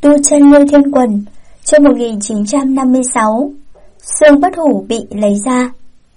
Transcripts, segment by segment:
Tu chân Lưu Thiên Quần, chương 1956. Xương bất hủ bị lấy ra.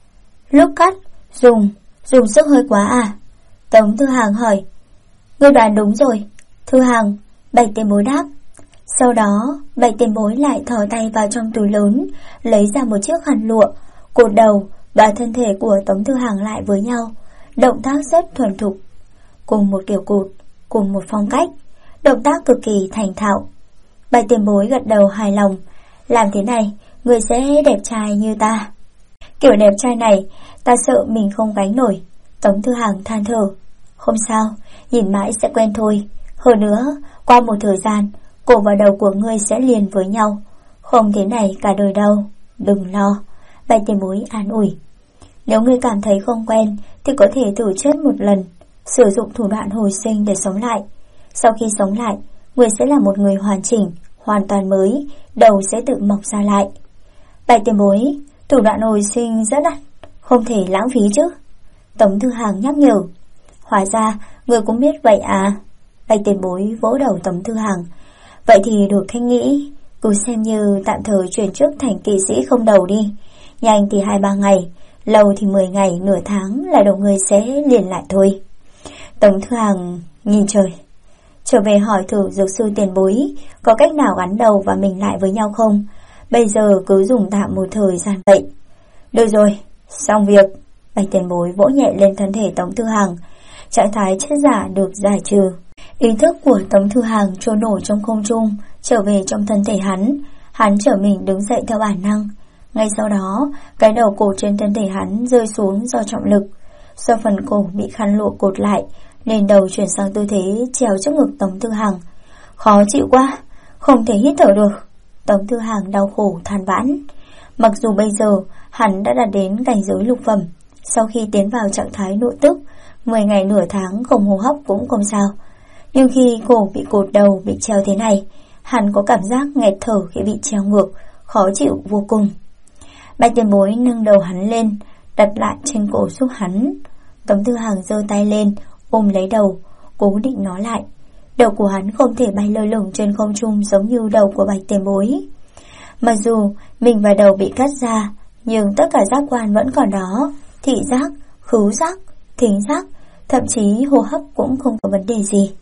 Lúc cắt, dùng sức hơi quá à? Tống Thư Hàng hỏi. Ngươi đoán đúng rồi, Thư Hàng, Bạch Tiền Bối đáp. Sau đó, Bạch Tiền Bối lại thò tay vào trong túi lớn, lấy ra một chiếc khăn lụa, cột đầu và thân thể của Tống Thư Hàng lại với nhau. Động tác rất thuần thục, cùng một kiểu cột, cùng một phong cách, động tác cực kỳ thành thạo. Bạch Tiền Bối gật đầu hài lòng. Làm thế này, người sẽ đẹp trai như ta. Kiểu đẹp trai này, ta sợ mình không gánh nổi. Tống Thư Hàng than thở. Không sao, nhìn mãi sẽ quen thôi. Hơn nữa, qua một thời gian, cổ và đầu của ngươi sẽ liền với nhau. Không thế này cả đời đâu. Đừng lo, Bạch Tiền Bối an ủi. Nếu ngươi cảm thấy không quen, thì có thể thử chết một lần, sử dụng thủ đoạn hồi sinh để sống lại. Sau khi sống lại, người sẽ là một người hoàn chỉnh, hoàn toàn mới, đầu sẽ tự mọc ra lại. Bạch Tiền Bối, thủ đoạn hồi sinh rất đắt, không thể lãng phí chứ. Tống Thư Hàng nhắc nhở. Hóa ra, người cũng biết vậy à? Bạch Tiền Bối vỗ đầu Tống Thư Hàng. Vậy thì được thanh nghĩ, cứ xem như tạm thời chuyển chức thành kỵ sĩ không đầu đi. Nhanh thì 2-3 ngày, lâu thì 10 ngày, nửa tháng là đầu người sẽ liền lại thôi. Tống Thư Hàng nhìn trời. Trở về hỏi thử dược sư Tiền Bối có cách nào gắn đầu và mình lại với nhau không? Bây giờ cứ dùng tạm một thời gian vậy. Được rồi, xong việc. Bạch Tiền Bối vỗ nhẹ lên thân thể Tống Thư Hàng. Trạng thái chết giả được giải trừ. Ý thức của Tống Thư Hàng trôi nổi trong không trung, trở về trong thân thể hắn. Hắn trở mình đứng dậy theo bản năng. Ngay sau đó, cái đầu cổ trên thân thể hắn rơi xuống do trọng lực. Do phần cổ bị khăn lụa cột lại, nên đầu chuyển sang tư thế trèo trước ngực Tống Thư Hàng. Khó chịu quá, không thể hít thở được. Tống Thư Hàng đau khổ than vãn. Mặc dù bây giờ hắn đã đạt đến cảnh giới lục phẩm, sau khi tiến vào trạng thái nội tức, 10 ngày nửa tháng không hô hấp cũng không sao. Nhưng khi cổ bị cột đầu, bị treo thế này, hắn có cảm giác nghẹt thở khi bị treo ngược, khó chịu vô cùng. Bạch Tiền Bối nâng đầu hắn lên, đặt lại trên cổ giúp hắn. Tống Thư Hàng giơ tay lên, ôm lấy đầu, cố định nó lại. Đầu của hắn không thể bay lơ lửng trên không trung giống như đầu của Bạch Tiền Bối. Mặc dù mình và đầu bị cắt ra, nhưng tất cả giác quan vẫn còn đó. Thị giác, khứu giác, thính giác, thậm chí hô hấp cũng không có vấn đề gì.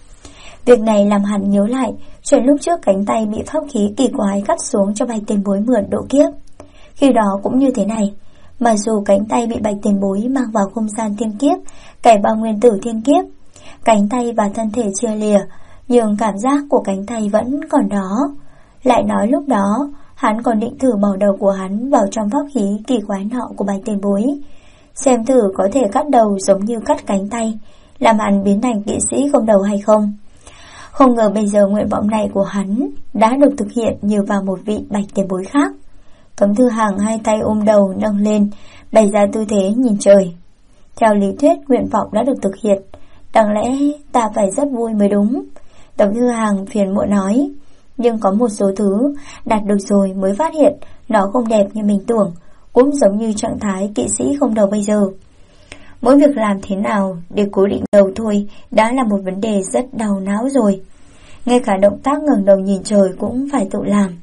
Việc này làm hắn nhớ lại chuyện lúc trước cánh tay bị pháp khí kỳ quái cắt xuống cho Bạch Tiền Bối mượn độ kiếp. Khi đó cũng như thế này. Mặc dù cánh tay bị Bạch Tiền Bối mang vào không gian thiên kiếp, cải bao nguyên tử thiên kiếp, cánh tay và thân thể chia lìa, nhưng cảm giác của cánh tay vẫn còn đó. Lại nói lúc đó, hắn còn định thử bỏ đầu của hắn vào trong pháp khí kỳ quái nọ của Bạch Tiền Bối, xem thử có thể cắt đầu giống như cắt cánh tay, làm hắn biến thành kỵ sĩ không đầu hay không. Không ngờ bây giờ nguyện vọng này của hắn đã được thực hiện nhờ vào một vị Bạch Tiền Bối khác. Tống Thư Hàng hai tay ôm đầu nâng lên, bày ra tư thế nhìn trời. Theo lý thuyết nguyện vọng đã được thực hiện, đáng lẽ ta phải rất vui mới đúng. Tống Thư Hàng phiền muộn nói. Nhưng có một số thứ đạt được rồi mới phát hiện nó không đẹp như mình tưởng, cũng giống như trạng thái kỵ sĩ không đầu bây giờ. Mỗi việc làm thế nào để cố định đầu thôi đã là một vấn đề rất đau não rồi. Ngay cả động tác ngẩng đầu nhìn trời cũng phải tự làm.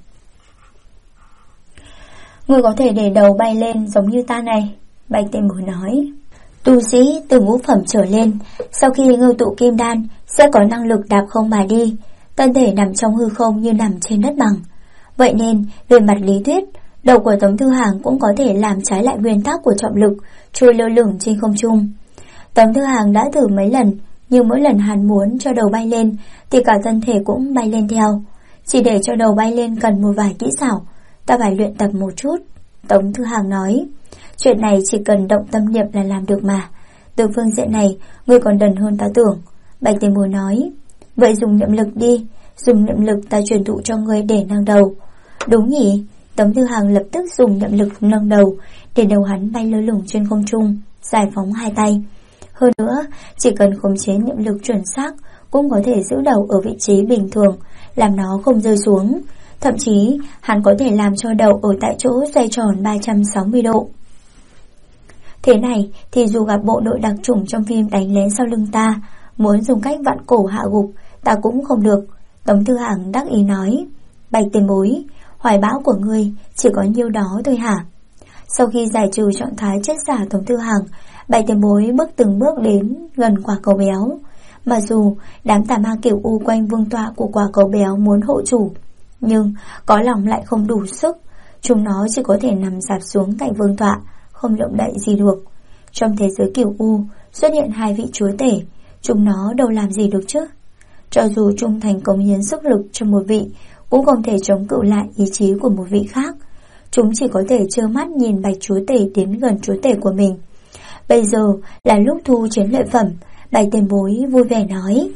Người có thể để đầu bay lên giống như ta này, Bạch Tiền Bối nói. Tu sĩ từ ngũ phẩm trở lên, sau khi ngưng tụ kim đan sẽ có năng lực đạp không mà đi, thân thể nằm trong hư không như nằm trên đất bằng. Vậy nên, về mặt lý thuyết, đầu của Tống Thư Hàng cũng có thể làm trái lại nguyên tắc của trọng lực, trôi lơ lửng trên không trung. Tống Thư Hàng đã thử mấy lần, nhưng mỗi lần hắn muốn cho đầu bay lên thì cả thân thể cũng bay lên theo. Chỉ để cho đầu bay lên cần một vài kỹ xảo, ta phải luyện tập một chút. Tống Thư Hàng nói. Chuyện này chỉ cần động tâm niệm là làm được mà. Từ phương diện này, ngươi còn đần hơn ta tưởng. Bạch Tiền Bối nói. Vậy dùng niệm lực đi, dùng niệm lực ta truyền thụ cho ngươi để nâng đầu. Đúng nhỉ? Tống Thư Hàng lập tức dùng niệm lực nâng đầu, để đầu hắn bay lơ lửng trên không trung, giải phóng hai tay. Hơn nữa, chỉ cần khống chế niệm lực chuẩn xác, cũng có thể giữ đầu ở vị trí bình thường, làm nó không rơi xuống. Thậm chí, hắn có thể làm cho đầu ở tại chỗ xoay tròn 360 độ. Thế này thì dù gặp bộ đội đặc chủng trong phim đánh lén sau lưng ta, muốn dùng cách vặn cổ hạ gục, ta cũng không được. Tống Thư Hàng đắc ý nói: Bạch tiền bối, hoài bão của ngươi chỉ có nhiêu đó thôi hả? Sau khi giải trừ trạng thái chết giả Tống Thư Hàng, Bạch tiền bối bước từng bước đến gần quả cầu béo. Mặc dù đám tà ma kiểu u quanh vương tọa của quả cầu béo muốn hộ chủ, nhưng có lòng lại không đủ sức. Chúng nó chỉ có thể nằm rạp xuống cạnh vương tọa, không động đậy gì được. Trong thế giới kiểu u xuất hiện hai vị chúa tể, chúng nó đâu làm gì được chứ? Cho dù trung thành cống hiến sức lực cho một vị, cũng không thể chống cự lại ý chí của một vị khác. Chúng chỉ có thể trơ mắt nhìn Bạch chúa tể đến gần chúa tể của mình. Bây giờ là lúc thu chiến lợi phẩm. Bạch tiền bối vui vẻ nói: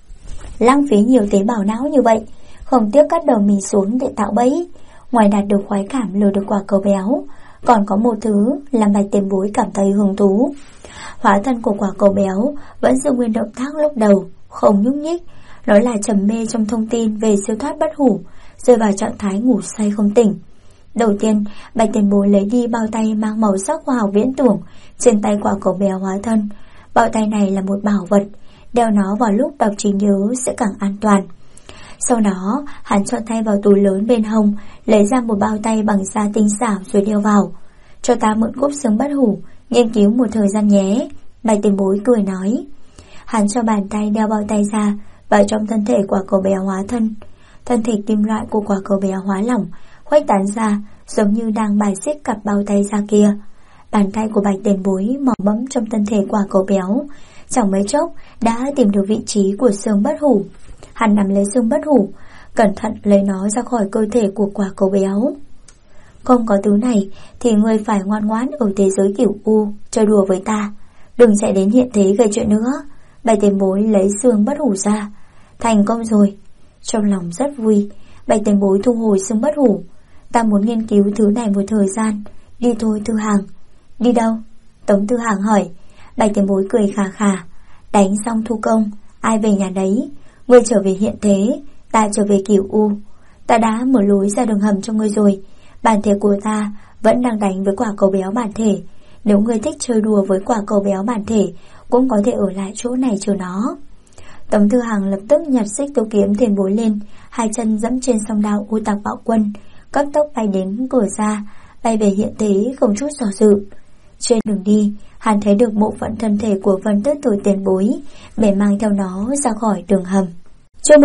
Lãng phí nhiều tế bào não như vậy, không tiếc cắt đầu mình xuống để tạo bẫy. Ngoài đạt được khoái cảm lừa được quả cầu béo, còn có một thứ làm Bạch tiền bối cảm thấy hứng thú. Hóa thân của quả cầu béo vẫn giữ nguyên động tác lúc đầu, không nhúc nhích. Nó là trầm mê trong thông tin về siêu thoát bất hủ, rơi vào trạng thái ngủ say không tỉnh. Đầu tiên, Bạch tiền bối lấy đi bao tay mang màu sắc khoa học viễn tưởng trên tay quả cầu béo hóa thân. Bao tay này là một bảo vật, đeo nó vào lúc đọc trí nhớ sẽ càng an toàn. Sau đó, hắn chọn tay vào túi lớn bên hông, lấy ra một bao tay bằng da tinh xảo rồi đeo vào. Cho ta mượn cúp xương bất hủ, nghiên cứu một thời gian nhé. Bạch tiền bối cười nói. Hắn cho bàn tay đeo bao tay ra vào trong thân thể quả cầu béo hóa thân. Thân thể kim loại của quả cầu béo hóa lỏng, khuếch tán ra giống như đang bài xích cặp bao tay ra kia. Bàn tay của Bạch tiền bối mò mẫm trong thân thể quả cầu béo, chẳng mấy chốc đã tìm được vị trí của xương bất hủ. Hắn nắm lấy xương bất hủ, cẩn thận lấy nó ra khỏi cơ thể của quả cầu béo. Không có thứ này thì ngươi phải ngoan ngoãn ở thế giới kiểu u chơi đùa với ta, đừng chạy đến hiện thế gây chuyện nữa. Bạch tiền bối lấy xương bất hủ ra. Thành công rồi. Trong lòng rất vui, Bạch tiền bối thu hồi xương bất hủ. Ta muốn nghiên cứu thứ này một thời gian. Đi thôi Thư Hàng. Đi đâu? Tống Thư Hàng hỏi. Bạch tiền bối cười khà khà. Đánh xong thu công, ai về nhà đấy. Ngươi trở về hiện thế, ta trở về kiểu u. Ta đã mở lối ra đường hầm cho ngươi rồi. Bản thể của ta vẫn đang đánh với quả cầu béo bản thể. Nếu ngươi thích chơi đùa với quả cầu béo bản thể, cũng có thể ở lại chỗ này chờ nó. Tống Thư Hàng lập tức nhặt xích tiêu kiếm tiền bối lên, hai chân dẫm trên song đao U Tạc Bạo Quân, cấp tốc bay đến cửa ra, bay về hiện thế không chút do dự. Trên đường đi, hắn thấy được bộ phận thân thể của Vân Tước Tử tiền bối, để mang theo nó ra khỏi đường hầm. Chương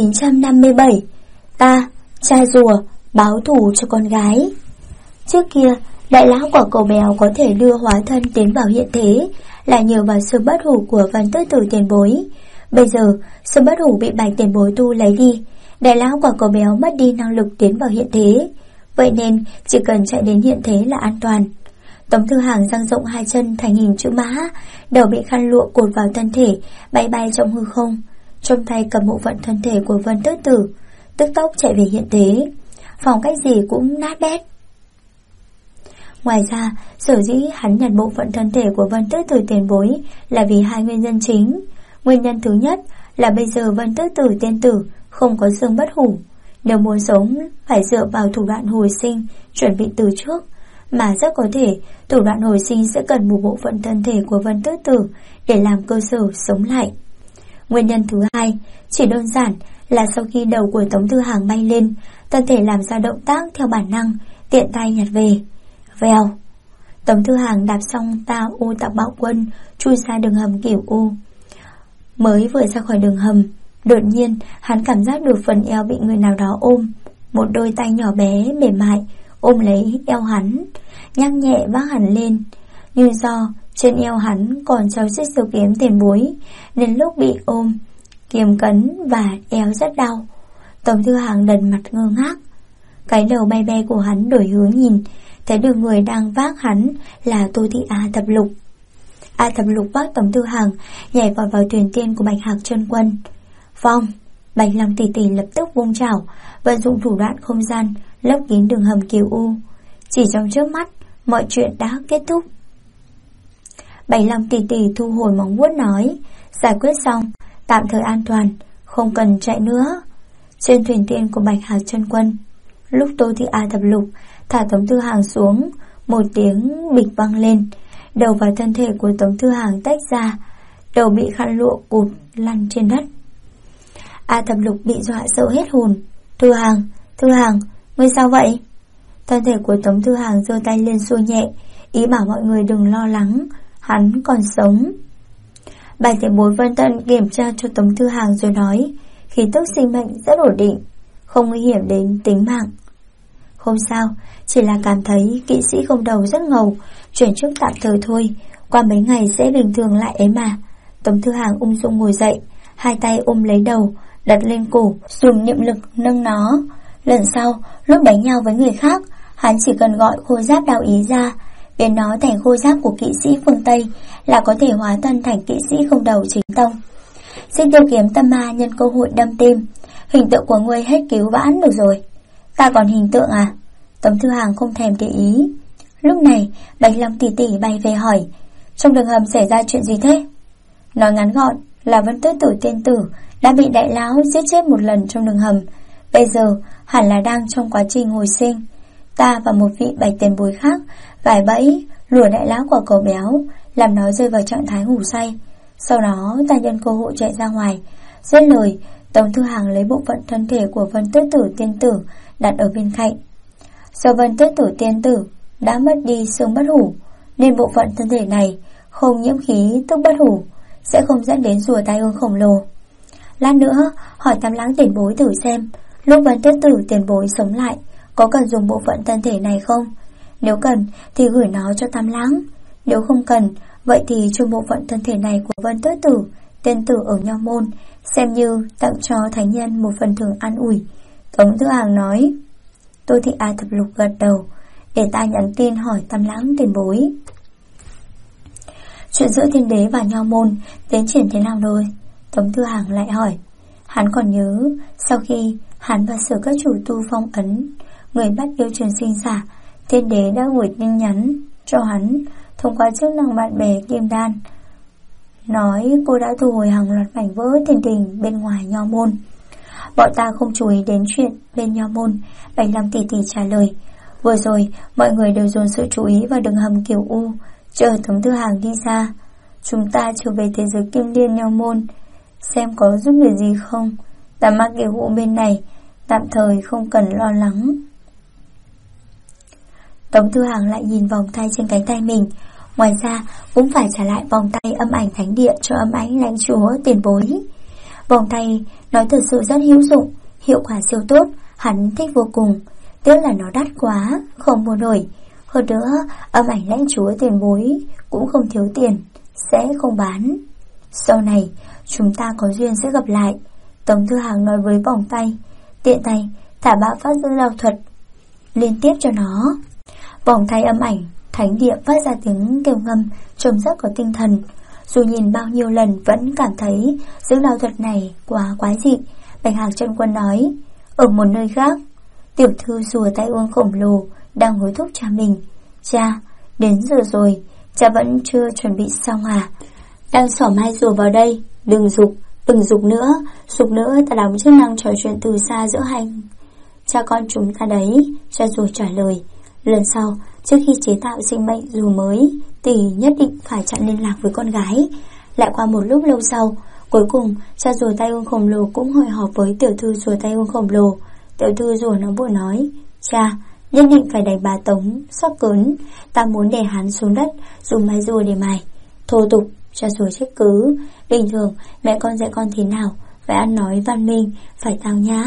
1957. Ta, cha rùa, báo thù cho con gái. Trước kia, đại lão quả cầu béo có thể đưa hóa thân tiến vào hiện thế là nhờ vào sự bất hủ của Vân Tước Tử tiền bối. Bây giờ, sự bất hủ bị Bạch tiền bối tu lấy đi, đại lão quả cầu béo mất đi năng lực tiến vào hiện thế. Vậy nên, chỉ cần chạy đến hiện thế là an toàn. Tống Thư Hàng dang rộng hai chân thành hình chữ mã, đầu bị khăn lụa cột vào thân thể, bay bay trong hư không. Trong tay cầm bộ phận thân thể của Vân Tước Tử, tức tốc chạy về hiện thế. Phòng cách gì cũng nát bét. Ngoài ra, sở dĩ hắn nhận bộ phận thân thể của Vân Tước Tử tiền bối là vì hai nguyên nhân chính. Nguyên nhân thứ nhất là bây giờ Vân Tước Tử tiên tử không có xương bất hủ. Nếu muốn sống phải dựa vào thủ đoạn hồi sinh chuẩn bị từ trước, mà rất có thể thủ đoạn hồi sinh sẽ cần một bộ phận thân thể của Vân Tước Tử để làm cơ sở sống lại. Nguyên nhân thứ hai chỉ đơn giản là sau khi đầu của Tống Thư Hàng bay lên, thân thể làm ra động tác theo bản năng, tiện tay nhặt về. Vèo. Tống Thư Hàng đạp xong tao U Tạc Bạo Quân, chui ra đường hầm kiểu u. Mới vừa ra khỏi đường hầm, đột nhiên hắn cảm giác được phần eo bị người nào đó ôm. Một đôi tay nhỏ bé mềm mại ôm lấy eo hắn, nhắc nhẹ vác hắn lên. Nhưng do trên eo hắn còn treo chiếc sưu kiếm tiền bối, nên lúc bị ôm, kiếm cấn và eo rất đau. Tống Thư Hàng đần mặt ngơ ngác. Cái đầu bay bay của hắn đổi hướng nhìn, thấy được người đang vác hắn là Tô Thị A Thập Lục. A Thập Lục vác Tống Thư Hàng nhảy vào thuyền tiên của Bạch Hạc Chân Quân. Phong, Bạch Long tỷ tỷ lập tức vung chảo, vận dụng thủ đoạn không gian lấp kín đường hầm kiều u. Chỉ trong chớp mắt, mọi chuyện đã kết thúc. Bạch Long tỷ tỷ thu hồi móng vuốt nói, giải quyết xong, tạm thời an toàn, không cần chạy nữa. Trên thuyền tiên của Bạch Hạc Chân Quân, lúc Tô Thị A Thập Lục thả Tống Thư Hàng xuống, một tiếng bịch vang lên, đầu và thân thể của Tống Thư Hàng tách ra, đầu bị khăn lụa cụt lăn trên đất. A Thập Lục bị dọa sợ hết hồn. Thư Hàng, ngươi sao vậy? Thân thể của Tống Thư Hàng giơ tay lên xua nhẹ, ý bảo mọi người đừng lo lắng, hắn còn sống. Bạch Tiền Bối Vân Tân kiểm tra cho Tống Thư Hàng rồi nói, khí tức sinh mệnh rất ổn định, không nguy hiểm đến tính mạng. Không sao, chỉ là cảm thấy kỵ sĩ không đầu rất ngầu, chuyển chức tạm thời thôi, qua mấy ngày sẽ bình thường lại ấy mà. Tống Thư Hàng ung dung ngồi dậy, hai tay ôm lấy đầu, đặt lên cổ, dùng niệm lực nâng nó. Lần sau, lúc đánh nhau với người khác, hắn chỉ cần gọi khôi giáp đạo ý ra, biến nó thành khôi giáp của kỵ sĩ phương Tây, là có thể hóa thân thành kỵ sĩ không đầu chính tông. Xin Tiêu Kiếm Tâm Ma nhân cơ hội đâm tim, hình tượng của ngươi hết cứu vãn được rồi. Ta còn hình tượng à? Tống Thư Hàng không thèm để ý. Lúc này, Bạch Long tỷ tỷ bay về hỏi, trong đường hầm xảy ra chuyện gì thế? Nói ngắn gọn là Vân Tước Tử tiên tử đã bị đại lão giết chết một lần trong đường hầm, bây giờ hẳn là đang trong quá trình hồi sinh. Ta và một vị Bạch tiền bối khác vài bẫy lùa đại lão của cậu béo, làm nó rơi vào trạng thái ngủ say. Sau đó ta nhân cơ hội chạy ra ngoài. Dứt lời, Tống Thư Hàng lấy bộ phận thân thể của Vân Tước Tử tiên tử đặt ở bên cạnh. Do Vân Tước Tử tiên tử đã mất đi xương bất hủ, nên bộ phận thân thể này không nhiễm khí tức bất hủ, sẽ không dẫn đến rùa tai ương khổng lồ. Lát nữa hỏi Tam Lãng tiền bối thử xem, lúc Vân Tước Tử tiền bối sống lại, có cần dùng bộ phận thân thể này không? Nếu cần thì gửi nó cho Tam Lãng, nếu không cần, vậy thì cho bộ phận thân thể này của Vân Tước Tử tiên tử ở Nho Môn, xem như tặng cho thánh nhân một phần thưởng an ủi. Tống Thư Hàng nói. Tôi thì A Thập Lục gật đầu, để ta nhắn tin hỏi Tam Lãng tiền bối. Chuyện giữa Thiên Đế và Nho Môn tiến triển thế nào rồi? Tống Thư Hàng lại hỏi. Hắn còn nhớ, sau khi hắn và Sở Các chủ tu phong ấn người bắt yêu trường sinh giả, Thiên Đế đã gửi tin nhắn cho hắn thông qua chức năng bạn bè Kim Đan, nói cô đã thu hồi hàng loạt mảnh vỡ thiên đình bên ngoài Nho Môn. Bọn ta không chú ý đến chuyện bên Nho Môn. Bạch Long tỷ tỷ trả lời. Vừa rồi mọi người đều dồn sự chú ý vào đường hầm Kiều U, chờ Tống Thư Hàng đi ra. Chúng ta trở về thế giới Kim Liên Nho Môn, xem có giúp được gì không. Tà Ma Kiều U bên này tạm thời không cần lo lắng. Tống Thư Hàng lại nhìn vòng tay trên cánh tay mình. Ngoài ra cũng phải trả lại vòng tay âm ảnh thánh địa cho Âm Ảnh Lãnh Chúa tiền bối. Vòng tay nói thật sự rất hữu dụng, hiệu quả siêu tốt, hắn thích vô cùng. Tiếc là nó đắt quá, không mua nổi. Hơn nữa, Âm Ảnh Lãnh Chúa tiền bối cũng không thiếu tiền, sẽ không bán. Sau này chúng ta có duyên sẽ gặp lại. Tống Thư Hàng nói với vòng tay, tiện tay thả bạo phát dương đạo thuật liên tiếp cho nó. Vòng tay âm ảnh thánh địa phát ra tiếng kêu ngâm, trông rất có tinh thần. Dù nhìn bao nhiêu lần vẫn cảm thấy dưỡng đạo thuật này quá quái dị. Bạch Hạc Chân Quân nói, ở một nơi khác, tiểu thư rùa tai ương khổng lồ đang hối thúc cha mình. Cha, đến giờ rồi, cha vẫn chưa chuẩn bị xong à? Đang xỏ mai rùa vào đây, đừng dục nữa, dục nữa ta đóng chức năng trò chuyện từ xa giữa hai cha con chúng ta đấy. Cha rùa trả lời. Lần sau, trước khi chế tạo sinh mệnh rùa mới, tỷ nhất định phải chặn liên lạc với con gái. Lại qua một lúc lâu sau, cuối cùng cha rùa tai ương khổng lồ cũng hội họp với tiểu thư rùa tai ương khổng lồ. Tiểu thư rùa nó vội nói, cha, nhất định phải đánh bà Tống sắp cớn, ta muốn để hắn xuống đất dùng mai rùa để mài. Thô tục, cha rùa trách cứ. Bình thường mẹ con dạy con thế nào, phải ăn nói văn minh, phải tao nhã.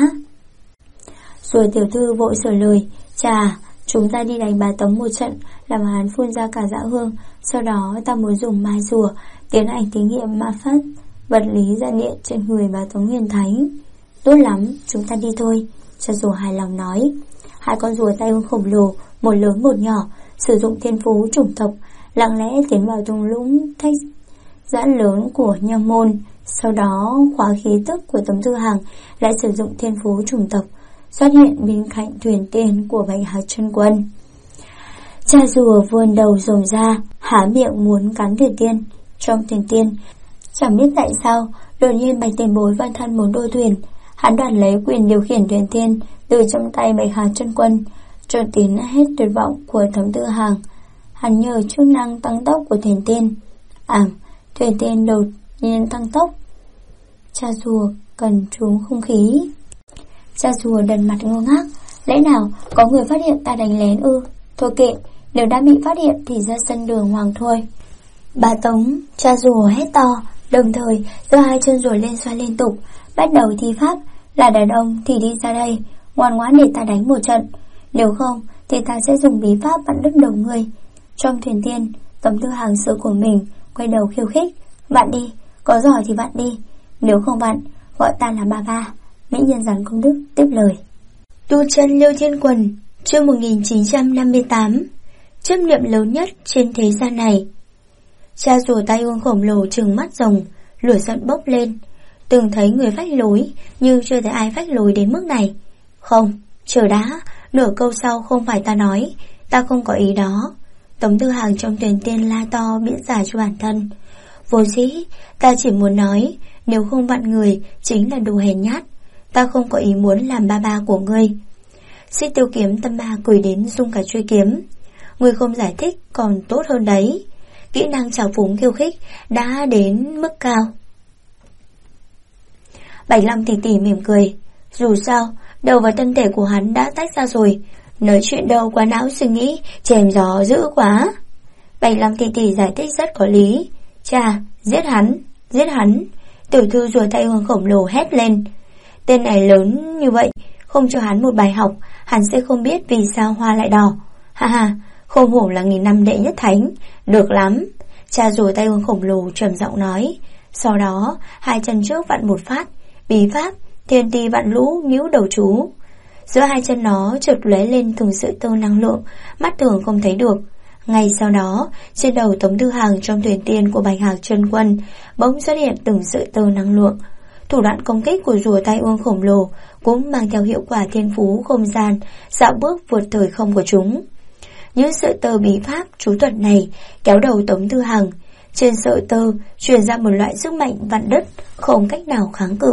Rồi tiểu thư vội sửa lời, cha, chúng ta đi đánh bà Tống một trận, làm hắn phun ra cả dã hương. Sau đó ta muốn dùng mai rùa tiến hành thí nghiệm ma pháp vật lý dạ điện trên người bà Tống Huyền Thánh. Tốt lắm, chúng ta đi thôi, cha rùa hài lòng nói. Hai con rùa tai ương khổng lồ, một lớn một nhỏ, sử dụng thiên phú chủng tộc, lặng lẽ tiến vào thung lũng thách giãn lớn của Nho Môn. Sau đó khóa khí tức của Tống Thư Hàng lại sử dụng thiên phú chủng tộc, xuất hiện bên cạnh thuyền tiên của Bạch Hạc Chân Quân. Cha rùa vươn đầu rồm ra, há miệng muốn cắn thuyền tiên. Trong thuyền tiên, chẳng biết tại sao, đột nhiên Bạch Tiền Bối Văn Thân muốn đôi thuyền. Hắn đoạt lấy quyền điều khiển thuyền tiên từ trong tay Bạch Hạc Chân Quân, cho tiến hết tuyệt vọng của Tống Thư Hàng. Hắn nhờ chức năng tăng tốc của thuyền tiên. Thuyền tiên đột nhiên tăng tốc. Cha rùa cần trú không khí. Cha rùa đần mặt ngơ ngác. Lẽ nào có người phát hiện ta đánh lén ư? Thôi kệ, nếu đã bị phát hiện thì ra sân đường hoàng thôi. Bà Tống, cha rùa hét to, đồng thời giơ hai chân rùa lên xoay liên tục, bắt đầu thi pháp. Là đàn ông thì đi ra đây, ngoan ngoãn để ta đánh một trận. Nếu không thì ta sẽ dùng bí pháp vặn đứt đầu ngươi. Trong thuyền tiên, Tống Tư Hàng sợ của mình, quay đầu khiêu khích. Vặn đi, có giỏi thì vặn đi. Nếu không vặn, gọi ta là ba ba. Mỹ nhân rắn công đức tiếp lời. Tu chân Liêu Thiên Quần, chương 1958. Chấp niệm lớn nhất trên thế gian này. Cha rùa tai ương khổng lồ trừng mắt rồng, lửa giận bốc lên. Từng thấy người phách lối, nhưng chưa thấy ai phách lối đến mức này. Không, chờ đã, nửa câu sau không phải ta nói, ta không có ý đó. Tống Tư Hàng trong thuyền tiên la to biện giải cho bản thân. Vô dĩ, ta chỉ muốn nói, nếu không vặn người chính là đồ hèn nhát. Ta không có ý muốn làm ba ba của ngươi. Xích Tiêu Kiếm tâm ma cười đến rung cả chuôi kiếm. Ngươi không giải thích còn tốt hơn đấy. Kỹ năng trào phúng khiêu khích đã đến mức cao. Bạch Long tỉ tỉ mỉm cười. Dù sao, đầu và thân thể của hắn đã tách ra rồi. Nói chuyện đâu quá não suy nghĩ, chèm gió dữ quá. Bạch Long tỉ tỉ giải thích rất có lý. Chà, giết hắn, giết hắn. Tiểu thư rùa tay hương khổng lồ hét lên. Tên này lớn như vậy, không cho hắn một bài học, hắn sẽ không biết vì sao hoa lại đỏ. Ha ha, không hổ là 1000 năm đệ nhất thánh. Được lắm. Cha rùa tay hương khổng lồ trầm giọng nói. Sau đó, hai chân trước vặn một phát. Bí pháp, thiên ti vạn lũ níu đầu chú. Giữa hai chân nó chợt lóe lên từng sợi tơ năng lượng, mắt thường không thấy được. Ngay sau đó, trên đầu Tống Tư Hàng trong thuyền tiên của Bạch Hạc Chân Quân bỗng xuất hiện từng sợi tơ năng lượng. Thủ đoạn công kích của rùa tai ương khổng lồ cũng mang theo hiệu quả thiên phú không gian, dạo bước vượt thời không của chúng. Những sợi tơ bí pháp chú thuật này kéo đầu Tống Tư Hàng. Trên sợi tơ truyền ra một loại sức mạnh vặn đứt, không cách nào kháng cự.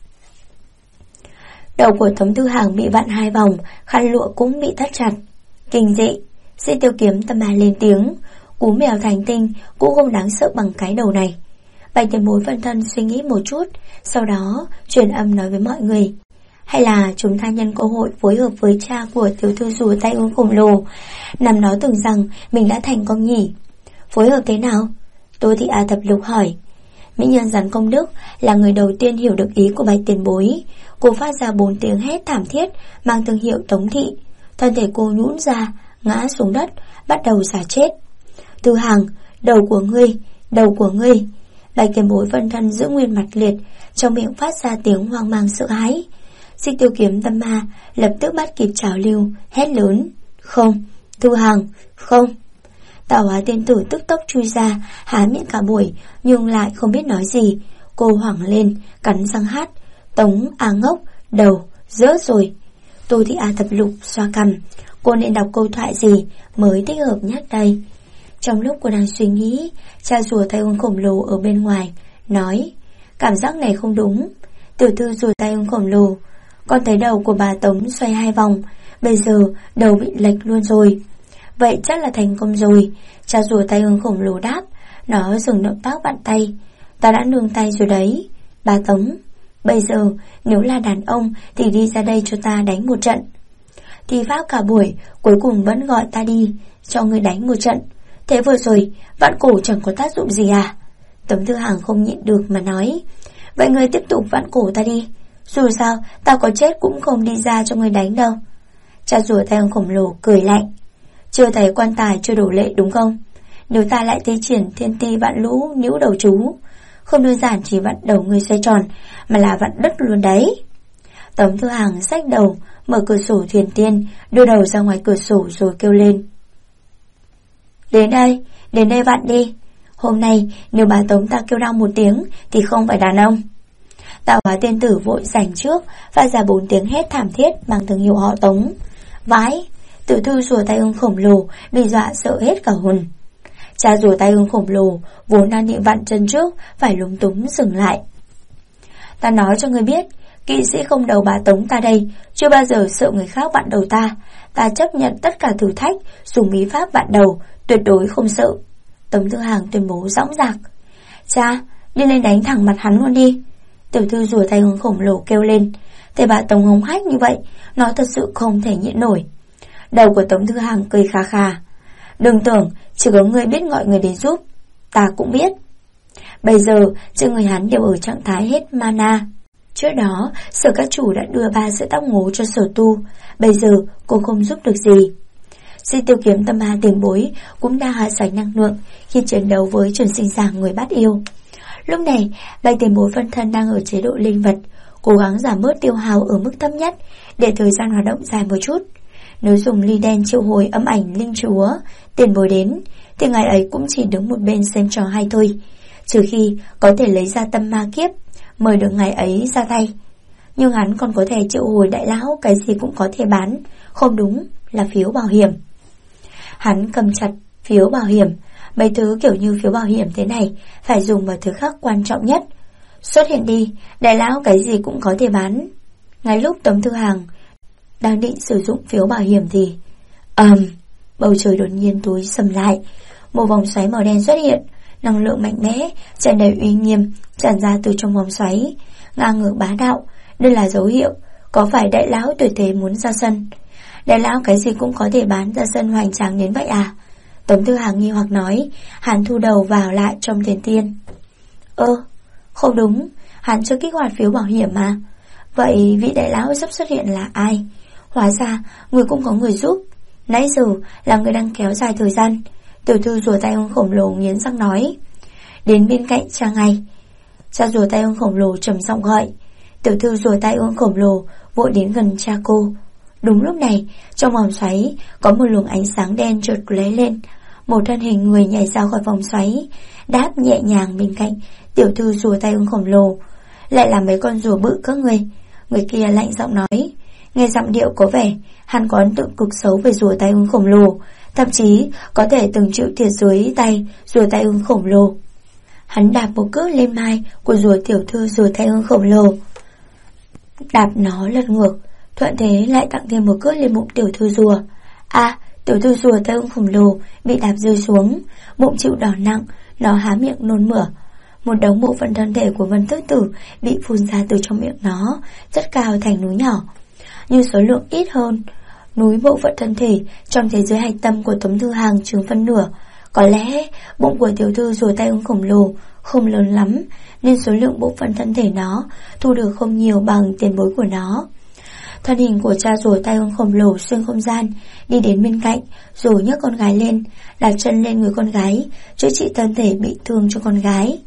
Đầu của Tống Tư Hàng bị vặn 2 vòng, khăn lụa cũng bị thắt chặt. Kinh dị. Xích Tiêu Kiếm tâm ma lên tiếng. Cú mèo thành tinh cũng không đáng sợ bằng cái đầu này. Bạch Tiền Bối phân thân suy nghĩ một chút, sau đó truyền âm nói với mọi người. Hay là chúng ta nhân cơ hội phối hợp với cha của tiểu thư rùa tay ương khổng lồ. Nằm nó tưởng rằng mình đã thành công nhỉ. Phối hợp thế nào? Tô Thị A Thập Lục hỏi. Mỹ nhân rắn công đức là người đầu tiên hiểu được ý của Bạch Tiền Bối. Cô phát ra 4 tiếng hét thảm thiết mang thương hiệu Tống Thị. Thân thể cô nhũn ra, ngã xuống đất, bắt đầu giả chết. Tư Hàng, đầu của ngươi, đầu của ngươi. Bạch Tiền Bối phân thân giữ nguyên mặt liệt, trong miệng phát ra tiếng hoang mang sợ hãi. Xích Tiêu Kiếm tâm ma lập tức bắt kịp trào lưu, hét lớn. Không, Tư Hàng, không. Tạo Hóa tiên tử tức tốc chui ra, há miệng cả buổi nhưng lại không biết nói gì. Cô hoảng lên, cắn răng hát. Tống A ngốc, đầu, rớt rồi. Tô Thị A Thập Lục xoa cằm. Cô nên đọc câu thoại gì mới thích hợp nhất đây? Trong lúc cô đang suy nghĩ, cha rùa tay ương khổng lồ ở bên ngoài nói. Cảm giác này không đúng. Tiểu thư rùa tay ương khổng lồ, con thấy đầu của bà Tống xoay 2 vòng, bây giờ đầu bị lệch luôn rồi. Vậy chắc là thành công rồi. Cha rùa tay ương khổng lồ đáp. Nó dừng động tác vặn tay. Ta đã nương tay rồi đấy. Bà Tống, bây giờ nếu là đàn ông thì đi ra đây cho ta đánh một trận. Thì pháp cả buổi cuối cùng vẫn gọi ta đi cho người đánh một trận. Thế vừa rồi vặn cổ chẳng có tác dụng gì à? Tống Tư Hàng không nhịn được mà nói. Vậy người tiếp tục vặn cổ ta đi. Dù sao ta có chết cũng không đi ra cho người đánh đâu. Cha rùa tay ương khổng lồ cười lạnh. Chưa thấy quan tài chưa đổ lệ đúng không? Nếu ta lại thi triển thiên ti vạn lũ níu đầu chú, không đơn giản chỉ vặn đầu người xoay tròn, mà là vặn đất luôn đấy. Tống Tư Hàng xách đầu, mở cửa sổ thuyền tiên, đưa đầu ra ngoài cửa sổ rồi kêu lên. Đến đây vặn đi. Hôm nay nếu bà Tống ta kêu đau một tiếng thì không phải đàn ông. Tạo Hóa tiên tử vội giành trước, phát ra 4 tiếng hét thảm thiết mang thương hiệu họ Tống. Vãi, tiểu thư rùa tay ương khổng lồ bị dọa sợ hết cả hồn. Cha rùa tay ương khổng lồ vốn đang định vặn chân trước, phải lúng túng dừng lại. Ta nói cho ngươi biết, kỵ sĩ không đầu bà Tống ta đây chưa bao giờ sợ người khác vặn đầu ta. Ta chấp nhận tất cả thử thách, dùng bí pháp vặn đầu, tuyệt đối không sợ. Tống Tư Hàng tuyên bố dõng dạc. Cha, đi lên đánh thẳng mặt hắn luôn đi. Tiểu thư rùa tay hương khổng lồ kêu lên. Thầy bà Tống hống hách như vậy, nó thật sự không thể nhịn nổi. Đầu của Tống Thư Hàng cười khà khà. Đừng tưởng chỉ có người biết gọi người đến giúp, ta cũng biết. Bây giờ trên người hắn đều ở trạng thái hết mana. Trước đó Sở các chủ đã đưa 3 sợi tóc ngố cho Sở Tu. Bây giờ cô không giúp được gì. Si Tiêu Kiếm Tâm Ma tiền bối cũng đang hạ sạch năng lượng khi chiến đấu với Chuẩn Sinh Giảng người bắt yêu. Lúc này bạch tiền bối phân thân đang ở chế độ linh vật, cố gắng giảm bớt tiêu hao ở mức thấp nhất để thời gian hoạt động dài một chút. Nếu dùng ly đen triệu hồi âm ảnh linh chúa tiền bối đến thì ngài ấy cũng chỉ đứng một bên xem trò hay thôi, trừ khi có thể lấy ra tâm ma kiếp mời được ngài ấy ra tay. Nhưng hắn còn có thể triệu hồi đại lão, cái gì cũng có thể bán, không đúng là phiếu bảo hiểm. Hắn cầm chặt phiếu bảo hiểm. Mấy thứ kiểu như phiếu bảo hiểm thế này phải dùng vào thứ khắc quan trọng nhất. Xuất hiện đi, đại lão cái gì cũng có thể bán. Ngay lúc Tống Thư Hàng đang định sử dụng phiếu bảo hiểm thì bầu trời đột nhiên tối sầm lại. Một vòng xoáy màu đen xuất hiện, năng lượng mạnh mẽ tràn đầy uy nghiêm tràn ra từ trong vòng xoáy, ngang ngược bá đạo. Đây là dấu hiệu có phải đại lão tuổi thế muốn ra sân. Đại lão cái gì cũng có thể bán ra sân hoành tráng đến vậy à? Tống Thư Hàng nghi hoặc nói. Hắn thu đầu vào lại trong tiền tiên. Không đúng, hắn chưa kích hoạt phiếu bảo hiểm mà. Vậy vị đại lão sắp xuất hiện là ai? Hóa ra người cũng có người giúp. Nãy giờ là người đang kéo dài thời gian. Tiểu thư rùa tay hương khổng lồ nghiến răng nói. Đến bên cạnh cha ngay. Cha rùa tay hương khổng lồ trầm giọng gọi. Tiểu thư rùa tay hương khổng lồ vội đến gần cha cô. Đúng lúc này, trong vòng xoáy có một luồng ánh sáng đen chợt lóe lên. Một thân hình người nhảy ra khỏi vòng xoáy, đáp nhẹ nhàng bên cạnh tiểu thư rùa tay hương khổng lồ. Lại là mấy con rùa bự các người. Người kia lạnh giọng nói. Nghe giọng điệu có vẻ hắn có ấn tượng cực xấu về rùa tay hương khổng lồ, thậm chí có thể từng chịu thiệt dưới tay rùa tay hương khổng lồ. Hắn đạp một cước lên mai của rùa tiểu thư rùa tay hương khổng lồ, đạp nó lật ngược, thuận thế lại tặng thêm một cước lên bụng tiểu thư rùa. Tiểu thư rùa tay hương khổng lồ bị đạp rơi xuống, bụng chịu đau nặng, nó há miệng nôn mửa. Một đống bộ phận thân thể của Vân Tước Tử bị phun ra từ trong miệng nó, chất cao thành núi nhỏ. Nhưng số lượng ít hơn núi bộ phận thân thể trong thế giới hạch tâm của Tống Thư Hàng chừng phân nửa. Có lẽ bụng của tiểu thư rùa tay hương khổng lồ không lớn lắm, nên số lượng bộ phận thân thể nó thu được không nhiều bằng tiền bối của nó. Thân hình của cha rùa tay hương khổng lồ xuyên không gian đi đến bên cạnh, rồi nhấc con gái lên, đặt chân lên người con gái, chữa trị thân thể bị thương cho con gái.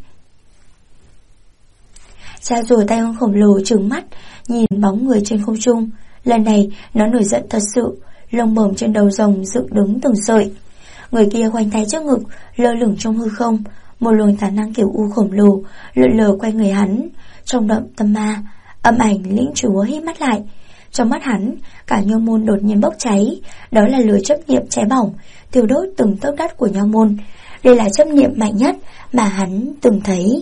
Cha rùa tay hương khổng lồ trừng mắt nhìn bóng người trên không trung. Lần này nó nổi giận thật sự, lông bờm trên đầu rồng dựng đứng từng sợi. Người kia khoanh tay trước ngực, lơ lửng trong hư không. Một luồng tà năng kiểu u khổng lồ lượn lờ quanh người hắn. Trong đậm tâm ma, âm ảnh lĩnh chúa hít mắt lại. Trong mắt hắn, cả Nho Môn đột nhiên bốc cháy. Đó là lửa chấp niệm cháy bỏng, thiêu đốt từng tấc đất của Nho Môn. Đây là chấp niệm mạnh nhất mà hắn từng thấy.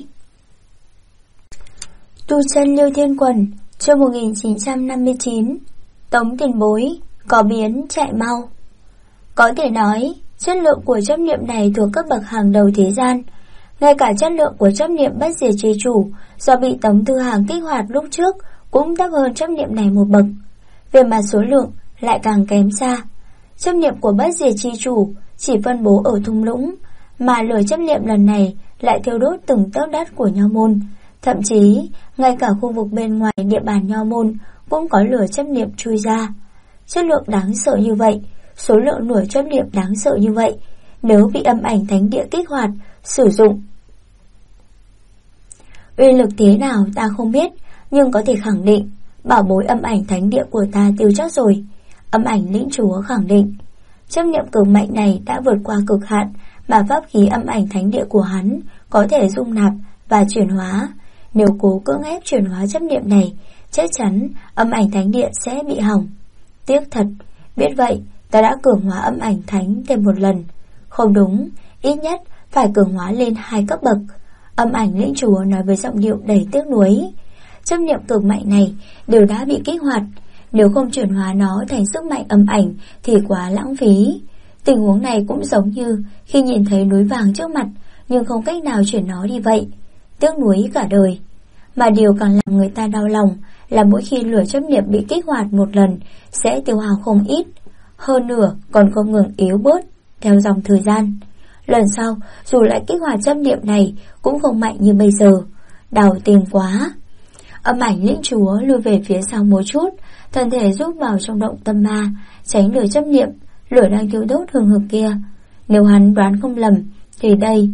Tu chân Liêu Thiên Quần, chương 1959. Tống tiền bối, có biến chạy mau. Có thể nói, chất lượng của chấp niệm này thuộc cấp bậc hàng đầu thế gian. Ngay cả chất lượng của chấp niệm bất diệt chi chủ do bị Tống Thư Hàng kích hoạt lúc trước cũng thấp hơn chấp niệm này một bậc. Về mặt số lượng lại càng kém xa. Chấp niệm của bất diệt chi chủ chỉ phân bố ở thung lũng, mà lửa chấp niệm lần này lại thiêu đốt từng tấc đất của Nho Môn. Thậm chí, ngay cả khu vực bên ngoài địa bàn Nho Môn cũng có lửa chấp niệm chui ra. Chất lượng đáng sợ như vậy, số lượng lửa chấp niệm đáng sợ như vậy, nếu bị âm ảnh thánh địa kích hoạt, sử dụng, uy lực thế nào ta không biết, nhưng có thể khẳng định, bảo bối âm ảnh thánh địa của ta tiêu chắc rồi. Âm ảnh lĩnh chúa khẳng định, chấp niệm cực mạnh này đã vượt qua cực hạn mà pháp khí âm ảnh thánh địa của hắn có thể dung nạp và chuyển hóa. Nếu cố cưỡng ép chuyển hóa chấp niệm này, chắc chắn âm ảnh thánh địa sẽ bị hỏng. Tiếc thật, biết vậy ta đã cường hóa âm ảnh thánh thêm một lần. Không đúng, ít nhất phải cường hóa lên 2 cấp bậc. Âm ảnh lĩnh chúa nói với giọng điệu đầy tiếc nuối. Chấp niệm cực mạnh này đều đã bị kích hoạt, nếu không chuyển hóa nó thành sức mạnh âm ảnh thì quá lãng phí. Tình huống này cũng giống như khi nhìn thấy núi vàng trước mặt nhưng không cách nào chuyển nó đi vậy. Tiếc nuối cả đời. Mà điều càng làm người ta đau lòng là mỗi khi lửa chấp niệm bị kích hoạt một lần sẽ tiêu hao không ít, hơn nữa còn không ngừng yếu bớt theo dòng thời gian. Lần sau dù lại kích hoạt chấp niệm này cũng không mạnh như bây giờ. Đau tim quá. Âm ảnh lĩnh chúa lùi về phía sau một chút, thân thể rút vào trong động tâm ma, tránh lửa chấp niệm, lửa đang thiêu đốt hừng hực kia. Nếu hắn đoán không lầm thì đây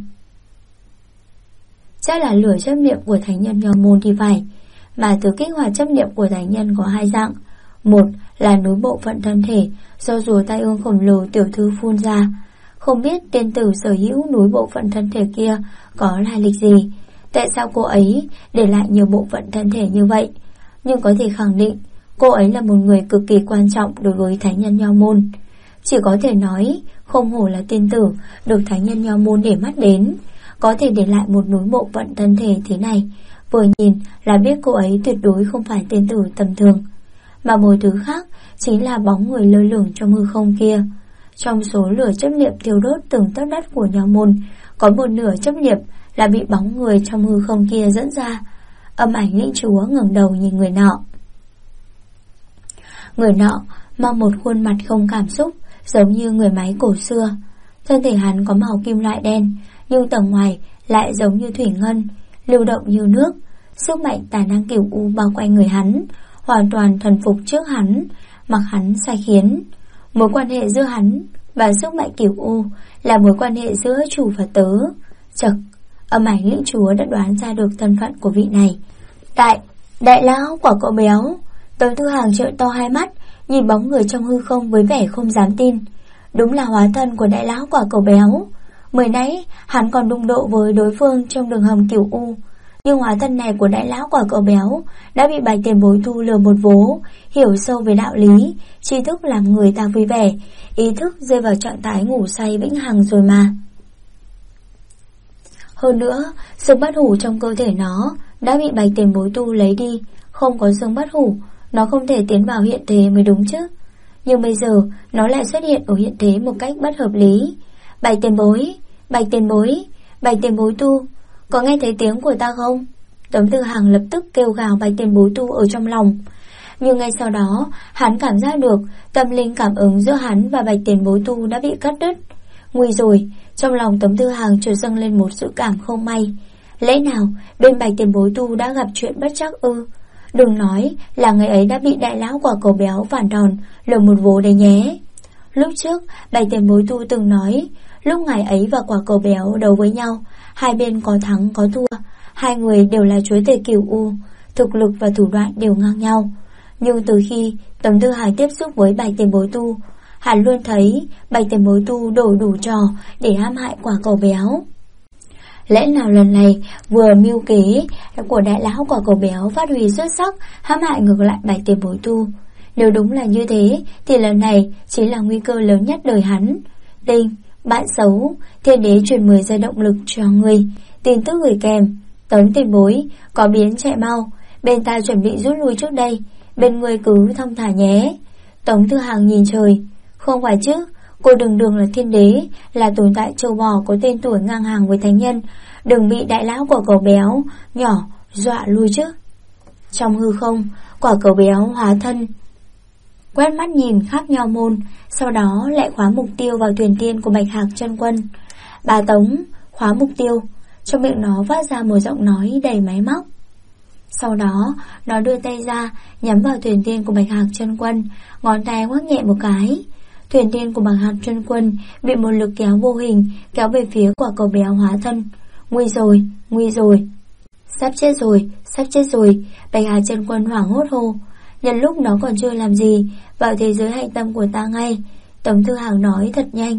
chắc là lửa chấp niệm của thánh nhân Nho Môn thì phải. Mà từ kích hoạt chấp niệm của thánh nhân có hai dạng. Một là núi bộ phận thân thể do rùa tai ương khổng lồ tiểu thư phun ra. Không biết tiên tử sở hữu núi bộ phận thân thể kia có lai lịch gì, tại sao cô ấy để lại nhiều bộ phận thân thể như vậy. Nhưng có thể khẳng định cô ấy là một người cực kỳ quan trọng đối với thánh nhân Nho Môn. Chỉ có thể nói không hổ là tiên tử được thánh nhân Nho Môn để mắt đến, có thể để lại một núi bộ phận thân thể thế này, vừa nhìn là biết cô ấy tuyệt đối không phải tiên tử tầm thường. Mà một thứ khác chính là bóng người lơ lửng trong hư không kia. Trong số lửa chấp niệm thiêu đốt từng tấc đất của Nho Môn, có một nửa chấp niệm là bị bóng người trong hư không kia dẫn ra. Âm ảnh lĩnh chúa ngẩng đầu nhìn người nọ. Người nọ mang một khuôn mặt không cảm xúc, giống như người máy cổ xưa. Thân thể hắn có màu kim loại đen, nhưng tầng ngoài lại giống như thủy ngân, lưu động như nước. Sức mạnh tà năng cửu u bao quanh người hắn, hoàn toàn thuần phục trước hắn, mặc hắn sai khiến. Mối quan hệ giữa hắn và sức mạnh cửu u là mối quan hệ giữa chủ và tớ. Chậc, âm ảnh lĩnh chúa đã đoán ra được thân phận của vị này. Đại lão quả cậu béo. Tống Thư Hàng trợn to hai mắt, nhìn bóng người trong hư không với vẻ không dám tin. Đúng là hóa thân của đại lão quả cậu béo. Mới nãy hắn còn đụng độ với đối phương trong đường hầm cửu u, nhưng hóa thân này của đại lão quả cậu béo đã bị Bạch Tiền Bối thu lừa một vố, hiểu sâu về đạo lý, tri thức làm người ta vui vẻ, ý thức rơi vào trạng thái ngủ say vĩnh hằng rồi mà. Hơn nữa, xương bất hủ trong cơ thể nó đã bị Bạch Tiền Bối tu lấy đi, không có xương bất hủ, nó không thể tiến vào hiện thế mới đúng chứ. Nhưng bây giờ nó lại xuất hiện ở hiện thế một cách bất hợp lý. Bạch Tiền Bối, Bạch Tiền Bối, Bạch Tiền Bối tu, có nghe thấy tiếng của ta không? Tống Thư Hàng lập tức kêu gào Bạch Tiền Bối tu ở trong lòng. Nhưng ngay sau đó hắn cảm giác được tâm linh cảm ứng giữa hắn và Bạch Tiền Bối tu đã bị cắt đứt. Nguy rồi, trong lòng Tống Thư Hàng chợt dâng lên một sự cảm không may. Lẽ nào bên Bạch Tiền Bối tu đã gặp chuyện bất trắc ư? Đừng nói là ngày ấy đã bị đại lão quả cầu béo phản đòn lừa một vố đấy nhé. Lúc trước Bạch Tiền Bối tu từng nói, lúc ngày ấy và quả cầu béo đấu với nhau, hai bên có thắng có thua, hai người đều là chúa tể cửu u, thực lực và thủ đoạn đều ngang nhau. Nhưng từ khi Tống Thư Hàng tiếp xúc với Bạch Tiền Bối tu, hắn luôn thấy Bạch Tiền Bối tu đổ đủ trò để hãm hại quả cầu béo. Lẽ nào lần này vừa mưu kế của đại lão quả cầu béo phát huy xuất sắc, hãm hại ngược lại Bạch Tiền Bối tu? Nếu đúng là như thế thì lần này chính là nguy cơ lớn nhất đời hắn. Tinh, bạn xấu, thiên đế truyền 10 giây động lực cho ngươi. Tin tức gửi kèm: Tống Tiền Bối, có biến chạy mau, bên ta chuẩn bị rút lui trước đây, bên ngươi cứ thông thả nhé. Tống Thư Hàng nhìn trời: không phải chứ, cô đường là thiên đế, là tồn tại châu bò có tên tuổi ngang hàng với thánh nhân, đừng bị đại lão quả cầu béo nhỏ dọa lui chứ. Trong hư không, quả cầu béo hóa thân quét mắt nhìn khắp Nho Môn, sau đó lại khóa mục tiêu vào thuyền tiên của Bạch Hạc chân quân. Bà Tống, khóa mục tiêu. Trong miệng nó phát ra một giọng nói đầy máy móc. Sau đó nó đưa tay ra nhắm vào thuyền tiên của Bạch Hạc chân quân, ngón tay ngoắc nhẹ một cái. Thuyền tiên của Bạch Hạc chân quân bị một lực kéo vô hình kéo về phía quả cầu béo hóa thân. Nguy rồi, sắp chết rồi. Bạch Hạc chân quân hoảng hốt hô. Nhân lúc nó còn chưa làm gì, vào thế giới hạnh tâm của ta ngay. Tống Thư Hàng nói thật nhanh.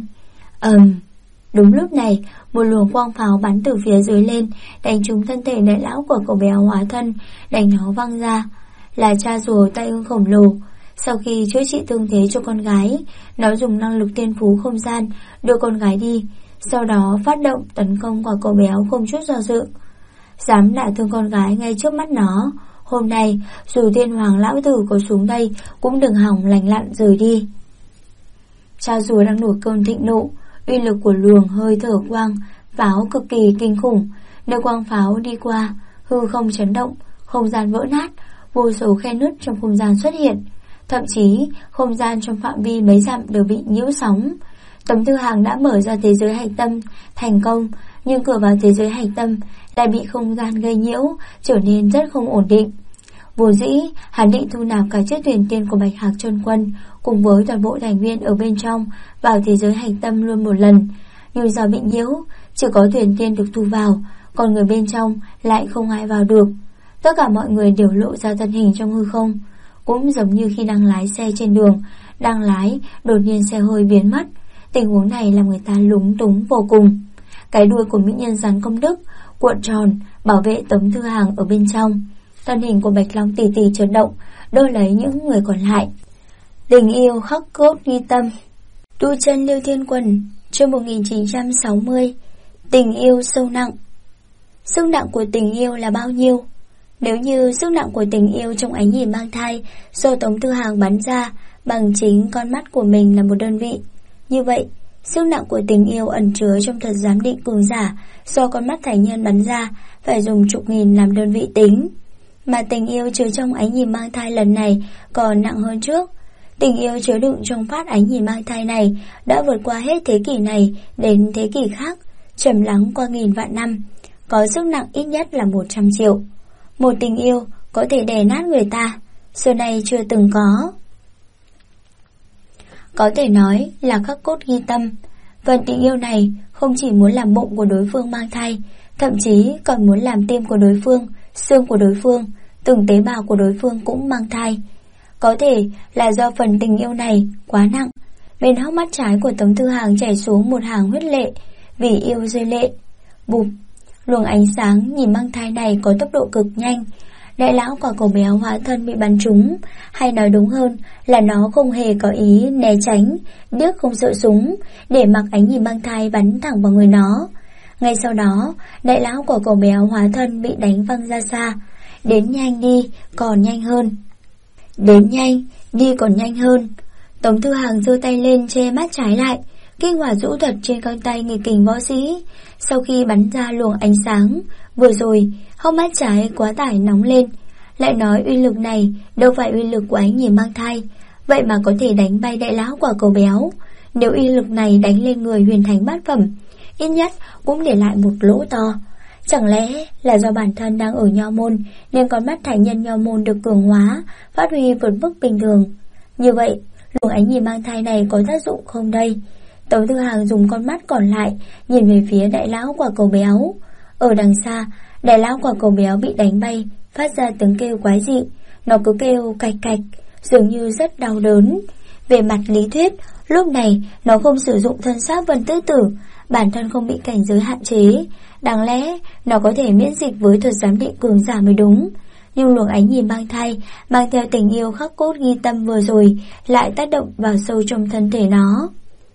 Đúng lúc này, một luồng quang pháo bắn từ phía dưới lên, đánh trúng thân thể đại lão của cậu béo hóa thân, đánh nó văng ra. Là cha rùa tai ương khổng lồ. Sau khi chữa trị thương thế cho con gái, nó dùng năng lực tiên phú không gian đưa con gái đi, sau đó phát động tấn công quả cậu béo không chút do dự. Dám đả thương con gái ngay trước mắt nó, hôm nay dù Thiên Hoàng lão tử có xuống đây cũng đừng hòng lành lặn rời đi. Cha rùa đang nổi cơn thịnh nộ, uy lực của luồng hơi thở quang pháo cực kỳ kinh khủng. Nơi quang pháo đi qua, hư không chấn động, không gian vỡ nát, vô số khe nứt trong không gian xuất hiện. Thậm chí không gian trong phạm vi mấy dặm đều bị nhiễu sóng. Tống Thư Hàng đã mở ra thế giới hạch tâm thành công, nhưng cửa vào thế giới hạch tâm lại bị không gian gây nhiễu, trở nên rất không ổn định. Vốn dĩ hắn định thu nạp cả chiếc thuyền tiên của Bạch Hạc Chân Quân cùng với toàn bộ thành viên ở bên trong vào thế giới hạch tâm luôn một lần, nhưng do bị nhiễu, chỉ có thuyền tiên được thu vào, còn người bên trong lại không ai vào được. Tất cả mọi người đều lộ ra thân hình trong hư không, cũng giống như khi đang lái xe trên đường, đang lái đột nhiên xe hơi biến mất. Tình huống này làm người ta lúng túng vô cùng. Cái đuôi của mỹ nhân rắn công đức cuộn tròn bảo vệ Tống Thư Hàng ở bên trong. Thân hình của Bạch Long tỷ tỷ chấn động, đôi lấy những người còn lại. Tình yêu khắc cốt ghi tâm. Tu chân Lưu Thiên Quần, chương 1960. Tình yêu sâu nặng. Sức nặng của tình yêu là bao nhiêu? Nếu như sức nặng của tình yêu trong ánh nhìn mang thai do Tống Thư Hàng bắn ra bằng chính con mắt của mình là một đơn vị, như vậy sức nặng của tình yêu ẩn chứa trong thuật giám định cường giả do con mắt thành nhân bắn ra phải dùng chục nghìn làm đơn vị tính. Mà tình yêu chứa trong ánh nhìn mang thai lần này còn nặng hơn trước. Tình yêu chứa đựng trong phát ánh nhìn mang thai này đã vượt qua hết thế kỷ này đến thế kỷ khác, trầm lắng qua nghìn vạn năm, có sức nặng ít nhất là 100 triệu. Một tình yêu có thể đè nát người ta, xưa nay chưa từng có thể nói là khắc cốt ghi tâm. Phần tình yêu này không chỉ muốn làm bụng của đối phương mang thai, thậm chí còn muốn làm tim của đối phương, xương của đối phương, từng tế bào của đối phương cũng mang thai. Có thể là do phần tình yêu này quá nặng, bên hốc mắt trái của Tống Thư Hàng chảy xuống một hàng huyết lệ, vì yêu rơi lệ. Bụp, luồng ánh sáng nhìn mang thai này có tốc độ cực nhanh. Đại lão quả cầu béo hóa thân bị bắn trúng, hay nói đúng hơn là nó không hề có ý né tránh, điếc không sợ súng, để mặc ánh nhìn mang thai bắn thẳng vào người nó. Ngay sau đó, đại lão quả cầu béo hóa thân bị đánh văng ra xa. Đến nhanh đi còn nhanh hơn. Đến nhanh đi còn nhanh hơn. Tống Thư Hàng giơ tay lên che mắt trái lại, kinh hỏa rũ thuật trên cánh tay nghịch kình võ sĩ. Sau khi bắn ra luồng ánh sáng vừa rồi, hốc mắt trái quá tải nóng lên. Lại nói uy lực này đâu phải uy lực của ánh nhìn mang thai, vậy mà có thể đánh bay đại lão quả cầu béo. Nếu uy lực này đánh lên người huyền thánh bát phẩm, ít nhất cũng để lại một lỗ to. Chẳng lẽ là do bản thân đang ở nho môn nên con mắt thánh nhân nho môn được cường hóa, phát huy vượt mức bình thường? Như vậy, luồng ánh nhìn mang thai này có tác dụng không đây? Tống Thư Hàng dùng con mắt còn lại nhìn về phía đại lão quả cầu béo. Ở đằng xa, đại lão quả cầu béo bị đánh bay, phát ra tiếng kêu quái dị. Nó cứ kêu cạch cạch, dường như rất đau đớn. Về mặt lý thuyết, lúc này nó không sử dụng thân xác Vân Tứ Tử, bản thân không bị cảnh giới hạn chế. Đáng lẽ nó có thể miễn dịch với thuật giám định cường giả mới đúng. Nhưng luồng ánh nhìn mang thai mang theo tình yêu khắc cốt ghi tâm vừa rồi lại tác động vào sâu trong thân thể nó.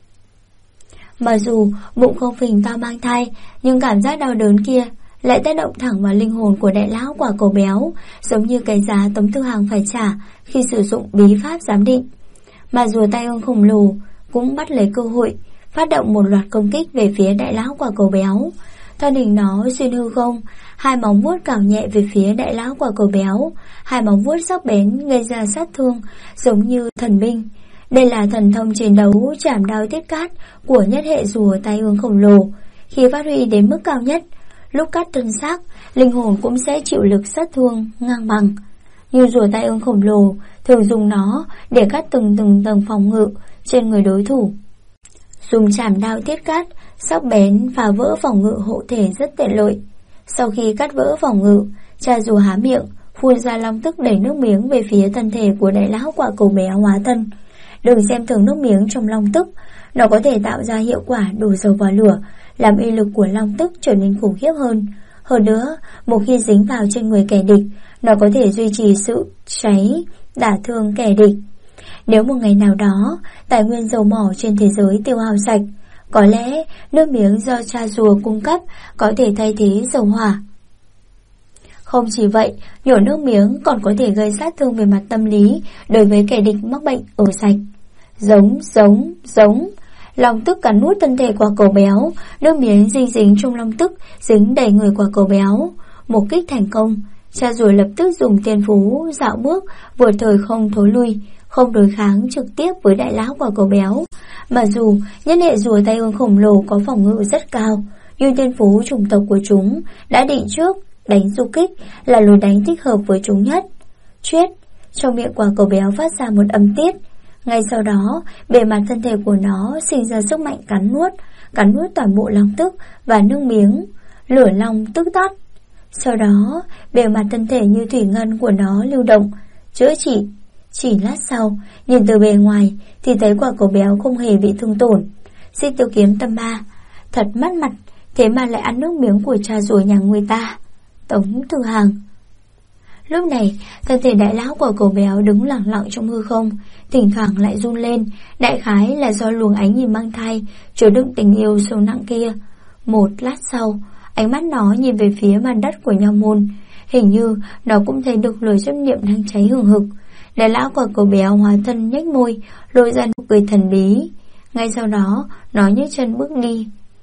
Mặc dù bụng không phình to mang thai, nhưng cảm giác đau đớn kia lại tác động thẳng vào linh hồn của đại lão quả cầu béo, giống như cái giá Tống Thư Hàng phải trả khi sử dụng bí pháp giám định. Mà rùa tai ương khổng lồ cũng bắt lấy cơ hội, phát động một loạt công kích về phía đại lão quả cầu béo. Thân hình nó xuyên hư không, hai móng vuốt cào nhẹ về phía đại lão quả cầu béo, hai móng vuốt sắc bén gây ra sát thương giống như thần binh. Đây là thần thông chiến đấu chảm đao tiết cát của nhất hệ rùa tai ương khổng lồ. Khi phát huy đến mức cao nhất, lúc cắt thân xác, linh hồn cũng sẽ chịu lực sát thương ngang bằng. Nhưng rùa tai ương khổng lồ thường dùng nó để cắt từng tầng phòng ngự trên người đối thủ. Dùng chảm đao tiết cát sắc bén phá vỡ phòng ngự hộ thể rất tiện lợi. Sau khi cắt vỡ phòng ngự, cha rùa há miệng phun ra long tức đẩy nước miếng về phía thân thể của đại lão quả cầu béo hóa thân. Đừng xem thường nước miếng trong long tức, nó có thể tạo ra hiệu quả đổ dầu vào lửa, làm uy lực của long tức trở nên khủng khiếp hơn. Hơn nữa, một khi dính vào trên người kẻ địch, nó có thể duy trì sự cháy, đả thương kẻ địch. Nếu một ngày nào đó, tài nguyên dầu mỏ trên thế giới tiêu hao sạch, có lẽ nước miếng do cha rùa cung cấp có thể thay thế dầu hỏa. Không chỉ vậy, nhổ nước miếng còn có thể gây sát thương về mặt tâm lý đối với kẻ địch mắc bệnh ở sạch. Giống. Long tức cắn nuốt thân thể quả cầu béo, nước miếng dính trong long tức dính đầy người quả cầu béo. Một kích thành công, Cha rùa lập tức dùng tiên phú dạo bước, vừa thời không thối lui, không đối kháng trực tiếp với đại lão quả cầu béo. Mặc dù nhân hệ rùa tay ương khổng lồ có phòng ngự rất cao, nhưng tiên phú chủng tộc của chúng đã định trước đánh du kích là lối đánh thích hợp với chúng nhất. Chuyết, trong miệng quả cầu béo phát ra một âm tiết. Ngay sau đó, bề mặt thân thể của nó sinh ra sức mạnh cắn nuốt toàn bộ long tức và nước miếng, lửa long tức tắt. Sau đó, bề mặt thân thể như thủy ngân của nó lưu động, chữa trị. Chỉ lát sau, nhìn từ bề ngoài thì thấy quả cầu béo không hề bị thương tổn. Xích tiêu kiếm tâm ma, thật mất mặt, thế mà lại ăn nước miếng của cha rùa nhà người ta. Tống Tư Hàng. Lúc này, thân thể đại lão của cầu béo đứng lặng lặng trong hư không, thỉnh thoảng lại run lên, đại khái là do luồng ánh nhìn mang thai chứa đựng tình yêu sâu nặng kia. Một lát sau, ánh mắt nó nhìn về phía mặt đất của Nho Môn, hình như nó cũng thấy được lửa chấp niệm đang cháy hừng hực. Đại lão của cầu béo hóa thân nhếch môi, lôi ra nụ cười thần bí. Ngay sau đó, nó nhấc chân bước đi.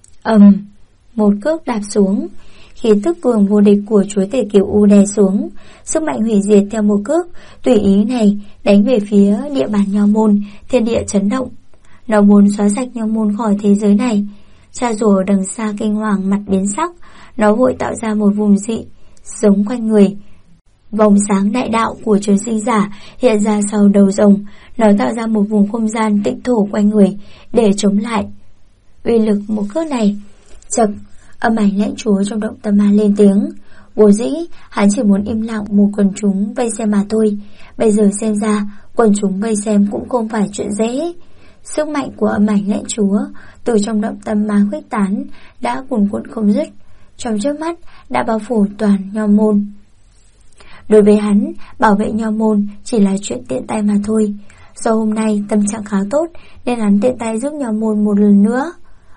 Một cước đạp xuống. Khí tức cường vô địch của chúa tể Kiều U đè xuống, sức mạnh hủy diệt theo một cước tùy ý này đánh về phía địa bàn Nho Môn, thiên địa chấn động. Nó muốn xóa sạch Nho Môn khỏi thế giới này. Cha rùa đằng xa kinh hoàng mặt biến sắc, nó vội tạo ra một vùng dị giống quanh người. Vòng sáng đại đạo của trường sinh giả hiện ra sau đầu rồng, nó tạo ra một vùng không gian tịnh thổ quanh người để chống lại uy lực một cước này. Chậc, âm ảnh lãnh chúa trong động tâm ma lên tiếng. Vô dĩ, hắn chỉ muốn im lặng một quần chúng vây xem mà thôi. Bây giờ xem ra, quần chúng vây xem cũng không phải chuyện dễ. Sức mạnh của âm ảnh lãnh chúa từ trong động tâm ma khuếch tán đã cuồn cuộn không dứt, trong chớp mắt đã bao phủ toàn Nho Môn. Đối với hắn, bảo vệ Nho Môn chỉ là chuyện tiện tay mà thôi. Do hôm nay tâm trạng khá tốt nên hắn tiện tay giúp Nho Môn một lần nữa.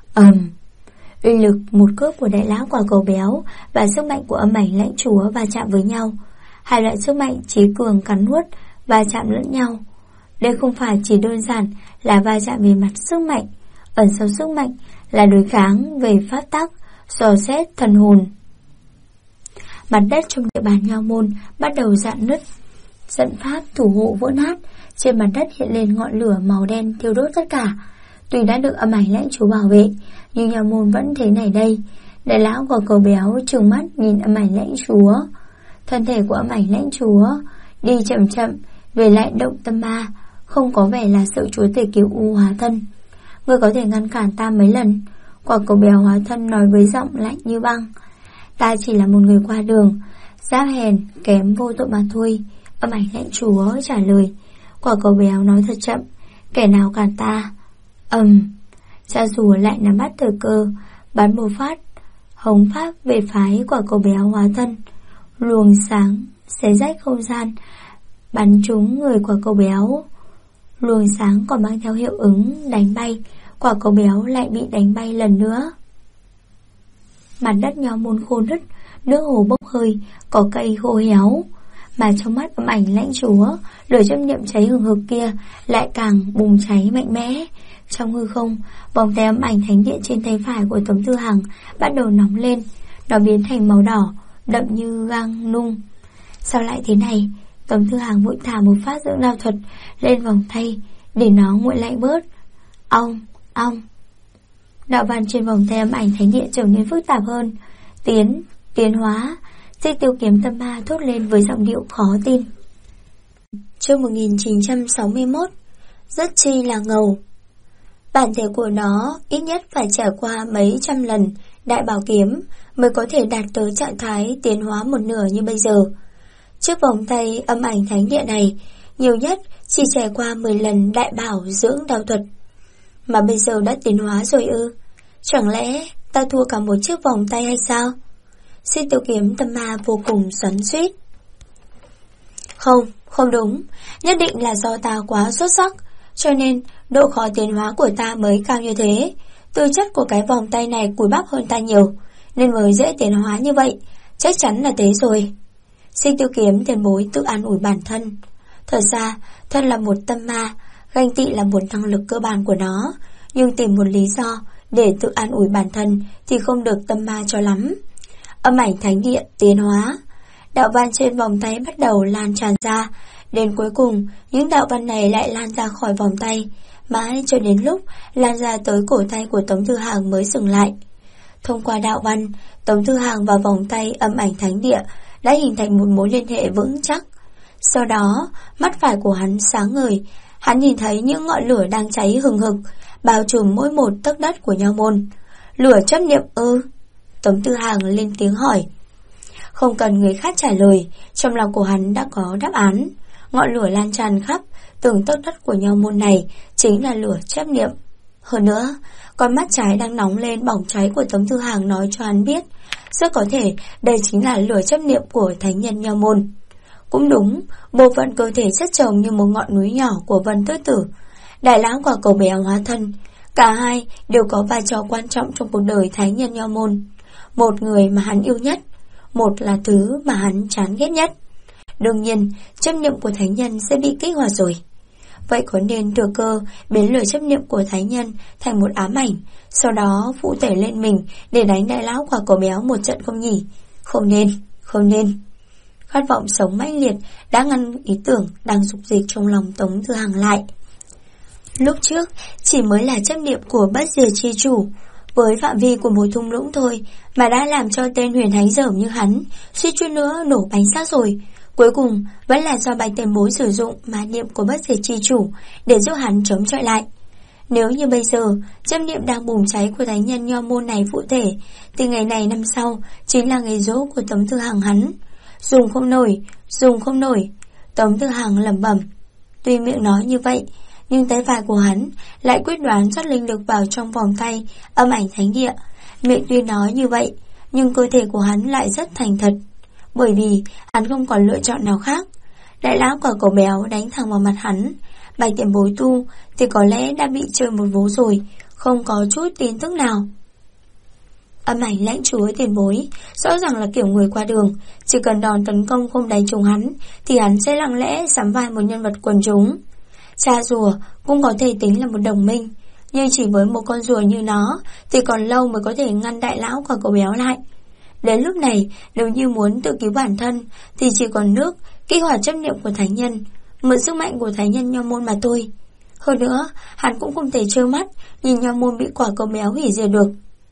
Uy lực một cước của đại lão quả cầu béo và sức mạnh của âm ảnh lãnh chúa va chạm với nhau. Hai loại sức mạnh trí cường cắn nuốt va chạm lẫn nhau. Đây không phải chỉ đơn giản là va chạm về mặt sức mạnh, ẩn sau sức mạnh là đối kháng về pháp tắc, dò xét thần hồn. Mặt đất trong địa bàn Nho Môn bắt đầu rạn nứt, trận pháp thủ hộ vỡ nát, trên mặt đất hiện lên ngọn lửa màu đen thiêu đốt tất cả. Tuy đã được âm ảnh lãnh chúa bảo vệ, nhưng Nho Môn vẫn thế này đây. Đại lão của cầu béo trừng mắt nhìn âm ảnh lãnh chúa. Thân thể của âm ảnh lãnh chúa đi chậm chậm về lại động tâm ma, không có vẻ là sợ chúa tể Kiều U hóa thân. Ngươi có thể ngăn cản ta mấy lần? Quả cầu béo hóa thân nói với giọng lạnh như băng. Ta chỉ là một người qua đường, giáp hèn kém vô tội mà thôi. Âm ảnh lãnh chúa trả lời. Quả cầu béo nói thật chậm. Kẻ nào cản ta? Cha rùa lại nắm bắt thời cơ, bắn một phát hống pháp về phái quả cầu béo hóa thân. Luồng sáng xé rách không gian, bắn trúng người quả cầu béo. Luồng sáng còn mang theo hiệu ứng đánh bay, quả cầu béo lại bị đánh bay lần nữa. Mặt đất Nho Môn khô nứt, nước hồ bốc hơi, có cây khô héo. Mà trong mắt âm ảnh lãnh chúa, lửa chấp niệm cháy hừng hực kia lại càng bùng cháy mạnh mẽ. Trong hư không, vòng tay âm ảnh thánh điện trên tay phải của Tống Tư Hằng bắt đầu nóng lên. Nó biến thành màu đỏ, đậm như gang nung. Sao lại thế này? Tống Tư Hằng vội thả một phát dưỡng đao thuật lên vòng tay để nó nguội lạnh bớt. Ong. Đạo văn trên vòng tay âm ảnh thánh điện trở nên phức tạp hơn. Tiến hóa. Xích tiêu kiếm tâm ma thốt lên với giọng điệu khó tin. Chương 1961. Rất chi là ngầu. Bản thể của nó ít nhất phải trải qua mấy trăm lần đại bảo kiếm mới có thể đạt tới trạng thái tiến hóa một nửa như bây giờ. Chiếc vòng tay âm ảnh thánh điện này nhiều nhất chỉ trải qua 10 lần đại bảo dưỡng đao thuật. Mà bây giờ đã tiến hóa rồi ư? Chẳng lẽ ta thua cả một chiếc vòng tay hay sao? Xích tiêu kiếm tâm ma vô cùng xoắn xuýt. Không đúng, nhất định là do ta quá xuất sắc, cho nên độ khó tiến hóa của ta mới cao như thế. Tư chất của cái vòng tay này cùi bắp hơn ta nhiều, nên mới dễ tiến hóa như vậy. Chắc chắn là thế rồi. Xích tiêu kiếm tiền bối tự an ủi bản thân. Thật ra, thân là một tâm ma, ganh tị là một năng lực cơ bản của nó, nhưng tìm một lý do để tự an ủi bản thân thì không được tâm ma cho lắm. Âm ảnh thánh điện tiến hóa. đạo văn trên vòng tay bắt đầu lan tràn ra. Đến cuối cùng, những đạo văn này lại lan ra khỏi vòng tay, mãi cho đến lúc lan ra tới cổ tay của Tống Thư Hàng mới dừng lại. Thông qua đạo văn, Tống Thư Hàng và vòng tay âm ảnh thánh địa đã hình thành một mối liên hệ vững chắc. Sau đó, mắt phải của hắn sáng ngời, hắn nhìn thấy những ngọn lửa đang cháy hừng hực, bao trùm mỗi một tấc đất của Nho môn. Lửa chấp niệm ư? Tống Thư Hàng lên tiếng hỏi. Không cần người khác trả lời, trong lòng của hắn đã có đáp án. Ngọn lửa lan tràn khắp từng tấc đất của Nho môn này chính là lửa chấp niệm. Hơn nữa, con mắt trái đang nóng lên bỏng cháy của Tống Thư Hàng nói cho hắn biết, rất có thể đây chính là lửa chấp niệm của thánh nhân Nho môn. Cũng đúng, bộ phận cơ thể chất chồng như một ngọn núi nhỏ của Vân Tứ Tử, Đại Lão và Cậu Bé hóa thân, cả hai đều có vai trò quan trọng trong cuộc đời thánh nhân Nho môn. Một người mà hắn yêu nhất, một là thứ mà hắn chán ghét nhất. Đương nhiên, chấp niệm của thánh nhân sẽ bị kích hoạt rồi. Vậy có nên thừa cơ biến lửa chấp niệm của thánh nhân thành một ám ảnh, sau đó phụ tể lên mình để đánh Đại Lão và Cậu Béo một trận không nhỉ? Không nên, không nên. Khát vọng sống mãnh liệt đã ngăn ý tưởng đang dục dịch trong lòng Tống Thư Hàng lại. Lúc trước chỉ mới là chấp niệm của bất diệt chi chủ, với phạm vi của một thung lũng thôi mà đã làm cho tên huyền thánh dởm như hắn suýt chút nữa nổ bánh xác rồi. Cuối cùng vẫn là do Bạch Tiền Bối sử dụng ma niệm của bất diệt chi chủ để giúp hắn chống chọi lại. Nếu như bây giờ chấp niệm đang bùng cháy của thánh nhân Nho môn này phụ thể, thì ngày này năm sau chính là ngày giỗ của Tống Thư Hàng hắn. Dùng không nổi, dùng không nổi. Tống Thư Hàng lẩm bẩm. Tuy miệng nói như vậy, nhưng tay phải của hắn lại quyết đoán rót linh lực vào trong vòng tay âm ảnh thánh địa. Miệng tuy nói như vậy, nhưng cơ thể của hắn lại rất thành thật, bởi vì hắn không còn lựa chọn nào khác. Đại Lão và Cậu Béo đánh thẳng vào mặt hắn. Bạch Tiền Bối tu thì có lẽ đã bị chơi một vố rồi, không có chút tin tức nào. Âm ảnh lãnh chúa Tiền Bối rõ ràng là kiểu người qua đường, chỉ cần đòn tấn công không đánh trúng hắn thì hắn sẽ lặng lẽ sắm vai một nhân vật quần chúng. Cha rùa cũng có thể tính là một đồng minh, nhưng chỉ với một con rùa như nó thì còn lâu mới có thể ngăn Đại Lão và Cậu Béo lại. Đến lúc này, nếu như muốn tự cứu bản thân thì chỉ còn nước kích hoạt chấp niệm của thánh nhân, mượn sức mạnh của thánh nhân Nho môn mà thôi. Hơn nữa, hắn cũng không thể trơ mắt nhìn Nho môn bị quả Cậu Béo hủy diệt được.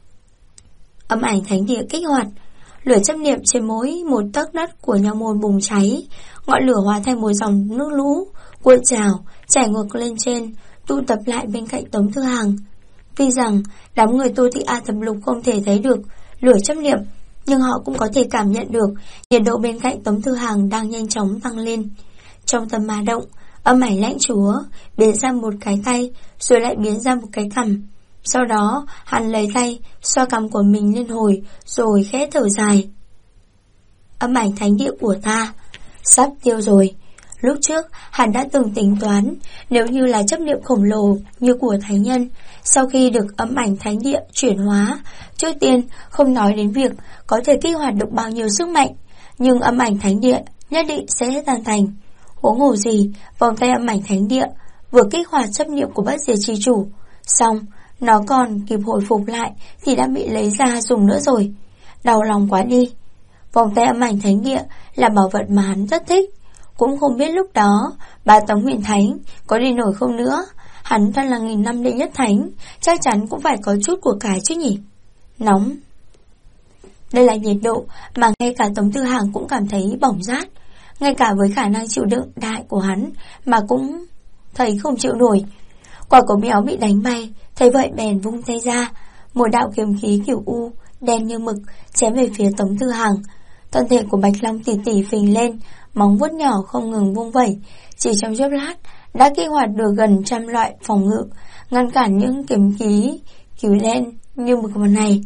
Âm ảnh thánh địa kích hoạt, lửa chấp niệm trên mỗi một tấc đất của Nho môn bùng cháy, ngọn lửa hóa thành một dòng nước lũ cuộn trào chảy ngược lên trên, tụ tập lại bên cạnh Tống Thư Hàng. Vì rằng đám người Tô Thị A Thập Lục không thể thấy được lửa chấp niệm, nhưng họ cũng có thể cảm nhận được nhiệt độ bên cạnh Tống Thư Hàng đang nhanh chóng tăng lên. Trong tâm ma động, âm ảnh lãnh chúa biến ra một cái tay, rồi lại biến ra một cái cằm. Sau đó hắn lấy tay xoa cằm của mình lên hồi, rồi khẽ thở dài. Âm ảnh thánh địa của ta sắp tiêu rồi. Lúc trước hắn đã từng tính toán, nếu như là chấp niệm khổng lồ như của thánh nhân, sau khi được âm ảnh thánh địa chuyển hóa, trước tiên không nói đến việc có thể kích hoạt được bao nhiêu sức mạnh, nhưng âm ảnh thánh địa nhất định sẽ tan thành. Huống hồ gì, vòng tay âm ảnh thánh địa vừa kích hoạt chấp niệm của bất diệt chi chủ, xong nó còn kịp hồi phục lại thì đã bị lấy ra dùng nữa rồi. Đau lòng quá đi. Vòng tay âm ảnh thánh địa là bảo vật mà hắn rất thích. Cũng không biết lúc đó bà Tống Huyền Thánh có đi nổi không nữa. Hắn thân là 1000 năm đệ nhất thánh, chắc chắn cũng phải có chút của cải chứ nhỉ. Nóng. Đây là nhiệt độ mà ngay cả Tống Thư Hàng cũng cảm thấy bỏng rát. Ngay cả với khả năng chịu đựng đại của hắn mà cũng thấy không chịu nổi. Quả Cậu Béo bị đánh bay, thấy vậy bèn vung tay ra, một đạo kiếm khí kiểu u đen như mực chém về phía Tống Thư Hàng. Thân thể của Bạch Long tỉ tỉ phình lên, móng vuốt nhỏ không ngừng vung vẩy, chỉ trong chốc lát đã kích hoạt được gần 100 loại phòng ngự, ngăn cản những kiếm khí cứu đen như mực mặt này.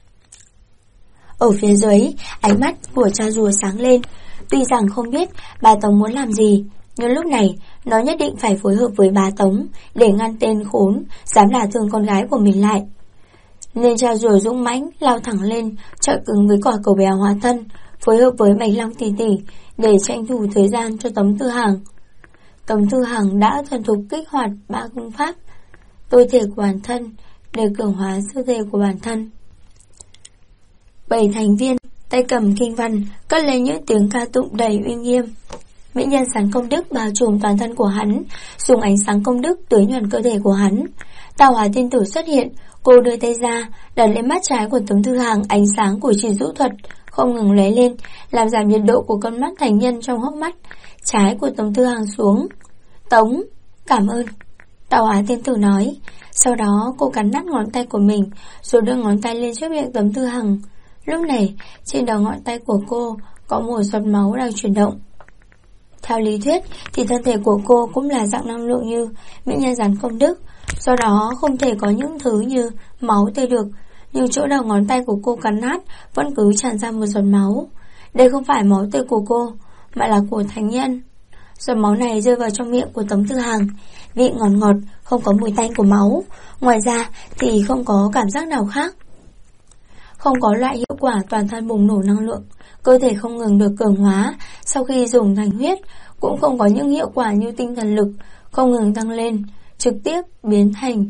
Ở phía dưới, ánh mắt của cha rùa sáng lên. Tuy rằng không biết bà Tống muốn làm gì, nhưng lúc này nó nhất định phải phối hợp với bà Tống để ngăn tên khốn dám đả thương con gái của mình lại. Nên cha rùa dũng mãnh lao thẳng lên, chọi cứng với quả Cậu Béo hóa thân, phối hợp với Bạch Long tỉ tỉ để tranh thủ thời gian cho Tống Thư Hàng. Tống Thư Hàng đã thuần thục kích hoạt 3 công pháp tôi thể của bản thân để cường hóa sư thể của bản thân. 7 thành viên tay cầm kinh văn, cất lên những tiếng ca tụng đầy uy nghiêm. Mỹ nhân sáng công đức bao trùm toàn thân của hắn, dùng ánh sáng công đức tưới nhuần cơ thể của hắn. Tạo Hóa tiên tử xuất hiện, cô đưa tay ra, đặt lên mắt trái của Tống Thư Hàng ánh sáng của chỉ dụ thuật không ngừng lóe lên, làm giảm nhiệt độ của con mắt thành nhân trong hốc mắt trái của Tống Thư Hàng xuống. Tống, cảm ơn, Tạo Hóa tiên tử nói. Sau đó cô cắn nát ngón tay của mình, rồi đưa ngón tay lên trước miệng Tống Thư Hàng. Lúc này, trên đầu ngón tay của cô có một giọt máu đang chuyển động. Theo lý thuyết thì thân thể của cô cũng là dạng năng lượng như mỹ nhân gián công đức, do đó không thể có những thứ như máu tươi được. Nhưng chỗ đầu ngón tay của cô cắn nát vẫn cứ tràn ra một giọt máu. Đây không phải máu tươi của cô, mà là của thánh nhân. Giọt máu này rơi vào trong miệng của Tống Thư Hàng, vị ngọt ngọt, không có mùi tanh của máu. Ngoài ra thì không có cảm giác nào khác. Không có loại hiệu quả toàn thân bùng nổ năng lượng, cơ thể không ngừng được cường hóa sau khi dùng thành huyết, cũng không có những hiệu quả như tinh thần lực không ngừng tăng lên, trực tiếp biến thành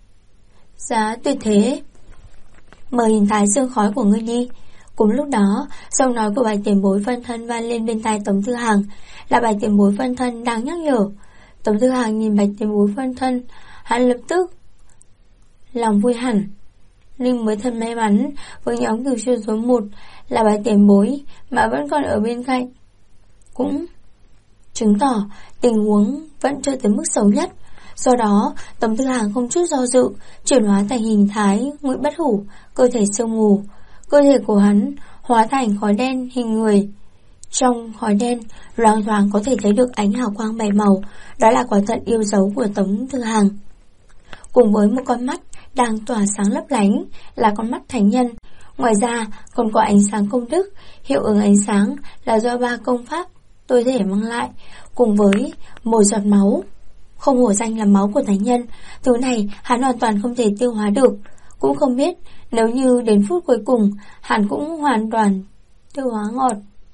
giá tuyệt thế. Mời hình thái sương khói của ngươi đi. Cùng lúc đó, giọng nói của Bạch Tiền Bối phân thân vang lên bên tai Tống Thư Hàng, là Bạch Tiền Bối phân thân đang nhắc nhở. Tống Thư Hàng nhìn Bạch Tiền Bối phân thân, hắn lập tức lòng vui hẳn. Linh mới thật may mắn với nhóm cửu chuyên số 1 là Bạch Tiền Bối mà vẫn còn ở bên cạnh, cũng chứng tỏ tình huống vẫn chưa tới mức xấu nhất. Do đó, Tống Thư Hàng không chút do dự chuyển hóa thành hình thái Ngụy Bất Hủ, cơ thể sương mù. Cơ thể của hắn hóa thành khói đen hình người. Trong khói đen, loáng thoáng có thể thấy được ánh hào quang bảy màu, đó là quả thận yêu dấu của Tống Thư Hàng. Cùng với một con mắt đang tỏa sáng lấp lánh là con mắt thánh nhân. Ngoài ra còn có ánh sáng công đức. Hiệu ứng ánh sáng là do 3 công pháp tôi thể mang lại, cùng với một giọt máu, không hổ danh là máu của thánh nhân. Thứ này hắn hoàn toàn không thể tiêu hóa được. Cũng không biết nếu như đến phút cuối cùng hắn cũng hoàn toàn tiêu hóa ngọt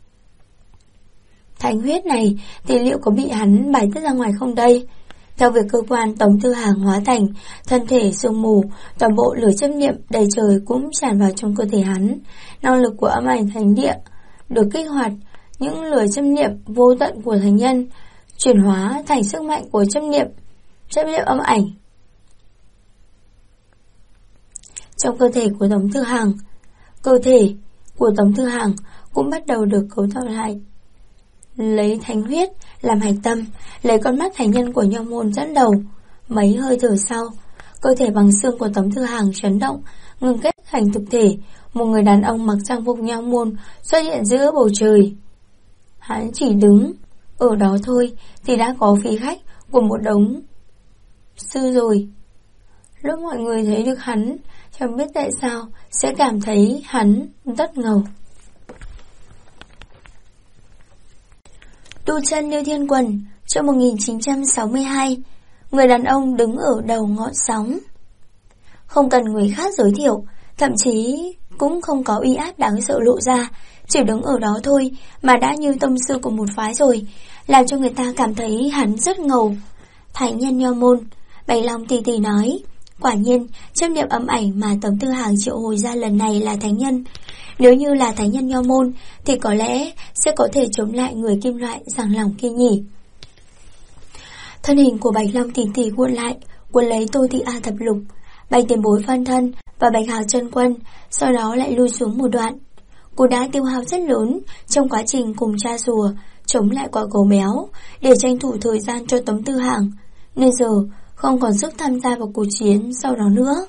thánh huyết này thì liệu có bị hắn bài tiết ra ngoài không đây? Theo việc cơ quan Tống Thư Hàng hóa thành thân thể sương mù, toàn bộ lửa chấp niệm đầy trời cũng tràn vào trong cơ thể hắn. Năng lực của âm ảnh thánh địa được kích hoạt, những lửa chấp niệm vô tận của thánh nhân chuyển hóa thành sức mạnh của chấp niệm âm ảnh trong cơ thể của Tống Thư Hàng. Cơ thể của Tống Thư Hàng cũng bắt đầu được cấu tạo lại, lấy thánh huyết làm hạch tâm, lấy con mắt thánh nhân của Nho Môn dẫn đầu. Mấy hơi thở sau, cơ thể bằng xương của Tống Thư Hàng chấn động, ngừng kết thành thực thể. Một người đàn ông mặc trang phục Nho Môn xuất hiện giữa bầu trời. Hắn chỉ đứng ở đó thôi thì đã có phí khách của một đống sư rồi. Lúc mọi người thấy được hắn, chẳng biết tại sao sẽ cảm thấy hắn rất ngầu. Tu chân Lưu Thiên Quần, chương 1962. Người đàn ông đứng ở đầu ngọn sóng. Không cần người khác giới thiệu, thậm chí cũng không có uy áp đáng sợ lộ ra, chỉ đứng ở đó thôi mà đã như tông sư của một phái rồi, làm cho người ta cảm thấy hắn rất ngầu. Thánh nhân Nho Môn, Bạch Long tì tì nói. Quả nhiên, chấp niệm âm ảnh mà Tống Thư Hàng triệu hồi ra lần này là thánh nhân. Nếu như là thánh nhân Nho Môn thì có lẽ sẽ có thể chống lại người kim loại giằng lòng kia nhỉ. Thân hình của Bạch Long tỉ tỉ cuộn lại, cuốn lấy Tô Thị A Thập Lục, Bạch Tiền Bối phân thân và Bạch Hào chân quân, sau đó lại lui xuống một đoạn. Cô đã tiêu hao rất lớn trong quá trình cùng cha rùa chống lại quả cầu béo để tranh thủ thời gian cho Tống Thư Hàng, nên giờ không còn sức tham gia vào cuộc chiến sau đó nữa.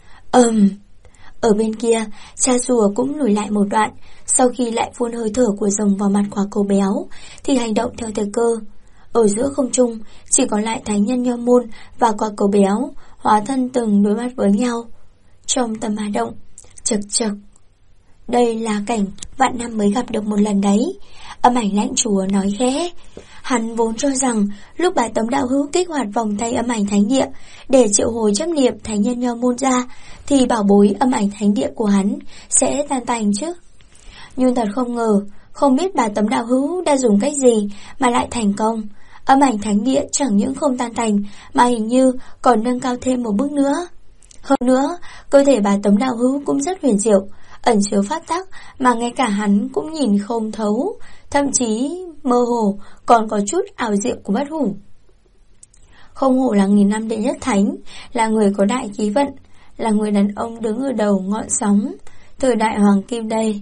Ở bên kia, cha rùa cũng lùi lại một đoạn. Sau khi lại phun hơi thở của rồng vào mặt quả cầu béo thì hành động theo thời cơ. Ở giữa không trung chỉ còn lại thánh nhân Nho Môn và quả cầu béo hóa thân từng đối mặt với nhau. Trong tầm hà động, chật chật, đây là cảnh vạn năm mới gặp được một lần đấy, âm ảnh lãnh chúa nói khẽ. Hắn vốn cho rằng lúc bà Tống đạo hữu kích hoạt vòng tay âm ảnh thánh địa để triệu hồi chấp niệm thánh nhân Nho Môn ra thì bảo bối âm ảnh thánh địa của hắn sẽ tan tành chứ. Nhưng thật không ngờ, không biết bà Tống đạo hữu đã dùng cách gì mà lại thành công. Âm ảnh thánh địa chẳng những không tan tành mà hình như còn nâng cao thêm một bước nữa. Hơn nữa, cơ thể bà Tống đạo hữu cũng rất huyền diệu. ẩn chứa pháp tắc mà ngay cả hắn cũng nhìn không thấu, thậm chí mơ hồ còn có chút ảo diệu của bất hủ. Không hổ là 1000 năm đệ nhất thánh, là người có đại khí vận, là người đàn ông đứng ở đầu ngọn sóng, thời đại hoàng kim đây.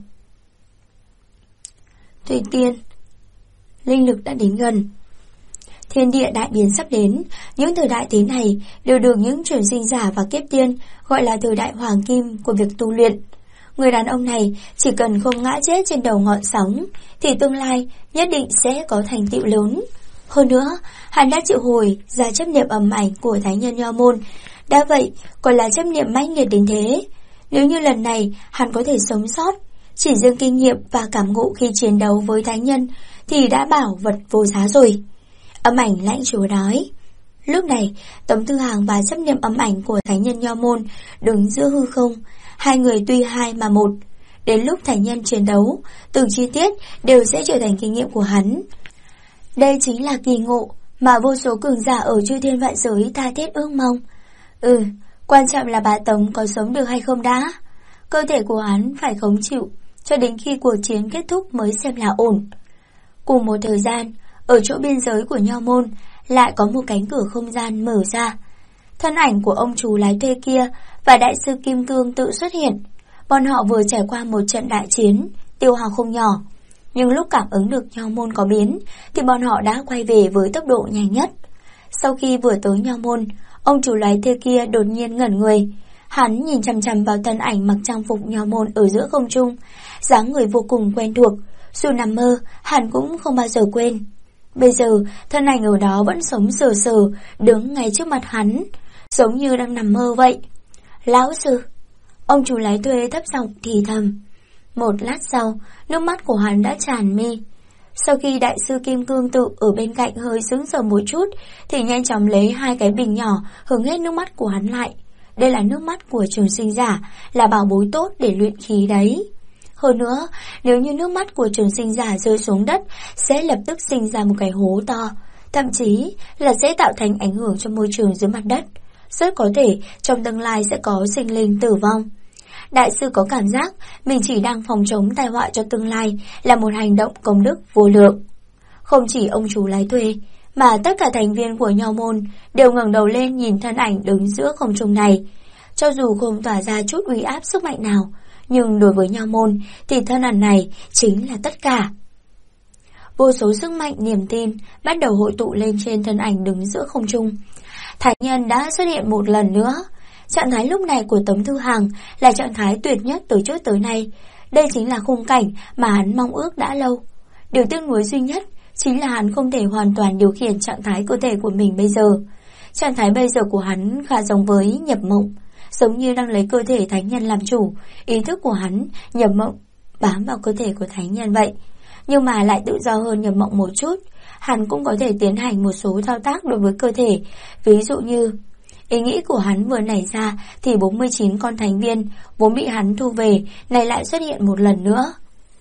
Thủy Tiên, linh lực đã đến gần. Thiên địa đại biến sắp đến, những thời đại thế này đều được những chuyển sinh giả và kiếp tiên gọi là thời đại hoàng kim của việc tu luyện. Người đàn ông này chỉ cần không ngã chết trên đầu ngọn sóng thì tương lai nhất định sẽ có thành tựu lớn. Hơn nữa, hắn đã triệu hồi ra chấp niệm ầm ảnh của thánh nhân Nho Môn. Đã vậy, còn là chấp niệm mãnh liệt đến thế. Nếu như lần này hắn có thể sống sót, chỉ riêng kinh nghiệm và cảm ngộ khi chiến đấu với thánh nhân thì đã bảo vật vô giá rồi. Âm ảnh lãnh chúa nói. Lúc này, Tống Thư Hàng và chấp niệm âm ảnh của thánh nhân Nho Môn đứng giữa hư không. Hai người tuy hai mà một. Đến lúc thánh nhân chiến đấu, từng chi tiết đều sẽ trở thành kinh nghiệm của hắn. Đây chính là kỳ ngộ mà vô số cường giả ở chư thiên vạn giới tha thiết ước mong. Quan trọng là bà Tống có sống được hay không đã. Cơ thể của hắn phải khống chịu cho đến khi cuộc chiến kết thúc mới xem là ổn. Cùng một thời gian, ở chỗ biên giới của Nho Môn lại có một cánh cửa không gian mở ra. Thân ảnh của ông chú lái thuê kia và đại sư Kim Cương tự xuất hiện. Bọn họ vừa trải qua một trận đại chiến, tiêu hao không nhỏ. Nhưng lúc cảm ứng được Nho Môn có biến thì bọn họ đã quay về với tốc độ nhanh nhất. Sau khi vừa tới Nho Môn, ông chủ lái thuê kia đột nhiên ngẩn người. Hắn nhìn chằm chằm vào thân ảnh mặc trang phục Nho Môn ở giữa không trung, dáng người vô cùng quen thuộc. Dù nằm mơ, hắn cũng không bao giờ quên. Bây giờ, thân ảnh ở đó vẫn sống sờ sờ, đứng ngay trước mặt hắn, giống như đang nằm mơ vậy. Lão sư, ông chủ lái thuê thấp giọng thì thầm. Một lát sau, nước mắt của hắn đã tràn mi. Sau khi đại sư Kim Cương tự ở bên cạnh hơi sững sờ một chút, thì nhanh chóng lấy 2 cái bình nhỏ hứng hết nước mắt của hắn lại. Đây là nước mắt của trường sinh giả, là bảo bối tốt để luyện khí đấy. Hơn nữa, nếu như nước mắt của trường sinh giả rơi xuống đất, sẽ lập tức sinh ra một cái hố to, thậm chí là sẽ tạo thành ảnh hưởng cho môi trường dưới mặt đất. Rất có thể trong tương lai sẽ có sinh linh tử vong. Đại sư có cảm giác mình chỉ đang phòng chống tai họa cho tương lai, là một hành động công đức vô lượng. Không chỉ ông chủ lái thuê, mà tất cả thành viên của Nho Môn đều ngẩng đầu lên nhìn thân ảnh đứng giữa không trung này. Cho dù không tỏa ra chút uy áp sức mạnh nào, nhưng đối với Nho Môn thì thân ảnh này chính là tất cả. Vô số sức mạnh niềm tin bắt đầu hội tụ lên trên thân ảnh đứng giữa không trung. Thánh nhân đã xuất hiện một lần nữa. Trạng thái lúc này của Tống Thư Hàng là trạng thái tuyệt nhất từ trước tới nay. Đây chính là khung cảnh mà hắn mong ước đã lâu. Điều tiếc nuối duy nhất chính là hắn không thể hoàn toàn điều khiển trạng thái cơ thể của mình bây giờ. Trạng thái bây giờ của hắn khá giống với nhập mộng, giống như đang lấy cơ thể thánh nhân làm chủ. Ý thức của hắn nhập mộng bám vào cơ thể của thánh nhân vậy, nhưng mà lại tự do hơn nhập mộng một chút. Hắn cũng có thể tiến hành một số thao tác đối với cơ thể. Ví dụ như ý nghĩ của hắn vừa nảy ra thì 49 con thánh viên vốn bị hắn thu về này lại xuất hiện một lần nữa.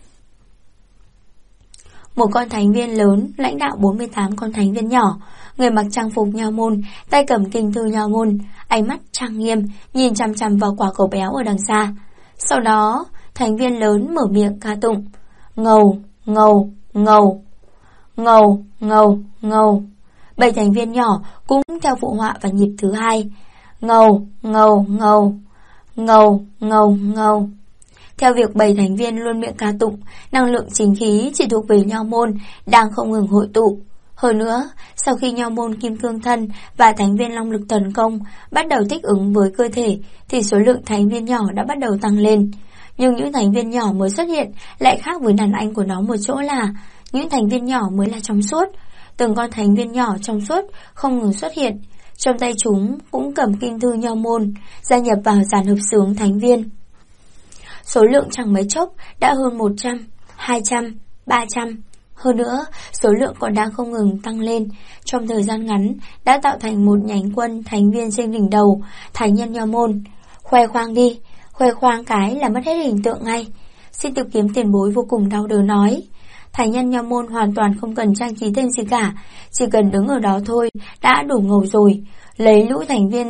Một con thánh viên lớn lãnh đạo 48 con thánh viên nhỏ, người mặc trang phục Nho Môn, tay cầm kinh thư Nho Môn, ánh mắt trang nghiêm nhìn chằm chằm vào quả cầu béo ở đằng xa. Sau đó, thánh viên lớn mở miệng ca tụng: ngầu, ngầu, ngầu, ngầu, ngầu, ngầu. 7 thành viên nhỏ cũng theo phụ họa vào nhịp thứ hai: ngầu, ngầu, ngầu, ngầu, ngầu, ngầu. Theo việc 7 thành viên luôn miệng ca tụng, năng lượng chính khí chỉ thuộc về Nho Môn đang không ngừng hội tụ. Hơn nữa, sau khi Nho Môn Kim Cương Thân và thành viên Long Lực Thần Công bắt đầu thích ứng với cơ thể, thì số lượng thành viên nhỏ đã bắt đầu tăng lên. Nhưng những thành viên nhỏ mới xuất hiện lại khác với đàn anh của nó một chỗ là những thành viên nhỏ mới là trong suốt. Từng con thành viên nhỏ trong suốt không ngừng xuất hiện, trong tay chúng cũng cầm kinh thư Nho Môn, gia nhập vào dàn hợp xướng thánh viên. Số lượng chẳng mấy chốc đã hơn 100, 200, 300. Hơn nữa, số lượng còn đang không ngừng tăng lên. Trong thời gian ngắn đã tạo thành một nhánh quân thánh viên trên đỉnh đầu thánh nhân Nho Môn. Khoe khoang đi, khoe khoang cái là mất hết hình tượng ngay. Xin Tiểu Kiếm tiền bối vô cùng đau đớn nói. Thánh nhân Nho Môn hoàn toàn không cần trang trí thêm gì cả, chỉ cần đứng ở đó thôi đã đủ ngầu rồi. Lấy lũ thành viên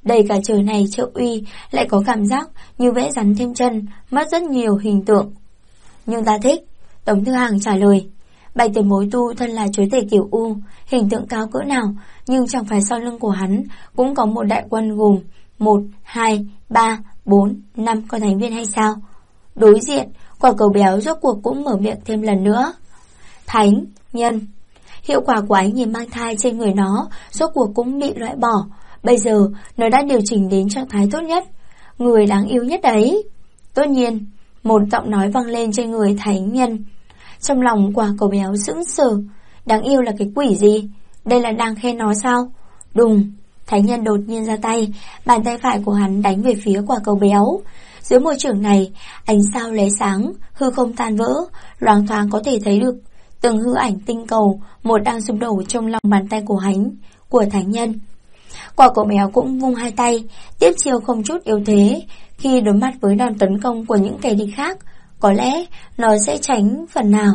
Đầy cả trời này Triệu Uy lại có cảm giác như vẽ rắn thêm chân, mất rất nhiều hình tượng. Nhưng ta thích, Tống Thư Hàng trả lời. Bạch Tiền Bối tu thân là chúa tể Cửu U, hình tượng cao cỡ nào, nhưng chẳng phải sau lưng của hắn cũng có một đại quân gồm 1, 2, 3, 4, 5 con thánh viên hay sao? Đối diện, quả cầu béo rốt cuộc cũng mở miệng thêm lần nữa. Thánh, nhân. Hiệu quả của ánh nhìn mang thai trên người nó rốt cuộc cũng bị loại bỏ. Bây giờ nó đã điều chỉnh đến trạng thái tốt nhất, người đáng yêu nhất đấy. Tất nhiên, một giọng nói vang lên trên người thánh nhân. Trong lòng quả cầu béo sững sờ. Đáng yêu là cái quỷ gì? Đây là đang khen nó sao? Đùng, thánh nhân đột nhiên ra tay, bàn tay phải của hắn đánh về phía quả cầu béo. Dưới môi trường này, ánh sao lóe sáng, hư không tan vỡ, loáng thoáng có thể thấy được từng hư ảnh tinh cầu, một đang sụp đổ trong lòng bàn tay của thánh nhân. Quả cầu béo cũng vung hai tay, tiếp chiêu không chút yếu thế. Khi đối mặt với đòn tấn công của những kẻ địch khác, có lẽ nó sẽ tránh phần nào.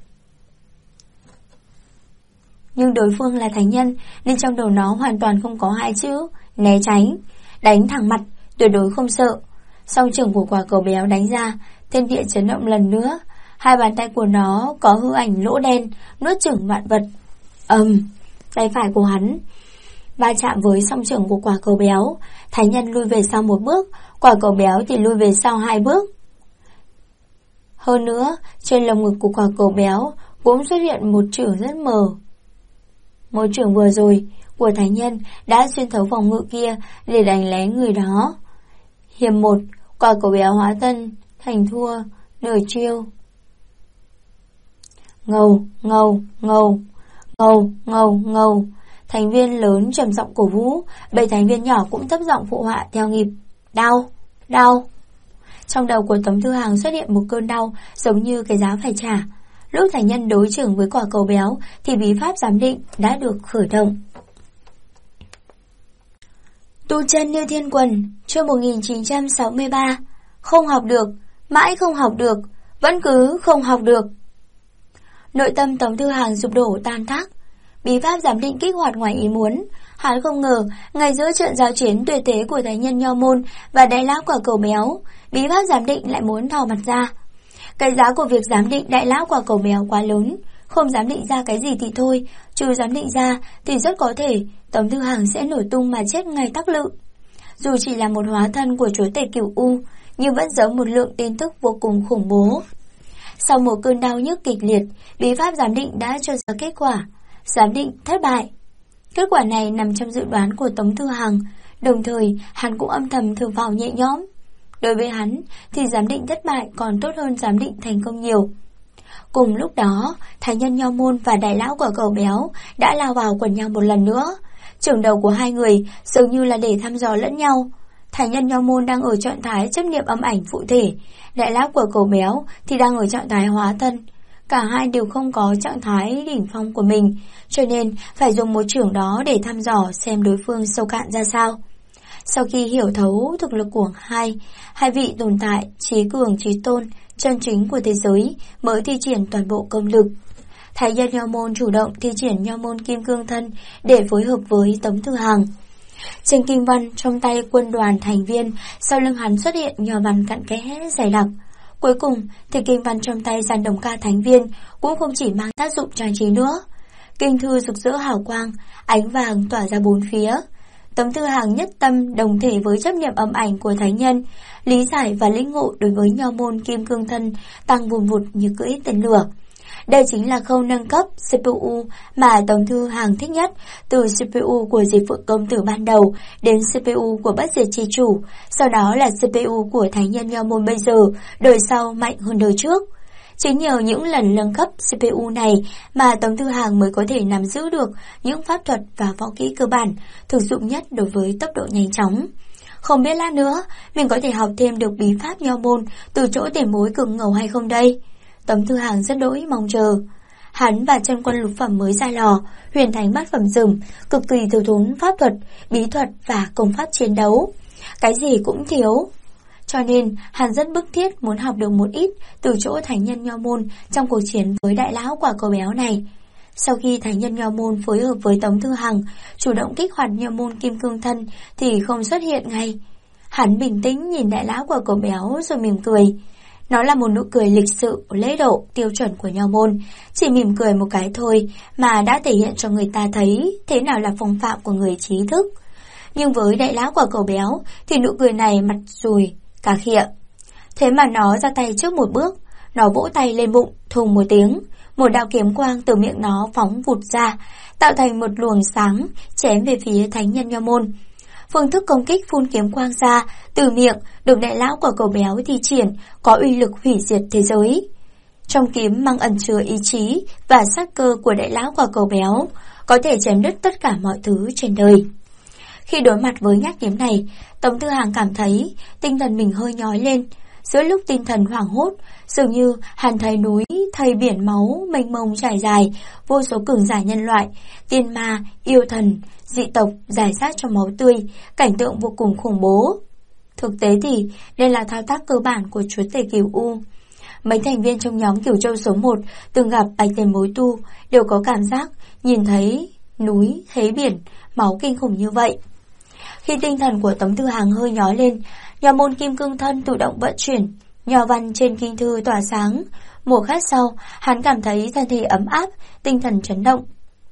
Nhưng đối phương là thánh nhân, nên trong đầu nó hoàn toàn không có hai chữ né tránh. Đánh thẳng mặt, tuyệt đối không sợ. Song trưởng của quả cầu béo đánh ra, thiên địa chấn động lần nữa. Hai bàn tay của nó có hư ảnh lỗ đen, nuốt chửng vạn vật. Tay phải của hắn va chạm với song trưởng của quả cầu béo. Thánh nhân lui về sau một bước, quả cầu béo thì lui về sau 2 bước. Hơn nữa, trên lồng ngực của quả cầu béo cũng xuất hiện một chưởng rất mờ. Một chưởng vừa rồi của thánh nhân đã xuyên thấu phòng ngự kia để đánh lén người đó. Hiểm 1, quả cầu béo hóa thân thành thua nửa chiêu. Ngầu, ngầu, ngầu, ngầu, ngầu, ngầu. Thành viên lớn trầm giọng cổ vũ, 7 thành viên nhỏ cũng thấp giọng phụ họa theo nhịp. Đau, đau. Trong đầu của Tống Thư Hàng xuất hiện một cơn đau giống như cái giá phải trả. Lúc thành nhân đối chưởng với quả cầu béo thì bí pháp giám định đã được khởi động. Tu chân như thiên quần, chương 1963. Không học được, mãi không học được, vẫn cứ không học được. Nội tâm Tống Thư Hàng sụp đổ tan tác. Bí pháp giám định kích hoạt ngoài ý muốn. Hắn không ngờ, ngay giữa trận giao chiến tuyệt thế của thánh nhân Nho Môn và đại lão quả cầu béo, bí pháp giám định lại muốn thò mặt ra. Cái giá của việc giám định đại lão quả cầu béo quá lớn, không dám định ra cái gì thì thôi, trừ dám định ra thì rất có thể Tống Thư Hàng sẽ nổi tung mà chết ngay tắc lự. Dù chỉ là một hóa thân của chúa tể Cửu U, nhưng vẫn giấu một lượng tin tức vô cùng khủng bố. Sau một cơn đau nhức kịch liệt, bí pháp giám định đã cho ra kết quả. Giám định thất bại. Kết quả này nằm trong dự đoán của Tống Thư Hàng, đồng thời hắn cũng âm thầm thở phào nhẹ nhõm. Đối với hắn thì giám định thất bại còn tốt hơn giám định thành công nhiều. Cùng lúc đó, thánh nhân Nho Môn và đại lão quả cầu béo đã lao vào quần nhau một lần nữa. Chưởng đầu của hai người dường như là để thăm dò lẫn nhau. Thánh nhân Nho Môn đang ở trạng thái chấp niệm âm ảnh phụ thể, đại lão quả cầu béo thì đang ở trạng thái hóa thân. Cả hai đều không có trạng thái đỉnh phong của mình, cho nên phải dùng một chưởng đó để thăm dò xem đối phương sâu cạn ra sao. Sau khi hiểu thấu thực lực của hai vị tồn tại trí cường trí tôn chân chính của thế giới mới thi triển toàn bộ công lực. Thánh nhân Nho Môn chủ động thi triển Nho Môn Kim Cương Thân để phối hợp với Tống Thư Hàng. Trên kim văn trong tay quân đoàn thành viên, sau lưng hắn xuất hiện nho văn cặn kẽ dày đặc. Cuối cùng thì kinh văn trong tay Giàn Đồng Ca thánh viên cũng không chỉ mang tác dụng trang trí nữa. Kinh thư rực rỡ hào quang, ánh vàng tỏa ra bốn phía. Tống Thư Hàng nhất tâm đồng thể với chấp niệm âm ảnh của thánh nhân, lý giải và lĩnh ngộ đối với Nho Môn Kim Cương Thân tăng vùn vụt như cưỡi tên lửa. Đây chính là khâu nâng cấp CPU mà Tống Thư Hàng thích nhất, từ CPU của Diệp Phượng Công Tử ban đầu đến CPU của Bất Diệt Chi Chủ, sau đó là CPU của thánh nhân Nho Môn bây giờ, đời sau mạnh hơn đời trước. Chính nhờ những lần nâng cấp CPU này mà Tống Thư Hàng mới có thể nắm giữ được những pháp thuật và võ kỹ cơ bản, thực dụng nhất đối với tốc độ nhanh chóng. Không biết lát nữa, mình có thể học thêm được bí pháp Nho Môn từ chỗ tiền bối cực ngầu hay không đây? Tống Thư Hàng rất đỗi mong chờ. Hắn và chân quân lục phẩm mới ra lò, huyền thánh bát phẩm rừng, cực kỳ thiếu thốn pháp thuật, bí thuật và công pháp chiến đấu. Cái gì cũng thiếu. Cho nên, hắn rất bức thiết muốn học được một ít từ chỗ thánh nhân Nho Môn trong cuộc chiến với đại lão quả cầu béo này. Sau khi Thánh nhân Nho Môn phối hợp với Tống Thư Hằng chủ động kích hoạt Nho Môn Kim Cương Thân thì không xuất hiện ngay. Hắn bình tĩnh nhìn đại lão quả cầu béo rồi mỉm cười. Nó là một nụ cười lịch sự, lễ độ, tiêu chuẩn của Nho Môn. Chỉ mỉm cười một cái thôi mà đã thể hiện cho người ta thấy thế nào là phong phạm của người trí thức. Nhưng với đại lão quả cầu béo thì nụ cười này mặt dùi, cà khịa. Thế mà nó ra tay trước một bước. Nó vỗ tay lên bụng, thùng một tiếng. Một đạo kiếm quang từ miệng nó phóng vụt ra, tạo thành một luồng sáng chém về phía Thánh nhân Nho Môn. Phương thức công kích phun kiếm quang ra từ miệng được đại lão quả cầu béo thi triển có uy lực hủy diệt thế giới. Trong kiếm mang ẩn chứa ý chí và sát cơ của đại lão quả cầu béo, có thể chém đứt tất cả mọi thứ trên đời. Khi đối mặt với nhát kiếm này, Tống Thư Hằng cảm thấy tinh thần mình hơi nhói lên. Giữa lúc tinh thần hoảng hốt, dường như hắn thấy núi, thấy biển máu mênh mông trải dài, vô số cường giả nhân loại, tiên ma, yêu thần, dị tộc rải rác trong máu tươi, cảnh tượng vô cùng khủng bố. Thực tế thì đây là thao tác cơ bản của chúa tể Cửu U. Mấy thành viên trong nhóm Cửu Châu số 1 từng gặp Bạch Tiền Bối Tu đều có cảm giác nhìn thấy núi, thấy biển, máu kinh khủng như vậy. Khi tinh thần của Tống Thư Hằng hơi nhói lên, Nho Môn Kim Cương Thân tự động vận chuyển, nho văn trên kinh thư tỏa sáng. Một khắc sau, hắn cảm thấy thân thể ấm áp, tinh thần chấn động.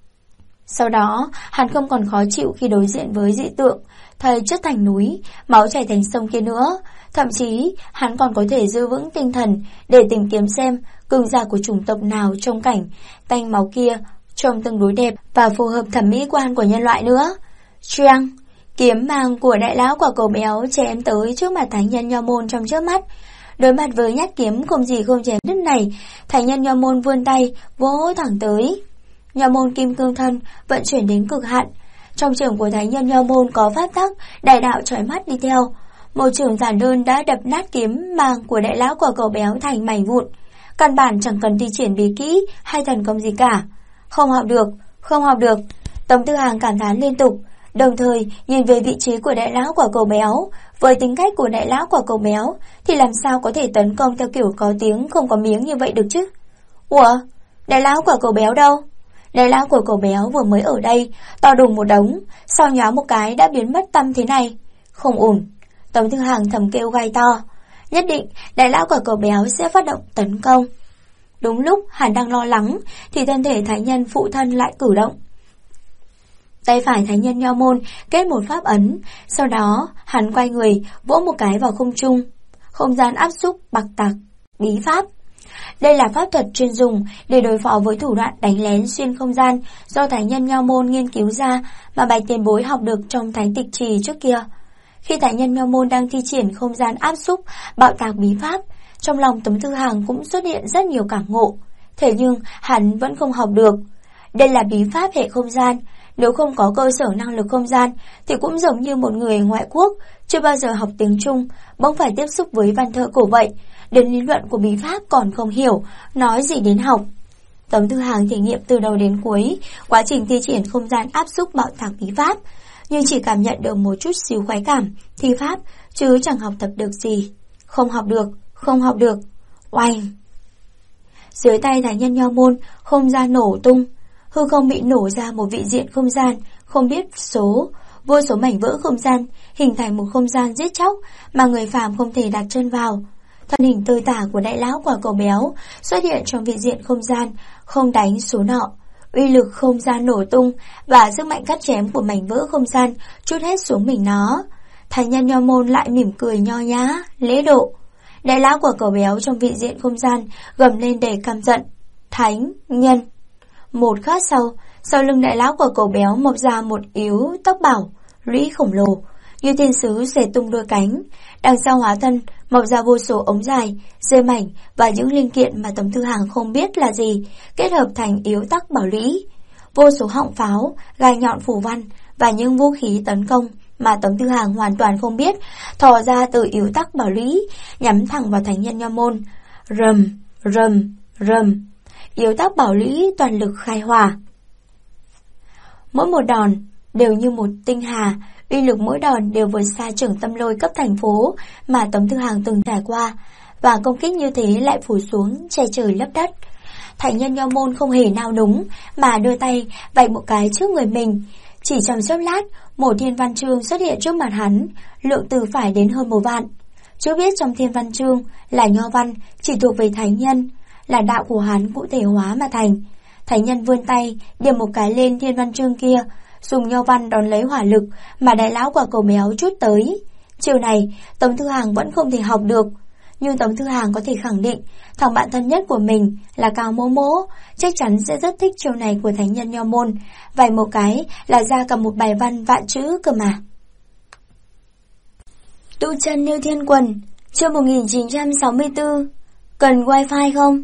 Sau đó, hắn không còn khó chịu khi đối diện với dị tượng, thây chất thành núi, máu chảy thành sông kia nữa. Thậm chí, hắn còn có thể giữ vững tinh thần để tìm kiếm xem cường giả của chủng tộc nào trong cảnh tanh máu kia trông tương đối đẹp và phù hợp thẩm mỹ quan của nhân loại nữa. Choang! Kiếm mang của đại lão quả cầu béo chém tới trước mặt Thánh nhân Nho Môn trong chớp mắt. Đối mặt với nhát kiếm không gì không chém đứt này, Thánh nhân Nho Môn vươn tay vỗ thẳng tới. Nho Môn Kim Cương Thân vận chuyển đến cực hạn. Trong trường của Thánh nhân Nho Môn có pháp tắc đại đạo chói mắt đi theo. Một trường giản đơn đã đập nát kiếm mang của đại lão quả cầu béo thành mảnh vụn. Căn bản chẳng cần thi triển bí kỹ hay thần công gì cả. Không học được, không học được. Tống Thư Hằng cảm thán liên tục. Đồng thời nhìn về vị trí của đại lão quả cầu béo. Với tính cách của đại lão quả cầu béo thì làm sao có thể tấn công theo kiểu có tiếng không có miếng như vậy được chứ? Ủa? Đại lão quả cầu béo đâu? Đại lão quả cầu béo vừa mới ở đây, to đùng một đống, sau nhoáng một cái đã biến mất tăm thế này. Không ổn. Tống Thư Hằng thầm kêu gai to. Nhất định đại lão quả cầu béo sẽ phát động tấn công. Đúng lúc hắn đang lo lắng thì thân thể Thánh nhân phụ thân lại cử động. Tay phải Thánh nhân Nho Môn kết một pháp ấn, sau đó hắn quay người vỗ một cái vào không trung. Không gian áp xúc bạc tạc bí pháp. Đây là pháp thuật chuyên dùng để đối phó với thủ đoạn đánh lén xuyên không gian do Thánh nhân Nho Môn nghiên cứu ra mà Bạch Tiền Bối học được trong Thánh Tịch Trì trước kia. Khi Thánh nhân Nho Môn đang thi triển không gian áp xúc bạo tạc bí pháp, trong lòng Tống Thư Hằng cũng xuất hiện rất nhiều cảm ngộ. Thế nhưng hắn vẫn không học được. Đây là bí pháp hệ không gian. Nếu không có cơ sở năng lực không gian thì cũng giống như một người ngoại quốc chưa bao giờ học tiếng Trung, bỗng phải tiếp xúc với văn thơ cổ vậy. Đến lý luận của bí pháp còn không hiểu, nói gì đến học. Tống Thư Hằng thể nghiệm từ đầu đến cuối quá trình thi triển không gian áp xúc bạo tạc bí pháp, nhưng chỉ cảm nhận được một chút xíu khoái cảm thi pháp, chứ chẳng học tập được gì. Không học được, không học được. Oanh! Dưới tay Thánh nhân Nho Môn, không gian nổ tung. Hư không bị nổ ra một vị diện không gian, không biết số, vô số mảnh vỡ không gian, hình thành một không gian giết chóc mà người phàm không thể đặt chân vào. Thân hình tơi tả của đại lão quả cầu béo xuất hiện trong vị diện không gian, không đánh số nọ. Uy lực không gian nổ tung và sức mạnh cắt chém của mảnh vỡ không gian trút hết xuống mình nó. Thánh nhân Nho Môn lại mỉm cười nho nhã, lễ độ. Đại lão quả cầu béo trong vị diện không gian gầm lên để căm giận. Thánh nhân. Một khắc sau lưng đại lão của cầu béo mọc ra một yếu tóc bảo, lũy khổng lồ, như thiên sứ xẻ tung đôi cánh. Đằng sau hóa thân mọc ra vô số ống dài, dây mảnh và những linh kiện mà Tống Thư Hằng không biết là gì, kết hợp thành yếu tóc bảo lũy. Vô số họng pháo, gai nhọn phủ văn và những vũ khí tấn công mà Tống Thư Hằng hoàn toàn không biết thò ra từ yếu tóc bảo lũy, nhắm thẳng vào Thánh nhân Nho Môn. Rầm, rầm, rầm. Yếu tóc bảo lũy toàn lực khai hỏa. Mỗi một đòn đều như một tinh hà, uy lực mỗi đòn đều vượt xa trưởng tâm lôi cấp thành phố mà Tống Thư Hằng từng trải qua, và công kích như thế lại phủ xuống che trời lấp đất. Thánh nhân Nho Môn không hề nao núng mà đưa tay vạch một cái trước người mình. Chỉ trong chốc lát, một thiên văn chương xuất hiện trước mặt hắn, lượng từ phải đến hơn 1 vạn. Chưa biết trong thiên văn chương là nho văn chỉ thuộc về thánh nhân, là đạo của hắn cụ thể hóa mà thành. Thánh nhân vươn tay điểm một cái lên thiên văn chương kia, dùng nho văn đón lấy hỏa lực mà đại lão quả cầu béo chút tới. Chiều này Tống Thư Hàng vẫn không thể học được, nhưng Tống Thư Hàng có thể khẳng định thằng bạn thân nhất của mình là Cao Mỗ Mỗ chắc chắn sẽ rất thích chiều này của thánh nhân Nho Môn, vài một cái là ra cầm một bài văn vạn chữ cơ mà. Tu chân Niêu Thiên Quần, chương 1964. Cần wifi không?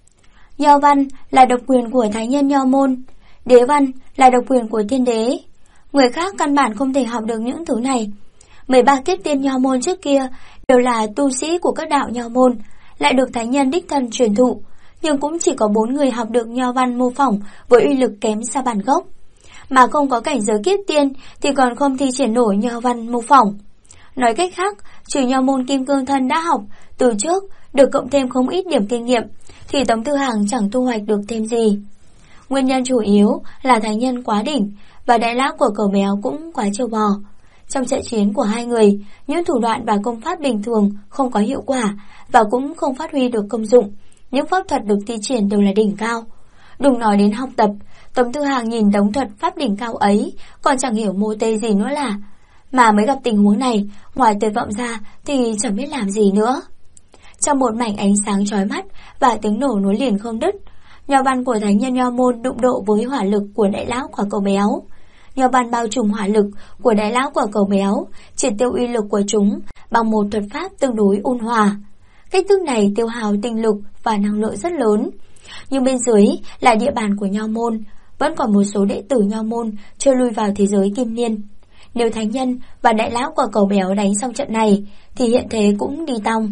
Nho văn là độc quyền của thánh nhân Nho Môn, đế văn là độc quyền của thiên đế. Người khác căn bản không thể học được những thứ này. 13 kiếp tiên Nho Môn trước kia đều là tu sĩ của các đạo Nho Môn, lại được thánh nhân đích thân truyền thụ, nhưng cũng chỉ có 4 người học được nho văn mô phỏng với uy lực kém xa bản gốc. Mà không có cảnh giới kiếp tiên thì còn không thi triển nổi nho văn mô phỏng. Nói cách khác, trừ Nho Môn Kim Cương Thân đã học từ trước, được cộng thêm không ít điểm kinh nghiệm, thì Tống Thư Hàng chẳng thu hoạch được thêm gì. Nguyên nhân chủ yếu là thánh nhân quá đỉnh và đại lão của cẩu béo cũng quá trâu bò. Trong trận chiến của hai người, những thủ đoạn và công pháp bình thường không có hiệu quả và cũng không phát huy được công dụng. Những pháp thuật được thi triển đều là đỉnh cao. Đừng nói đến học tập, Tống Thư Hàng nhìn đống thuật pháp đỉnh cao ấy còn chẳng hiểu mô tê gì nữa là. Mà mới gặp tình huống này, ngoài tuyệt vọng ra thì chẳng biết làm gì nữa. Trong một mảnh ánh sáng chói mắt và tiếng nổ nối liền không đứt, nho văn của thánh nhân Nho Môn đụng độ với hỏa lực của đại lão quả cầu béo. Nho văn bao trùm hỏa lực của đại lão quả cầu béo, triệt tiêu uy lực của chúng bằng một thuật pháp tương đối ôn hòa. Cách thức này tiêu hao tinh lực và năng lượng rất lớn. Nhưng bên dưới là địa bàn của Nho Môn, vẫn còn một số đệ tử Nho Môn chưa lui vào thế giới kim niên. Nếu thánh nhân và đại lão quả cầu béo đánh xong trận này thì hiện thế cũng đi tong.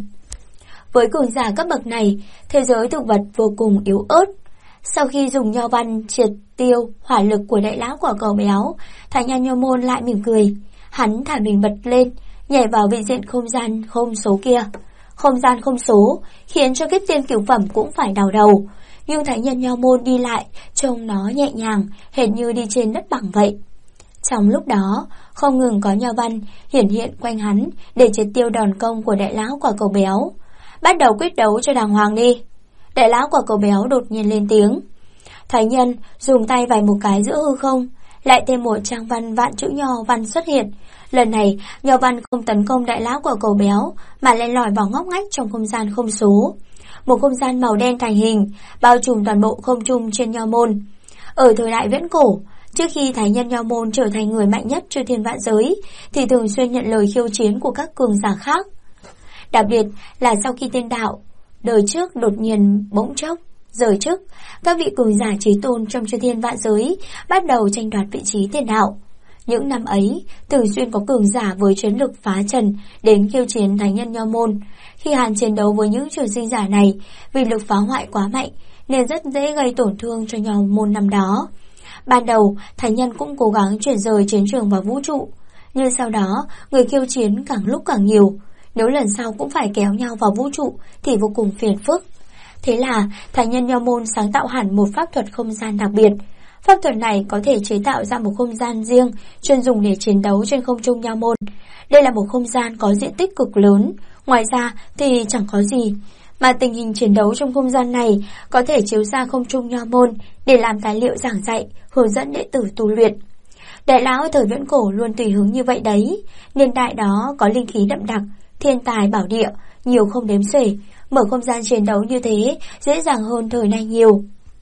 Với cường giả cấp bậc này, thế giới thực vật vô cùng yếu ớt. Sau khi dùng nho văn triệt tiêu hỏa lực của đại lão quả cầu béo, thánh nhân Nho Môn lại mỉm cười. Hắn thả mình bật lên, nhảy vào vị diện không gian không số kia. Không gian không số khiến cho kiếp tiên cửu phẩm cũng phải đau đầu, nhưng thánh nhân Nho Môn đi lại trông nó nhẹ nhàng, hệt như đi trên đất bằng vậy. Trong lúc đó, không ngừng có nho văn hiển hiện quanh hắn để triệt tiêu đòn công của đại lão quả cầu béo. Bắt đầu quyết đấu cho đàng hoàng đi. Đại lão quả cầu béo đột nhiên lên tiếng. Thánh nhân dùng tay vạch một cái giữa hư không, lại thêm một trang văn vạn chữ nho văn xuất hiện. Lần này, nho văn không tấn công đại lão quả cầu béo mà len lỏi vào ngóc ngách trong không gian không số. Một không gian màu đen thành hình, bao trùm toàn bộ không trung trên Nho Môn. Ở thời đại viễn cổ, trước khi thánh nhân Nho Môn trở thành người mạnh nhất trên thiên vạn giới, thì thường xuyên nhận lời khiêu chiến của các cường giả khác. Đặc biệt là sau khi tiên đạo đời trước đột nhiên bỗng chốc rời chức, các vị cường giả chí tôn trong chư thiên vạn giới bắt đầu tranh đoạt vị trí tiên đạo. Những năm ấy, thường xuyên có cường giả với chiến lực phá trần đến khiêu chiến thánh nhân Nho Môn. Khi hắn chiến đấu với những trường sinh giả này, vì lực phá hoại quá mạnh nên rất dễ gây tổn thương cho Nho Môn năm đó. Ban đầu, thánh nhân cũng cố gắng chuyển rời chiến trường vào vũ trụ, nhưng sau đó người khiêu chiến càng lúc càng nhiều. Nếu lần sau cũng phải kéo nhau vào vũ trụ thì vô cùng phiền phức. Thế là thánh nhân Nho Môn sáng tạo hẳn một pháp thuật không gian đặc biệt. Pháp thuật này có thể chế tạo ra một không gian riêng chuyên dùng để chiến đấu trên không trung Nho Môn. Đây là một không gian có diện tích cực lớn, ngoài ra thì chẳng có gì. Mà tình hình chiến đấu trong không gian này có thể chiếu ra không trung Nho Môn để làm tài liệu giảng dạy, hướng dẫn đệ tử tu luyện. Đại lão thời viễn cổ luôn tùy hứng như vậy đấy. Niên đại đó có linh khí đậm đặc, thiên tài bảo địa, nhiều không đếm xuể. Mở không gian chiến đấu như thế dễ dàng hơn thời nay nhiều.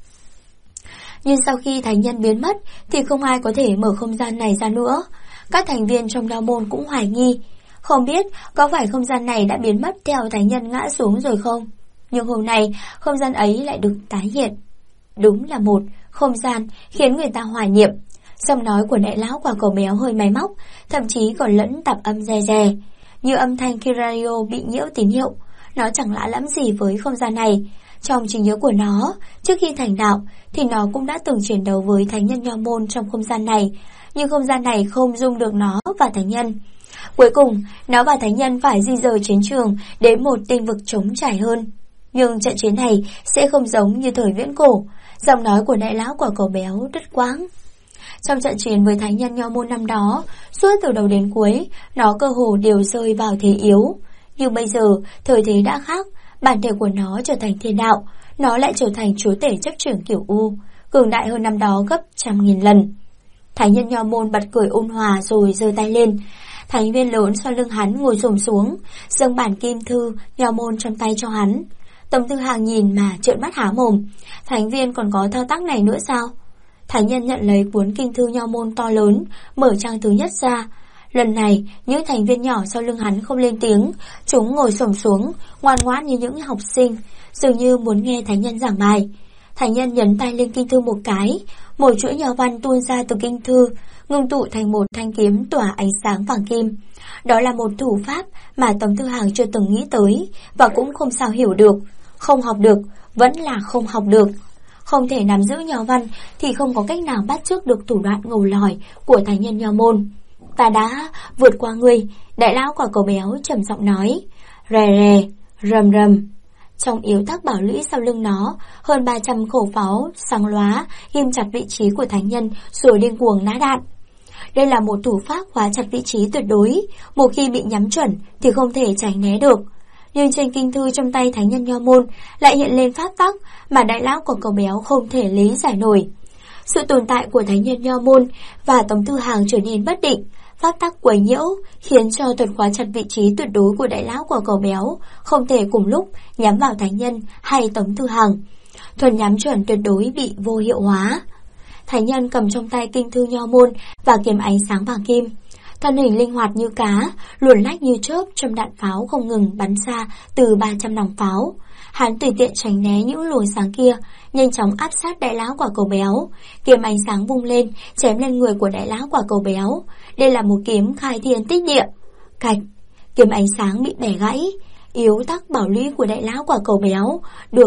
Nhưng sau khi thánh nhân biến mất thì không ai có thể mở không gian này ra nữa. Các thành viên trong Nho Môn cũng hoài nghi, không biết có phải không gian này đã biến mất theo thánh nhân ngã xuống rồi không. Nhưng hôm nay không gian ấy lại được tái hiện. Đúng là một không gian khiến người ta hoài niệm. Giọng nói của đại lão quả cầu béo hơi máy móc, thậm chí còn lẫn tạp âm rè rè, như âm thanh khi radio bị nhiễu tín hiệu. Nó chẳng lạ lẫm gì với không gian này. Trong trí nhớ của nó, trước khi thành đạo thì nó cũng đã từng chiến đấu với thánh nhân Nho Môn trong không gian này, nhưng không gian này không dung được nó và thánh nhân. Cuối cùng, nó và thánh nhân phải di rời chiến trường đến một tinh vực trống trải hơn. Nhưng trận chiến này sẽ không giống như thời viễn cổ. Giọng nói của đại lão quả cầu béo đứt quãng. Trong trận chiến với thánh nhân Nho môn năm đó, suốt từ đầu đến cuối, nó cơ hồ đều rơi vào thế yếu. Nhưng bây giờ, thời thế đã khác, bản thể của nó trở thành thiên đạo, nó lại trở thành chúa tể chấp trưởng kiểu U, cường đại hơn năm đó gấp 100.000 lần. Thánh nhân Nho môn bật cười ôn hòa rồi giơ tay lên. Thánh viên lớn sau lưng hắn ngồi xổm xuống, dâng bản kim thư Nho môn trong tay cho hắn. Tống Tư Hàng nhìn mà trợn mắt há mồm. Thánh viên còn có thao tác này nữa sao? Thánh nhân nhận lấy cuốn kinh thư Nho môn to lớn, mở trang thứ nhất ra. Lần này, những thành viên nhỏ sau lưng hắn không lên tiếng, chúng ngồi xổm xuống, ngoan ngoãn như những học sinh, dường như muốn nghe thánh nhân giảng bài. Thánh nhân nhấn tay lên kinh thư một cái, một chuỗi nho văn tuôn ra từ kinh thư, ngưng tụ thành một thanh kiếm tỏa ánh sáng vàng kim. Đó là một thủ pháp mà Tống Tư Hàng chưa từng nghĩ tới và cũng không sao hiểu được. Không học được, vẫn là không học được. Không thể nắm giữ nho văn thì không có cách nào bắt chước được thủ đoạn ngầu lòi của thánh nhân Nho môn. Ta đã vượt qua ngươi, đại lão quả cầu béo trầm giọng nói. Rè rè, rầm rầm. Trong yếu tắc bảo lũy sau lưng nó, hơn 300 khẩu pháo sáng lóa ghim chặt vị trí của thánh nhân rồi điên cuồng nã đạn. Đây là một thủ pháp khóa chặt vị trí tuyệt đối, một khi bị nhắm chuẩn thì không thể tránh né được. Nhưng trên kinh thư trong tay thánh nhân Nho môn lại hiện lên pháp tắc mà đại lão của cầu béo không thể lý giải nổi. Sự tồn tại của thánh nhân Nho môn và Tống Tư Hàng trở nên bất định, pháp tắc quấy nhiễu khiến cho thuật khóa chặt vị trí tuyệt đối của đại lão của cầu béo không thể cùng lúc nhắm vào thánh nhân hay Tống Tư Hàng. Thuật nhắm chuẩn tuyệt đối bị vô hiệu hóa. Thánh nhân cầm trong tay kinh thư Nho môn và kiếm ánh sáng vàng kim. Thân hình linh hoạt như cá, luồn lách như chớp trong đạn pháo không ngừng bắn ra từ 300 nòng pháo. Hắn tùy tiện tránh né những luồng sáng kia, nhanh chóng áp sát đại lão quả cầu béo. Kiếm ánh sáng vung lên, chém lên người của đại lão quả cầu béo. Đây là một kiếm khai thiên tích địa. Cạch, kiếm ánh sáng bị bẻ gãy. Yếu tắc bảo lũy của đại lão quả cầu béo được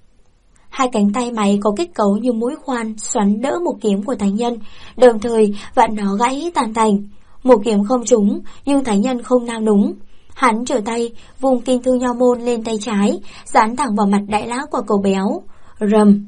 hai cánh tay máy có kết cấu như mũi khoan xoắn đỡ một kiếm của thánh nhân, đồng thời vặn nó gãy tan tành. Một kiếm không trúng, nhưng thánh nhân không nao núng. Hắn trở tay, vùng kinh thư Nho môn lên tay trái, dán thẳng vào mặt đại lão quả cầu béo. Rầm.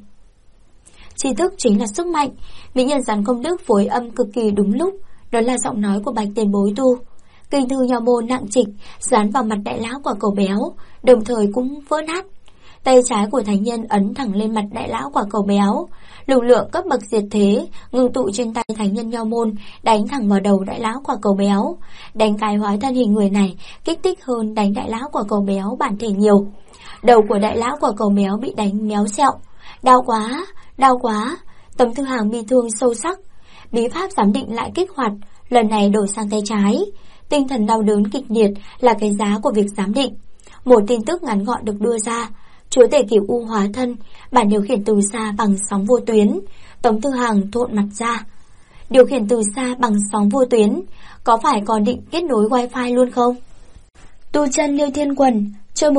Tri thức chính là sức mạnh. Mỹ nhân dàn công đức phối âm cực kỳ đúng lúc. Đó là giọng nói của bạch tiền bối tu. Kinh thư Nho môn nặng trịch, dán vào mặt đại lão quả cầu béo, đồng thời cũng vỡ nát. Tay trái của thánh nhân ấn thẳng lên mặt đại lão quả cầu béo. Lực lượng cấp bậc diệt thế ngưng tụ trên tay thánh nhân Nho môn, đánh thẳng vào đầu đại lão quả cầu béo. Đánh cái hóa thân hình người này kích thích hơn đánh đại lão quả cầu béo bản thể nhiều. Đầu của đại lão quả cầu béo bị đánh méo xẹo. Đau quá, đau quá. Tống Tư Hàng bị thương sâu sắc. Bí pháp giám định lại kích hoạt, lần này đổi sang tay trái. Tinh thần đau đớn kịch liệt là cái giá của việc giám định. Một tin tức ngắn gọn được đưa ra. Chúa tể kiểu U hóa thân, bản điều khiển từ xa bằng sóng vô tuyến. Tống Tư Hàng thộn mặt ra. Điều khiển từ xa bằng sóng vô tuyến, có phải còn định kết nối wifi luôn không? Tu chân Liêu Thiên Quần, chương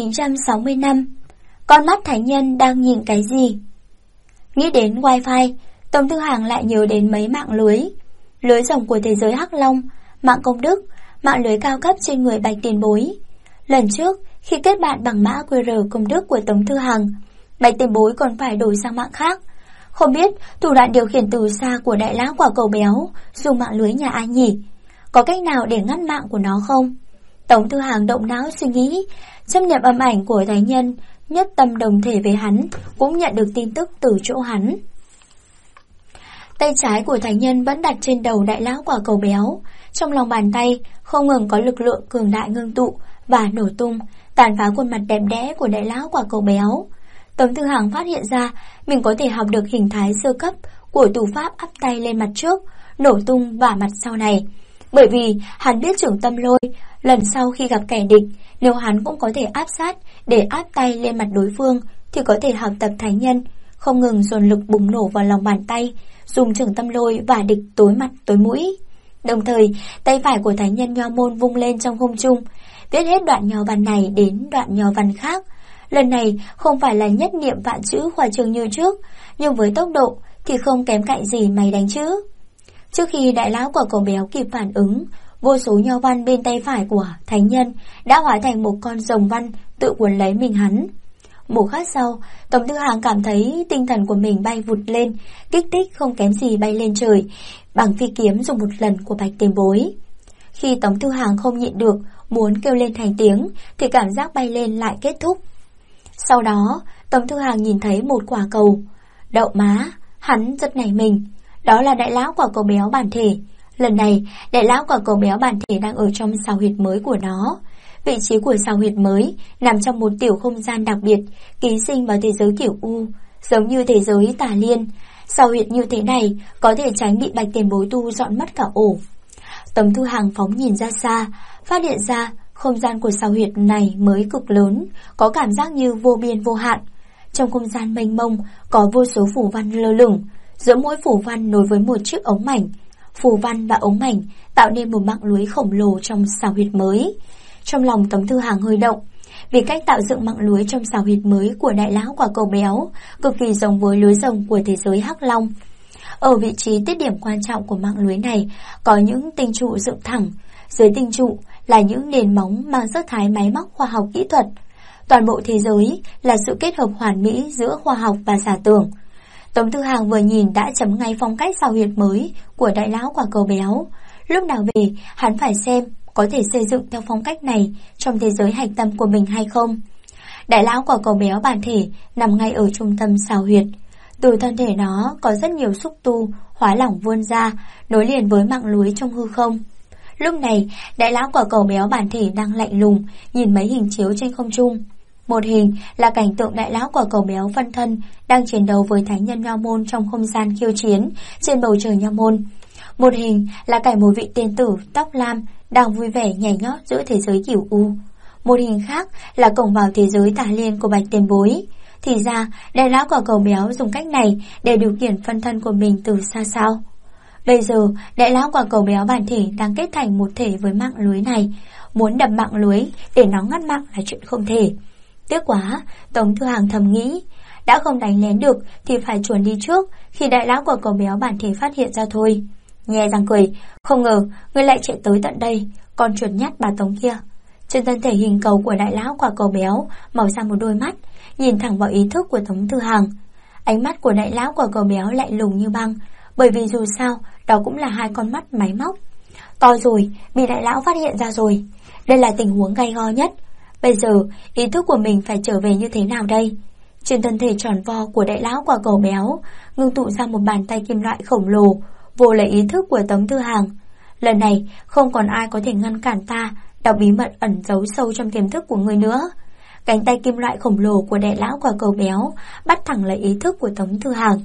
1965. Con mắt thánh nhân đang nhìn cái gì? Nghĩ đến wifi, Tống Tư Hàng lại nhớ đến mấy mạng lưới. Lưới rồng của thế giới Hắc Long, mạng công đức, mạng lưới cao cấp trên người bạch tiền bối. Lần trước, khi kết bạn bằng mã QR công đức của Tống Tư Hàng, bạch tiền bối còn phải đổi sang mạng khác. Không biết thủ đoạn điều khiển từ xa của đại lão quả cầu béo dùng mạng lưới nhà ai nhỉ? Có cách nào để ngắt mạng của nó không? Tống Tư Hàng động não suy nghĩ, chấp nhận âm ảnh của thánh nhân, nhất tâm đồng thể với hắn, cũng nhận được tin tức từ chỗ hắn. Tay trái của thánh nhân vẫn đặt trên đầu đại lão quả cầu béo. Trong lòng bàn tay không ngừng có lực lượng cường đại ngưng tụ và nổ tung, tàn phá khuôn mặt đẹp đẽ của đại lão quả cầu béo. Tống Tư Hàng phát hiện ra mình có thể học được hình thái sơ cấp của thủ pháp áp tay lên mặt trước, nổ tung và mặt sau này. Bởi vì hắn biết trưởng tâm lôi, lần sau khi gặp kẻ địch, nếu hắn cũng có thể áp sát để áp tay lên mặt đối phương, thì có thể học tập thánh nhân, không ngừng dồn lực bùng nổ vào lòng bàn tay, dùng trưởng tâm lôi và địch tối mặt tối mũi. Đồng thời, tay phải của thánh nhân Nho môn vung lên trong không trung, viết hết đoạn nho văn này đến đoạn nho văn khác. Lần này không phải là nhất niệm vạn chữ khoa trương như trước, nhưng với tốc độ thì không kém cạnh gì máy đánh chữ. Trước khi đại lão quả cầu béo kịp phản ứng, vô số nho văn bên tay phải của thánh nhân đã hóa thành một con rồng văn tự cuốn lấy mình hắn. Một khắc sau, Tống Thư Hàng cảm thấy tinh thần của mình bay vụt lên, kích thích không kém gì bay lên trời, bằng phi kiếm dùng một lần của Bạch Tiền Bối. Khi Tống Thư Hàng không nhịn được, muốn kêu lên thành tiếng, thì cảm giác bay lên lại kết thúc. Sau đó, Tống Thư Hàng nhìn thấy một quả cầu. Đậu má, hắn rất nảy mình. Đó là đại lão quả cầu béo bản thể. Lần này, đại lão quả cầu béo bản thể đang ở trong sao huyệt mới của nó. Vị trí của sao huyệt mới nằm trong một tiểu không gian đặc biệt, ký sinh vào thế giới kiểu U, giống như thế giới Tà Liên. Sao huyệt như thế này có thể tránh bị Bạch Tiền Bối tu dọn mất cả ổ. Tống Thư Hàng phóng nhìn ra xa, phát hiện ra không gian của sao huyệt này mới cực lớn, có cảm giác như vô biên vô hạn. Trong không gian mênh mông có vô số phù văn lơ lửng, giữa mỗi phù văn nối với một chiếc ống mảnh. Phù văn và ống mảnh tạo nên một mạng lưới khổng lồ trong sao huyệt mới. Trong lòng Tống Thư Hàng hơi động, vì cách tạo dựng mạng lưới trong sao huyệt mới của đại lão quả cầu béo cực kỳ giống với lưới rồng của thế giới Hắc Long. Ở vị trí tiết điểm quan trọng của mạng lưới này có những tinh trụ dựng thẳng, dưới tinh trụ là những nền móng mang sắc thái máy móc khoa học kỹ thuật. Toàn bộ thế giới là sự kết hợp hoàn mỹ giữa khoa học và giả tưởng. Tống Thư Hàng vừa nhìn đã chấm ngay phong cách sao huyệt mới của đại lão quả cầu béo. Lúc nào về, hắn phải xem có thể xây dựng theo phong cách này trong thế giới hạch tâm của mình hay không. Đại lão quả cầu béo bản thể nằm ngay ở trung tâm sao huyệt. Từ thân thể nó có rất nhiều xúc tu, hóa lỏng vươn ra, nối liền với mạng lưới trong hư không. Lúc này, đại lão quả cầu béo bản thể đang lạnh lùng, nhìn mấy hình chiếu trên không trung. Một hình là cảnh tượng đại lão quả cầu béo phân thân đang chiến đấu với thánh nhân Nho Môn trong không gian khiêu chiến trên bầu trời Nho Môn. Một hình là cảnh một vị tiên tử tóc lam đang vui vẻ nhảy nhót giữa thế giới Cửu U. Một hình khác là cổng vào thế giới Tà Liên của Bạch Tiền Bối. Thì ra, đại lão quả cầu béo dùng cách này để điều khiển phân thân của mình từ xa sao. Bây giờ, đại lão quả cầu béo bản thể đang kết thành một thể với mạng lưới này. Muốn đập mạng lưới để nó ngắt mạng là chuyện không thể. Tiếc quá, Tống Thư Hàng thầm nghĩ. Đã không đánh lén được thì phải chuồn đi trước khi đại lão quả cầu béo bản thể phát hiện ra thôi. Nhe răng cười, không ngờ ngươi lại chạy tới tận đây, con chuột nhắt bà Tống kia. Trên thân thể hình cầu của đại lão quả cầu béo mở ra một đôi mắt, nhìn thẳng vào ý thức của Tống Thư Hàng. Ánh mắt của đại lão quả cầu béo lạnh lùng như băng, bởi vì dù sao đó cũng là hai con mắt máy móc. To rồi, bị đại lão phát hiện ra rồi. Đây là tình huống gay go nhất. Bây giờ ý thức của mình phải trở về như thế nào đây? Trên thân thể tròn vo của đại lão quả cầu béo ngưng tụ ra một bàn tay kim loại khổng lồ, vô lấy ý thức của Tống Thư Hàng. Lần này không còn ai có thể ngăn cản ta đọc bí mật ẩn giấu sâu trong tiềm thức của người nữa. Cánh tay kim loại khổng lồ của đại lão quả cầu béo bắt thẳng lấy ý thức của Tống Thư Hàng.